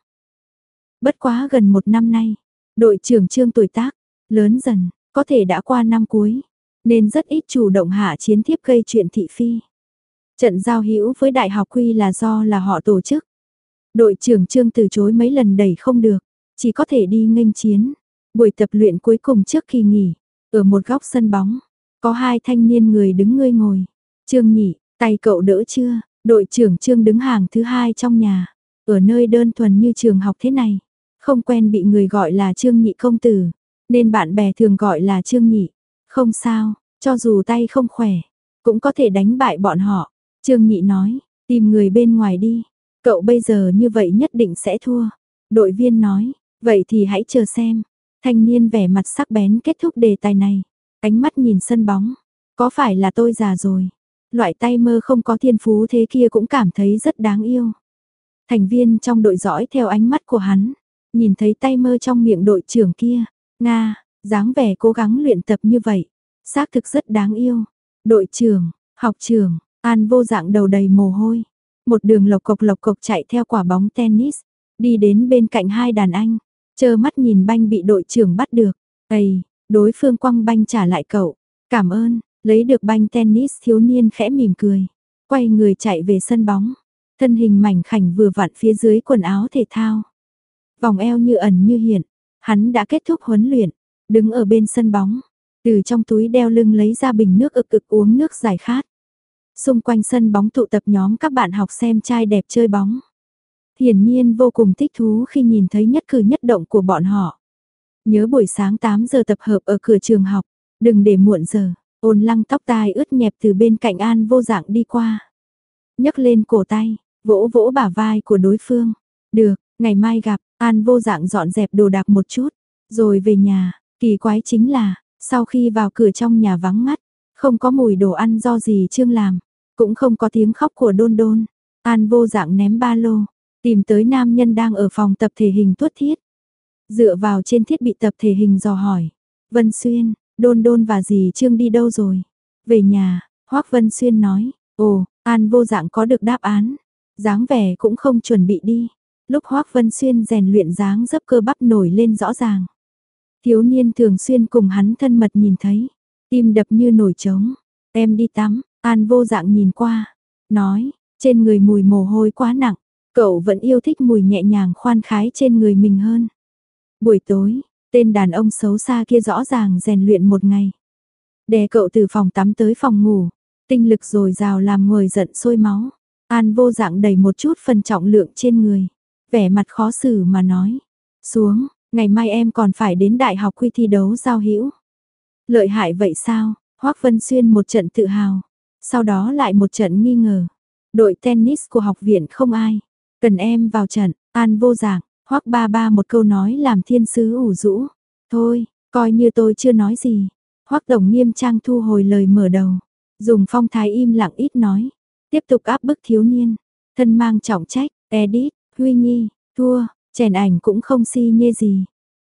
Bất quá gần một năm nay, đội trưởng Trương tuổi tác, lớn dần, có thể đã qua năm cuối, nên rất ít chủ động hạ chiến thiếp gây chuyện thị phi. Trận giao hữu với đại học Quy là do là họ tổ chức. Đội trưởng Trương từ chối mấy lần đẩy không được, chỉ có thể đi nghênh chiến. Buổi tập luyện cuối cùng trước kỳ nghỉ, ở một góc sân bóng, có hai thanh niên người đứng ngơi ngồi. Trương nhị, tay cậu đỡ chưa? Đội trưởng Trương đứng hàng thứ hai trong nhà, ở nơi đơn thuần như trường học thế này. Không quen bị người gọi là Trương nhị công tử, nên bạn bè thường gọi là Trương nhị. Không sao, cho dù tay không khỏe, cũng có thể đánh bại bọn họ. Trương nhị nói, tìm người bên ngoài đi. Cậu bây giờ như vậy nhất định sẽ thua. Đội viên nói, vậy thì hãy chờ xem. Thanh niên vẻ mặt sắc bén kết thúc đề tài này. Ánh mắt nhìn sân bóng. Có phải là tôi già rồi? Loại tay mơ không có thiên phú thế kia cũng cảm thấy rất đáng yêu. Thành viên trong đội dõi theo ánh mắt của hắn. Nhìn thấy tay mơ trong miệng đội trưởng kia. Nga, dáng vẻ cố gắng luyện tập như vậy. Xác thực rất đáng yêu. Đội trưởng, học trưởng, An Vô Dạng đầu đầy mồ hôi. Một đường lộc cộc chạy theo quả bóng tennis. Đi đến bên cạnh hai đàn anh. Chơ mắt nhìn banh bị đội trưởng bắt được. Ây, đối phương quăng banh trả lại cậu. Cảm ơn, lấy được banh tennis thiếu niên khẽ mỉm cười. Quay người chạy về sân bóng. Thân hình mảnh khảnh vừa vặn phía dưới quần áo thể thao. Vòng eo như ẩn như hiện. Hắn đã kết thúc huấn luyện. Đứng ở bên sân bóng. Từ trong túi đeo lưng lấy ra bình nước ực ực uống nước giải khát. Xung quanh sân bóng tụ tập nhóm các bạn học xem trai đẹp chơi bóng. Hiển nhiên vô cùng thích thú khi nhìn thấy nhất cử nhất động của bọn họ. Nhớ buổi sáng 8 giờ tập hợp ở cửa trường học, đừng để muộn giờ. Ôn Lăng tóc tai ướt nhẹp từ bên cạnh An Vô Dạng đi qua. Nhấc lên cổ tay, vỗ vỗ bả vai của đối phương. Được, ngày mai gặp. An Vô Dạng dọn dẹp đồ đạc một chút, rồi về nhà. Kỳ quái chính là, sau khi vào cửa trong nhà vắng ngắt, không có mùi đồ ăn do gì Trương làm, cũng không có tiếng khóc của Đôn Đôn. An Vô Dạng ném ba lô, tìm tới nam nhân đang ở phòng tập thể hình Tuất Thiết. Dựa vào trên thiết bị tập thể hình dò hỏi, Vân Xuyên, Đôn Đôn và dì Trương đi đâu rồi? Về nhà, Hoắc Vân Xuyên nói. Ồ, An Vô Dạng có được đáp án, dáng vẻ cũng không chuẩn bị đi. Lúc Hoắc Vân Xuyên rèn luyện dáng dấp cơ bắp nổi lên rõ ràng. Thiếu niên thường xuyên cùng hắn thân mật nhìn thấy, tim đập như nổi trống. Em đi tắm. An Vô Dạng nhìn qua, nói, trên người mùi mồ hôi quá nặng, cậu vẫn yêu thích mùi nhẹ nhàng khoan khái trên người mình hơn. Buổi tối, tên đàn ông xấu xa kia rõ ràng rèn luyện một ngày. Đè cậu từ phòng tắm tới phòng ngủ, tinh lực dồi dào làm người giận sôi máu. An Vô Dạng đẩy một chút phần trọng lượng trên người, vẻ mặt khó xử mà nói, xuống, ngày mai em còn phải đến đại học Quy thi đấu giao hữu. Lợi hại vậy sao? Hoắc Vân Xuyên một trận tự hào, sau đó lại một trận nghi ngờ. Đội tennis của học viện không ai, cần em vào trận. An Vô Dạng, Hoắc ba ba một câu nói làm thiên sứ ủ rũ. Thôi, coi như tôi chưa nói gì. Hoắc Tổng nghiêm trang thu hồi lời mở đầu, dùng phong thái im lặng ít nói, tiếp tục áp bức thiếu niên, thân mang trọng trách. Edit, Huy Nhi, thua, chèn ảnh cũng không si nhê gì.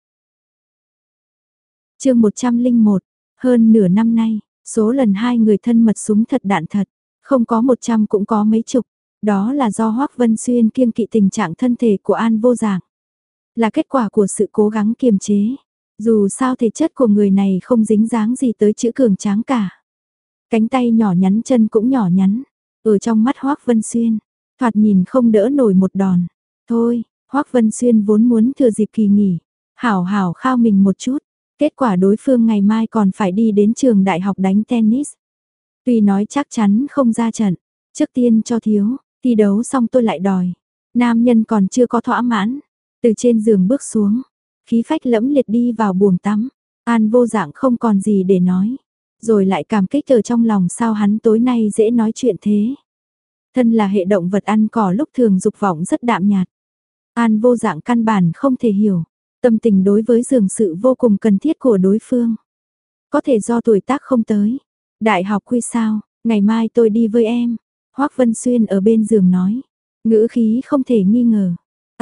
Chương 101, hơn nửa năm nay, số lần hai người thân mật súng thật đạn thật, không có 100 cũng có mấy chục. Đó là do Hoắc Vân Xuyên kiêng kỵ tình trạng thân thể của An Vô Dạng, là kết quả của sự cố gắng kiềm chế. Dù sao thể chất của người này không dính dáng gì tới chữ cường tráng cả. Cánh tay nhỏ nhắn, chân cũng nhỏ nhắn, ở trong mắt Hoắc Vân Xuyên, thoạt nhìn không đỡ nổi một đòn. Thôi, Hoắc Vân Xuyên vốn muốn thừa dịp kỳ nghỉ, hảo hảo khao mình một chút. Kết quả đối phương ngày mai còn phải đi đến trường đại học đánh tennis. Tuy nói chắc chắn không ra trận, trước tiên cho thiếu, thi đấu xong tôi lại đòi. Nam nhân còn chưa có thỏa mãn, từ trên giường bước xuống, khí phách lẫm liệt đi vào buồng tắm. An Vô Dạng không còn gì để nói, rồi lại cảm kích ở trong lòng sao hắn tối nay dễ nói chuyện thế. Thân là hệ động vật ăn cỏ lúc thường dục vọng rất đạm nhạt. An Vô Dạng căn bản không thể hiểu, tâm tình đối với dường sự vô cùng cần thiết của đối phương. Có thể do tuổi tác không tới. Đại học Quy sao, ngày mai tôi đi với em. Hoắc Vân Xuyên ở bên giường nói. ngữ khí không thể nghi ngờ.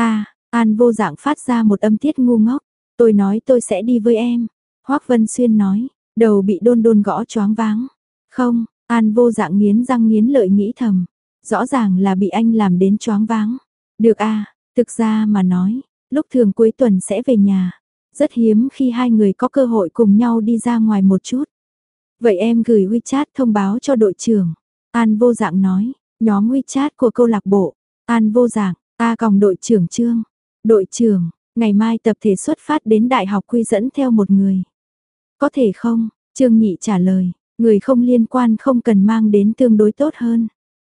An Vô Dạng phát ra một âm tiết ngu ngốc. Tôi nói tôi sẽ đi với em. Hoắc Vân Xuyên nói, đầu bị Đôn Đôn gõ choáng váng. Không, An Vô Dạng nghiến răng nghiến lợi nghĩ thầm. Rõ ràng là bị anh làm đến choáng váng. Được thực ra mà nói, lúc thường cuối tuần sẽ về nhà. Rất hiếm khi hai người có cơ hội cùng nhau đi ra ngoài một chút. Vậy em gửi WeChat thông báo cho đội trưởng. An Vô Dạng nói, nhóm WeChat của câu lạc bộ. An Vô Dạng, còng đội trưởng Trương. Đội trưởng, ngày mai tập thể xuất phát đến Đại học Quy dẫn theo một người. Có thể không? Trương Nhị trả lời, người không liên quan không cần mang đến tương đối tốt hơn.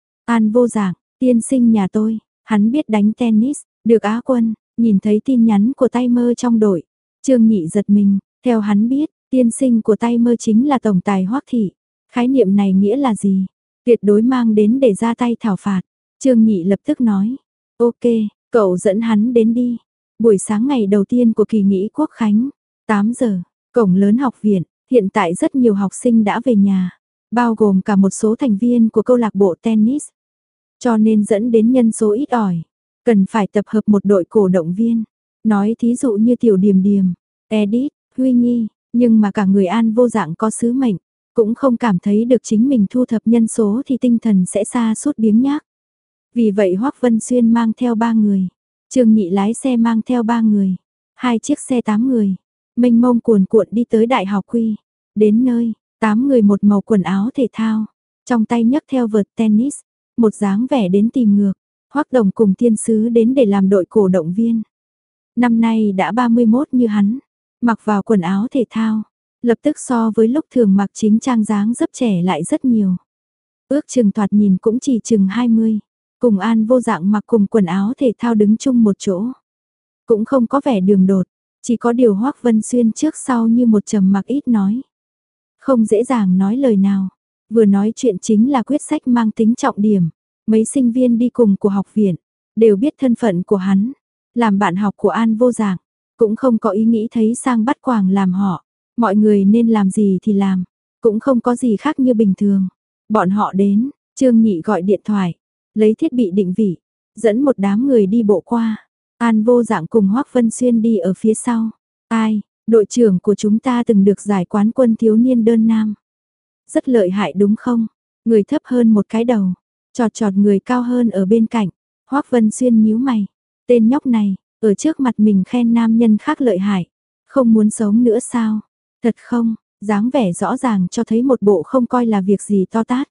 An Vô Dạng, tiên sinh nhà tôi, hắn biết đánh tennis, được Á quân, nhìn thấy tin nhắn của tay mơ trong đội. Trương Nhị giật mình, theo hắn biết, tiên sinh của tay mơ chính là tổng tài Hoắc Thị. Khái niệm này nghĩa là gì? Tuyệt đối mang đến để ra tay thảo phạt. Trương Nhị lập tức nói, ok, cậu dẫn hắn đến đi. Buổi sáng ngày đầu tiên của kỳ nghỉ Quốc khánh, 8 giờ, cổng lớn học viện, hiện tại rất nhiều học sinh đã về nhà, bao gồm cả một số thành viên của câu lạc bộ tennis. Cho nên dẫn đến nhân số ít ỏi, cần phải tập hợp một đội cổ động viên. Nói thí dụ như Tiểu Điềm Điềm, Edith, Huy Nhi, nhưng mà cả người An Vô Dạng có sứ mệnh, cũng không cảm thấy được chính mình thu thập nhân số thì tinh thần sẽ sa sút biếng nhác. Vì vậy Hoắc Vân Xuyên mang theo 3 người, Trương Nhị lái xe mang theo 3 người, 2 chiếc xe 8 người, mênh mông cuồn cuộn đi tới Đại học Quy. Đến nơi, 8 người một màu quần áo thể thao, trong tay nhấc theo vợt tennis, một dáng vẻ đến tìm ngược. Hoắc Đồng cùng Thiên Sứ đến để làm đội cổ động viên. Năm nay đã 31 như hắn, mặc vào quần áo thể thao, lập tức so với lúc thường mặc chính trang dáng dấp trẻ lại rất nhiều. Ước chừng thoạt nhìn cũng chỉ chừng 20, cùng An Vô Dạng mặc cùng quần áo thể thao đứng chung một chỗ. Cũng không có vẻ đường đột, chỉ có điều Hoắc Vân Xuyên trước sau như một trầm mặc ít nói. Không dễ dàng nói lời nào, vừa nói chuyện chính là quyết sách mang tính trọng điểm. Mấy sinh viên đi cùng của học viện, đều biết thân phận của hắn, làm bạn học của An Vô Dạng, cũng không có ý nghĩ thấy sang bắt quàng làm họ. Mọi người nên làm gì thì làm, cũng không có gì khác như bình thường. Bọn họ đến, Trương Nhị gọi điện thoại, lấy thiết bị định vị, dẫn một đám người đi bộ qua. An Vô Dạng cùng Hoắc Vân Xuyên đi ở phía sau. Ai, đội trưởng của chúng ta từng được giải quán quân thiếu niên đơn nam. Rất lợi hại đúng không? Người thấp hơn một cái đầu, chọt chọt người cao hơn ở bên cạnh. Hoắc Vân Xuyên nhíu mày, tên nhóc này, ở trước mặt mình khen nam nhân khác lợi hại. Không muốn sống nữa sao? Thật không, dáng vẻ rõ ràng cho thấy một bộ không coi là việc gì to tát.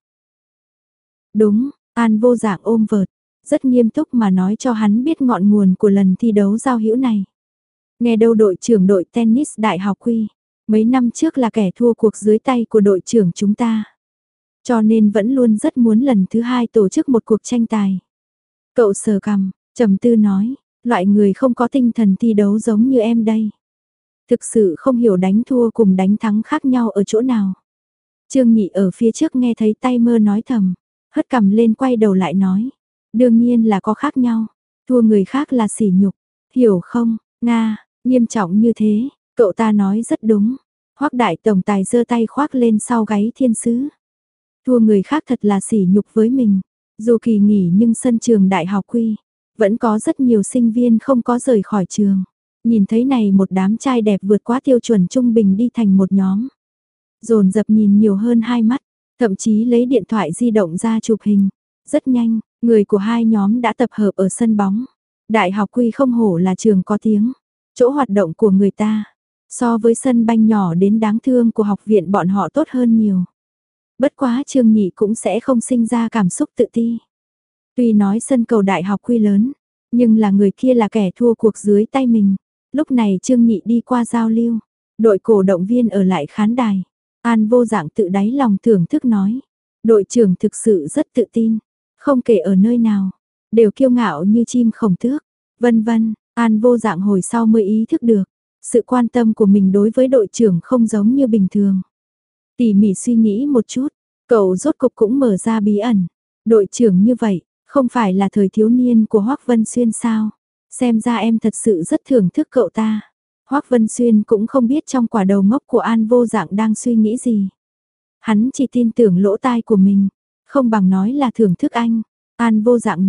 Đúng, An Vô Dạng ôm vợt, rất nghiêm túc mà nói cho hắn biết ngọn nguồn của lần thi đấu giao hữu này. Nghe đâu đội trưởng đội tennis Đại học Quy, mấy năm trước là kẻ thua cuộc dưới tay của đội trưởng chúng ta. Cho nên vẫn luôn rất muốn lần thứ 2 tổ chức một cuộc tranh tài. Cậu sờ cằm, trầm tư nói, loại người không có tinh thần thi đấu giống như em đây. Thực sự không hiểu đánh thua cùng đánh thắng khác nhau ở chỗ nào. Trương Nhị ở phía trước nghe thấy tay mơ nói thầm, hất cằm lên quay đầu lại nói. Đương nhiên là có khác nhau, thua người khác là sỉ nhục, hiểu không, Nga, nghiêm trọng như thế, cậu ta nói rất đúng. Hoắc đại tổng tài giơ tay khoác lên sau gáy Thiên Sứ. Thua người khác thật là sỉ nhục với mình. Dù kỳ nghỉ nhưng sân trường Đại học Quy, vẫn có rất nhiều sinh viên không có rời khỏi trường. Nhìn thấy này một đám trai đẹp vượt quá tiêu chuẩn trung bình đi thành một nhóm. Dồn dập nhìn nhiều hơn 2 mắt, thậm chí lấy điện thoại di động ra chụp hình. Rất nhanh, người của hai nhóm đã tập hợp ở sân bóng. Đại học Quy không hổ là trường có tiếng, chỗ hoạt động của người ta, so với sân banh nhỏ đến đáng thương của học viện bọn họ tốt hơn nhiều. Bất quá Trương Nhị cũng sẽ không sinh ra cảm xúc tự ti. Tuy nói sân cầu Đại học Quy lớn, nhưng là người kia là kẻ thua cuộc dưới tay mình. Lúc này Trương Nhị đi qua giao lưu, đội cổ động viên ở lại khán đài. An Vô Dạng tự đáy lòng thưởng thức nói, đội trưởng thực sự rất tự tin, không kể ở nơi nào, đều kiêu ngạo như chim khổng tước, vân vân. An Vô Dạng hồi sau mới ý thức được, sự quan tâm của mình đối với đội trưởng không giống như bình thường. Tỉ mỉ suy nghĩ một chút, cậu rốt cục cũng mở ra bí ẩn. Đội trưởng như vậy, không phải là thời thiếu niên của Hoắc Vân Xuyên sao? Xem ra em thật sự rất thưởng thức cậu ta. Hoắc Vân Xuyên cũng không biết trong quả đầu ngốc của An Vô Dạng đang suy nghĩ gì. Hắn chỉ tin tưởng lỗ tai của mình, không bằng nói là thưởng thức anh. An Vô Dạng nói,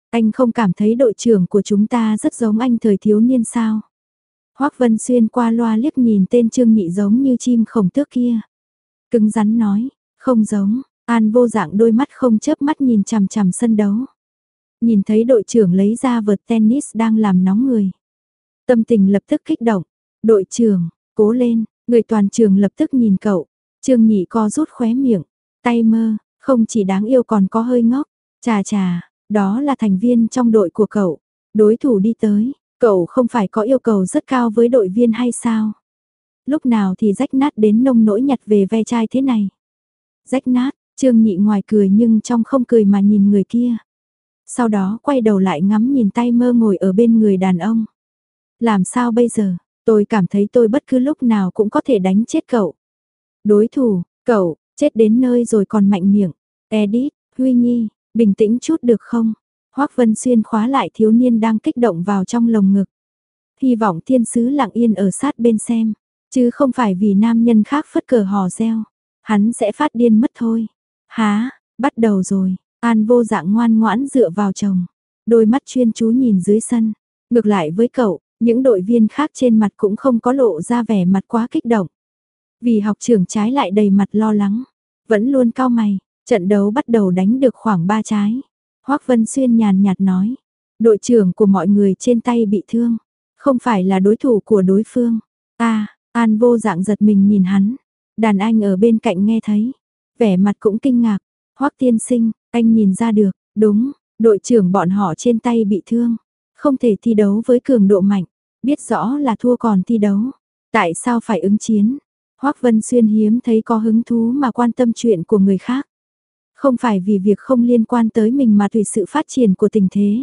Anh không cảm thấy đội trưởng của chúng ta rất giống anh thời thiếu niên sao? Hoắc Vân Xuyên qua loa liếc nhìn tên Trương Nhị giống như chim khổng tước kia. Cứng rắn nói, không giống, An Vô Dạng đôi mắt không chớp mắt nhìn chằm chằm sân đấu. Nhìn thấy đội trưởng lấy ra vợt tennis đang làm nóng người. Tâm tình lập tức kích động, đội trưởng, cố lên, người toàn trường lập tức nhìn cậu. Trương Nhị co rút khóe miệng, tay mơ, không chỉ đáng yêu còn có hơi ngốc. Chà chà, đó là thành viên trong đội của cậu. Đối thủ đi tới, cậu không phải có yêu cầu rất cao với đội viên hay sao? Lúc nào thì rách nát đến nông nỗi nhặt về ve chai thế này. Rách nát, Trương Nhị ngoài cười nhưng trong không cười mà nhìn người kia. Sau đó quay đầu lại ngắm nhìn tay mơ ngồi ở bên người đàn ông. Làm sao bây giờ, tôi cảm thấy tôi bất cứ lúc nào cũng có thể đánh chết cậu. Đối thủ, cậu, chết đến nơi rồi còn mạnh miệng. Edith, Huy Nhi, bình tĩnh chút được không? Hoắc Vân Xuyên khóa lại thiếu niên đang kích động vào trong lồng ngực. Hy vọng thiên sứ lặng yên ở sát bên xem, chứ không phải vì nam nhân khác phất cờ hò reo. Hắn sẽ phát điên mất thôi. Há, bắt đầu rồi. An Vô Dạng ngoan ngoãn dựa vào chồng. Đôi mắt chuyên chú nhìn dưới sân. Ngược lại với cậu, những đội viên khác trên mặt cũng không có lộ ra vẻ mặt quá kích động. Vì học trưởng trái lại đầy mặt lo lắng. Vẫn luôn cau mày. Trận đấu bắt đầu đánh được khoảng 3 trái. Hoắc Vân Xuyên nhàn nhạt nói. Đội trưởng của mọi người trên tay bị thương. Không phải là đối thủ của đối phương. An Vô Dạng giật mình nhìn hắn. Đàn anh ở bên cạnh nghe thấy. Vẻ mặt cũng kinh ngạc. Hoắc tiên sinh, anh nhìn ra được. Đúng, đội trưởng bọn họ trên tay bị thương. Không thể thi đấu với cường độ mạnh. Biết rõ là thua còn thi đấu. Tại sao phải ứng chiến? Hoắc Vân Xuyên hiếm thấy có hứng thú mà quan tâm chuyện của người khác. Không phải vì việc không liên quan tới mình mà tùy sự phát triển của tình thế.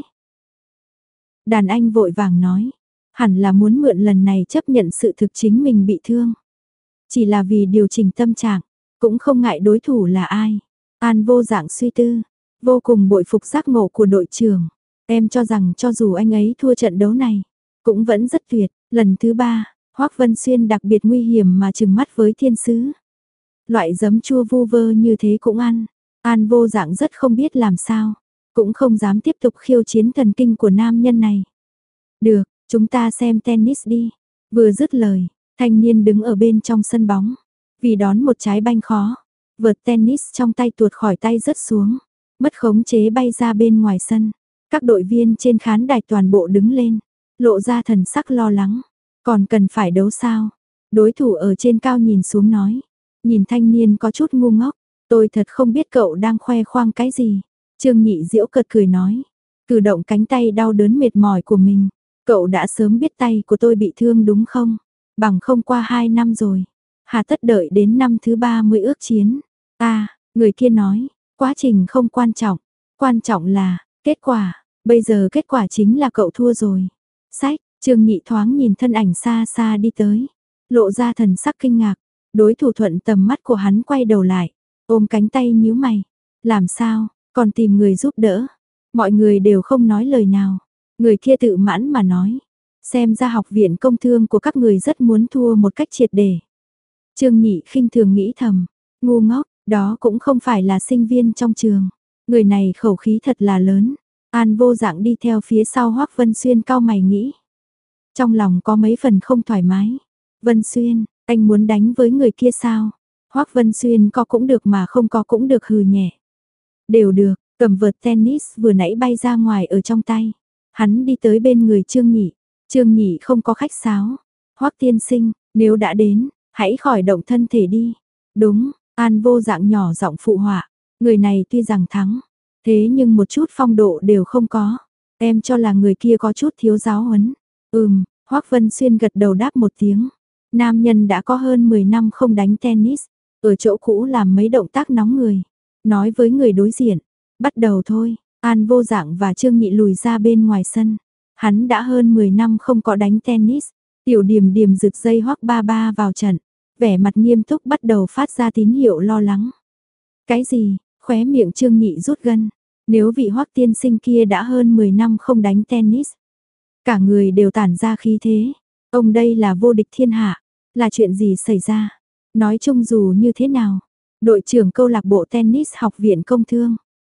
Đàn anh vội vàng nói. Hẳn là muốn mượn lần này chấp nhận sự thực chính mình bị thương. Chỉ là vì điều chỉnh tâm trạng, cũng không ngại đối thủ là ai. An Vô Dạng suy tư, vô cùng bội phục giác ngộ của đội trưởng. Em cho rằng cho dù anh ấy thua trận đấu này, cũng vẫn rất tuyệt. Lần thứ 3, Hoắc Vân Xuyên đặc biệt nguy hiểm mà trừng mắt với thiên sứ. Loại giấm chua vu vơ như thế cũng ăn. An Vô Dạng rất không biết làm sao, cũng không dám tiếp tục khiêu chiến thần kinh của nam nhân này. Được, chúng ta xem tennis đi. Vừa dứt lời, thanh niên đứng ở bên trong sân bóng. Vì đón một trái banh khó, vợt tennis trong tay tuột khỏi tay rớt xuống. Mất khống chế bay ra bên ngoài sân. Các đội viên trên khán đài toàn bộ đứng lên. Lộ ra thần sắc lo lắng. Còn cần phải đấu sao? Đối thủ ở trên cao nhìn xuống nói. Nhìn thanh niên có chút ngu ngốc. Tôi thật không biết cậu đang khoe khoang cái gì. Trương Nhị giễu cợt cười nói. Cử động cánh tay đau đớn mệt mỏi của mình. Cậu đã sớm biết tay của tôi bị thương đúng không? Bằng không qua 2 năm rồi. Hà tất đợi đến năm thứ 3 mới ước chiến. Người kia nói, quá trình không quan trọng. Quan trọng là, kết quả. Bây giờ kết quả chính là cậu thua rồi. Sách, Trương Nhị thoáng nhìn thân ảnh xa xa đi tới. Lộ ra thần sắc kinh ngạc. Đối thủ thuận tầm mắt của hắn quay đầu lại. Ôm cánh tay nhíu mày. Làm sao, còn tìm người giúp đỡ. Mọi người đều không nói lời nào. Người kia tự mãn mà nói. Xem ra học viện công thương của các người rất muốn thua một cách triệt để. Trương Nhị khinh thường nghĩ thầm. Ngu ngốc, đó cũng không phải là sinh viên trong trường. Người này khẩu khí thật là lớn. An Vô Dạng đi theo phía sau Hoắc Vân Xuyên cau mày nghĩ. Trong lòng có mấy phần không thoải mái. Vân Xuyên, anh muốn đánh với người kia sao? Hoắc Vân Xuyên có cũng được mà không có cũng được hừ nhẹ. Đều được, cầm vợt tennis vừa nãy bay ra ngoài ở trong tay. Hắn đi tới bên người Trương Nhị. Trương Nhị không có khách sáo. Hoắc tiên sinh, nếu đã đến, hãy khỏi động thân thể đi. Đúng, An Vô Dạng nhỏ giọng phụ họa. Người này tuy rằng thắng, thế nhưng một chút phong độ đều không có. Em cho là người kia có chút thiếu giáo huấn. Hoắc Vân Xuyên gật đầu đáp một tiếng. Nam nhân đã có hơn 10 năm không đánh tennis. Ở chỗ cũ làm mấy động tác nóng người. Nói với người đối diện. Bắt đầu thôi. An Vô Dạng và Trương Nhị lùi ra bên ngoài sân. Hắn đã hơn 10 năm không có đánh tennis. Tiểu Điềm Điềm rực dây Hoắc ba ba vào trận. Vẻ mặt nghiêm túc bắt đầu phát ra tín hiệu lo lắng. Cái gì? Khóe miệng Trương Nhị rút gân. Nếu vị Hoắc tiên sinh kia đã hơn 10 năm không đánh tennis. Cả người đều tản ra khí thế. Ông đây là vô địch thiên hạ. Là chuyện gì xảy ra? Nói chung dù như thế nào. Đội trưởng câu lạc bộ tennis học viện công thương.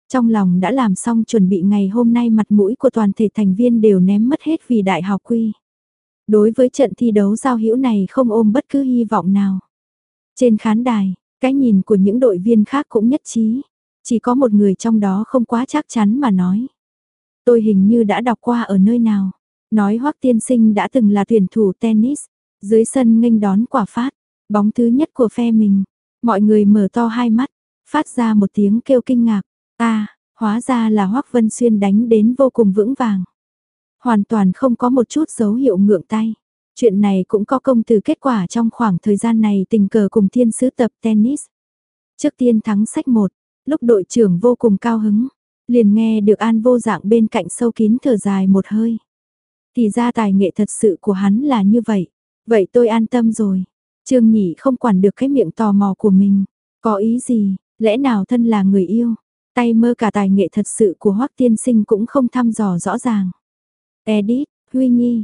Trong lòng đã làm xong chuẩn bị ngày hôm nay mặt mũi của toàn thể thành viên đều ném mất hết vì đại học quy. Đối với trận thi đấu giao hữu này không ôm bất cứ hy vọng nào. Trên khán đài, cái nhìn của những đội viên khác cũng nhất trí. Chỉ có một người trong đó không quá chắc chắn mà nói. Tôi hình như đã đọc qua ở nơi nào. Nói Hoắc tiên sinh đã từng là tuyển thủ tennis. Dưới sân nghênh đón quả phát. Bóng thứ nhất của phe mình. Mọi người mở to hai mắt. Phát ra một tiếng kêu kinh ngạc. Hóa ra là Hoắc Vân Xuyên đánh đến vô cùng vững vàng. Hoàn toàn không có một chút dấu hiệu ngượng tay. Chuyện này cũng có công từ kết quả trong khoảng thời gian này tình cờ cùng thiên sứ tập tennis. Trước tiên thắng sách 1, lúc đội trưởng vô cùng cao hứng, liền nghe được An Vô Dạng bên cạnh sâu kín thở dài một hơi. Thì ra tài nghệ thật sự của hắn là như vậy. Vậy tôi an tâm rồi. Trương Nhị không quản được cái miệng tò mò của mình. Có ý gì, lẽ nào thân là người yêu? Tay mơ cả tài nghệ thật sự của Hoắc tiên sinh cũng không thăm dò rõ ràng. Edit, Huy Nhi.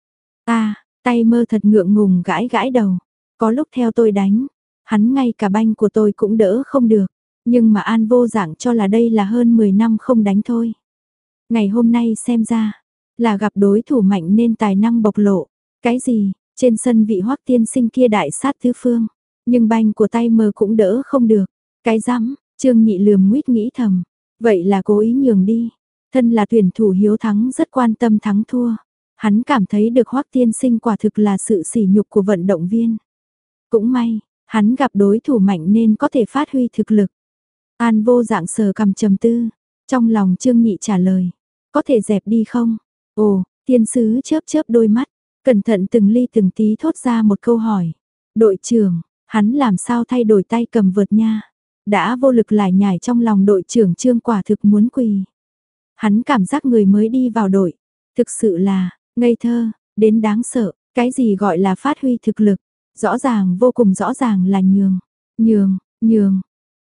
Tay mơ thật ngượng ngùng gãi gãi đầu. Có lúc theo tôi đánh, hắn ngay cả banh của tôi cũng đỡ không được. Nhưng mà An Vô Dạng cho là đây là hơn 10 năm không đánh thôi. Ngày hôm nay xem ra, là gặp đối thủ mạnh nên tài năng bộc lộ. Cái gì, trên sân vị Hoắc tiên sinh kia đại sát tứ phương. Nhưng banh của tay mơ cũng đỡ không được. Cái rắm, Trương Nhị lườm nguyết nghĩ thầm. Vậy là cố ý nhường đi. Thân là tuyển thủ hiếu thắng rất quan tâm thắng thua. Hắn cảm thấy được Hoắc tiên sinh quả thực là sự sỉ nhục của vận động viên. Cũng may, hắn gặp đối thủ mạnh nên có thể phát huy thực lực. An Vô Dạng sờ cằm trầm tư, trong lòng Trương Nhị trả lời, có thể dẹp đi không? Ồ, tiên sứ chớp chớp đôi mắt, cẩn thận từng ly từng tí thốt ra một câu hỏi. Đội trưởng, hắn làm sao thay đổi tay cầm vợt nha? Đã vô lực lải nhải trong lòng đội trưởng Trương quả thực muốn quỳ. Hắn cảm giác người mới đi vào đội, thực sự là ngây thơ, đến đáng sợ, cái gì gọi là phát huy thực lực, rõ ràng vô cùng rõ ràng là nhường.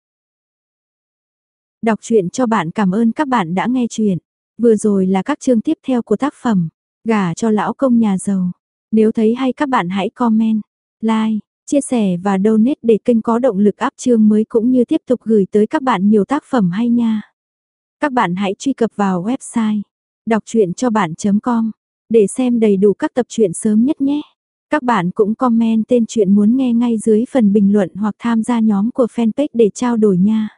Đọc truyện cho bạn, cảm ơn các bạn đã nghe truyện. Vừa rồi là các chương tiếp theo của tác phẩm Gả cho lão công nhà giàu. Nếu thấy hay các bạn hãy comment, like, chia sẻ và donate để kênh có động lực up chương mới cũng như tiếp tục gửi tới các bạn nhiều tác phẩm hay nha. Các bạn hãy truy cập vào website đọc truyện cho bạn.com để xem đầy đủ các tập truyện sớm nhất nhé. Các bạn cũng comment tên truyện muốn nghe ngay dưới phần bình luận hoặc tham gia nhóm của fanpage để trao đổi nha.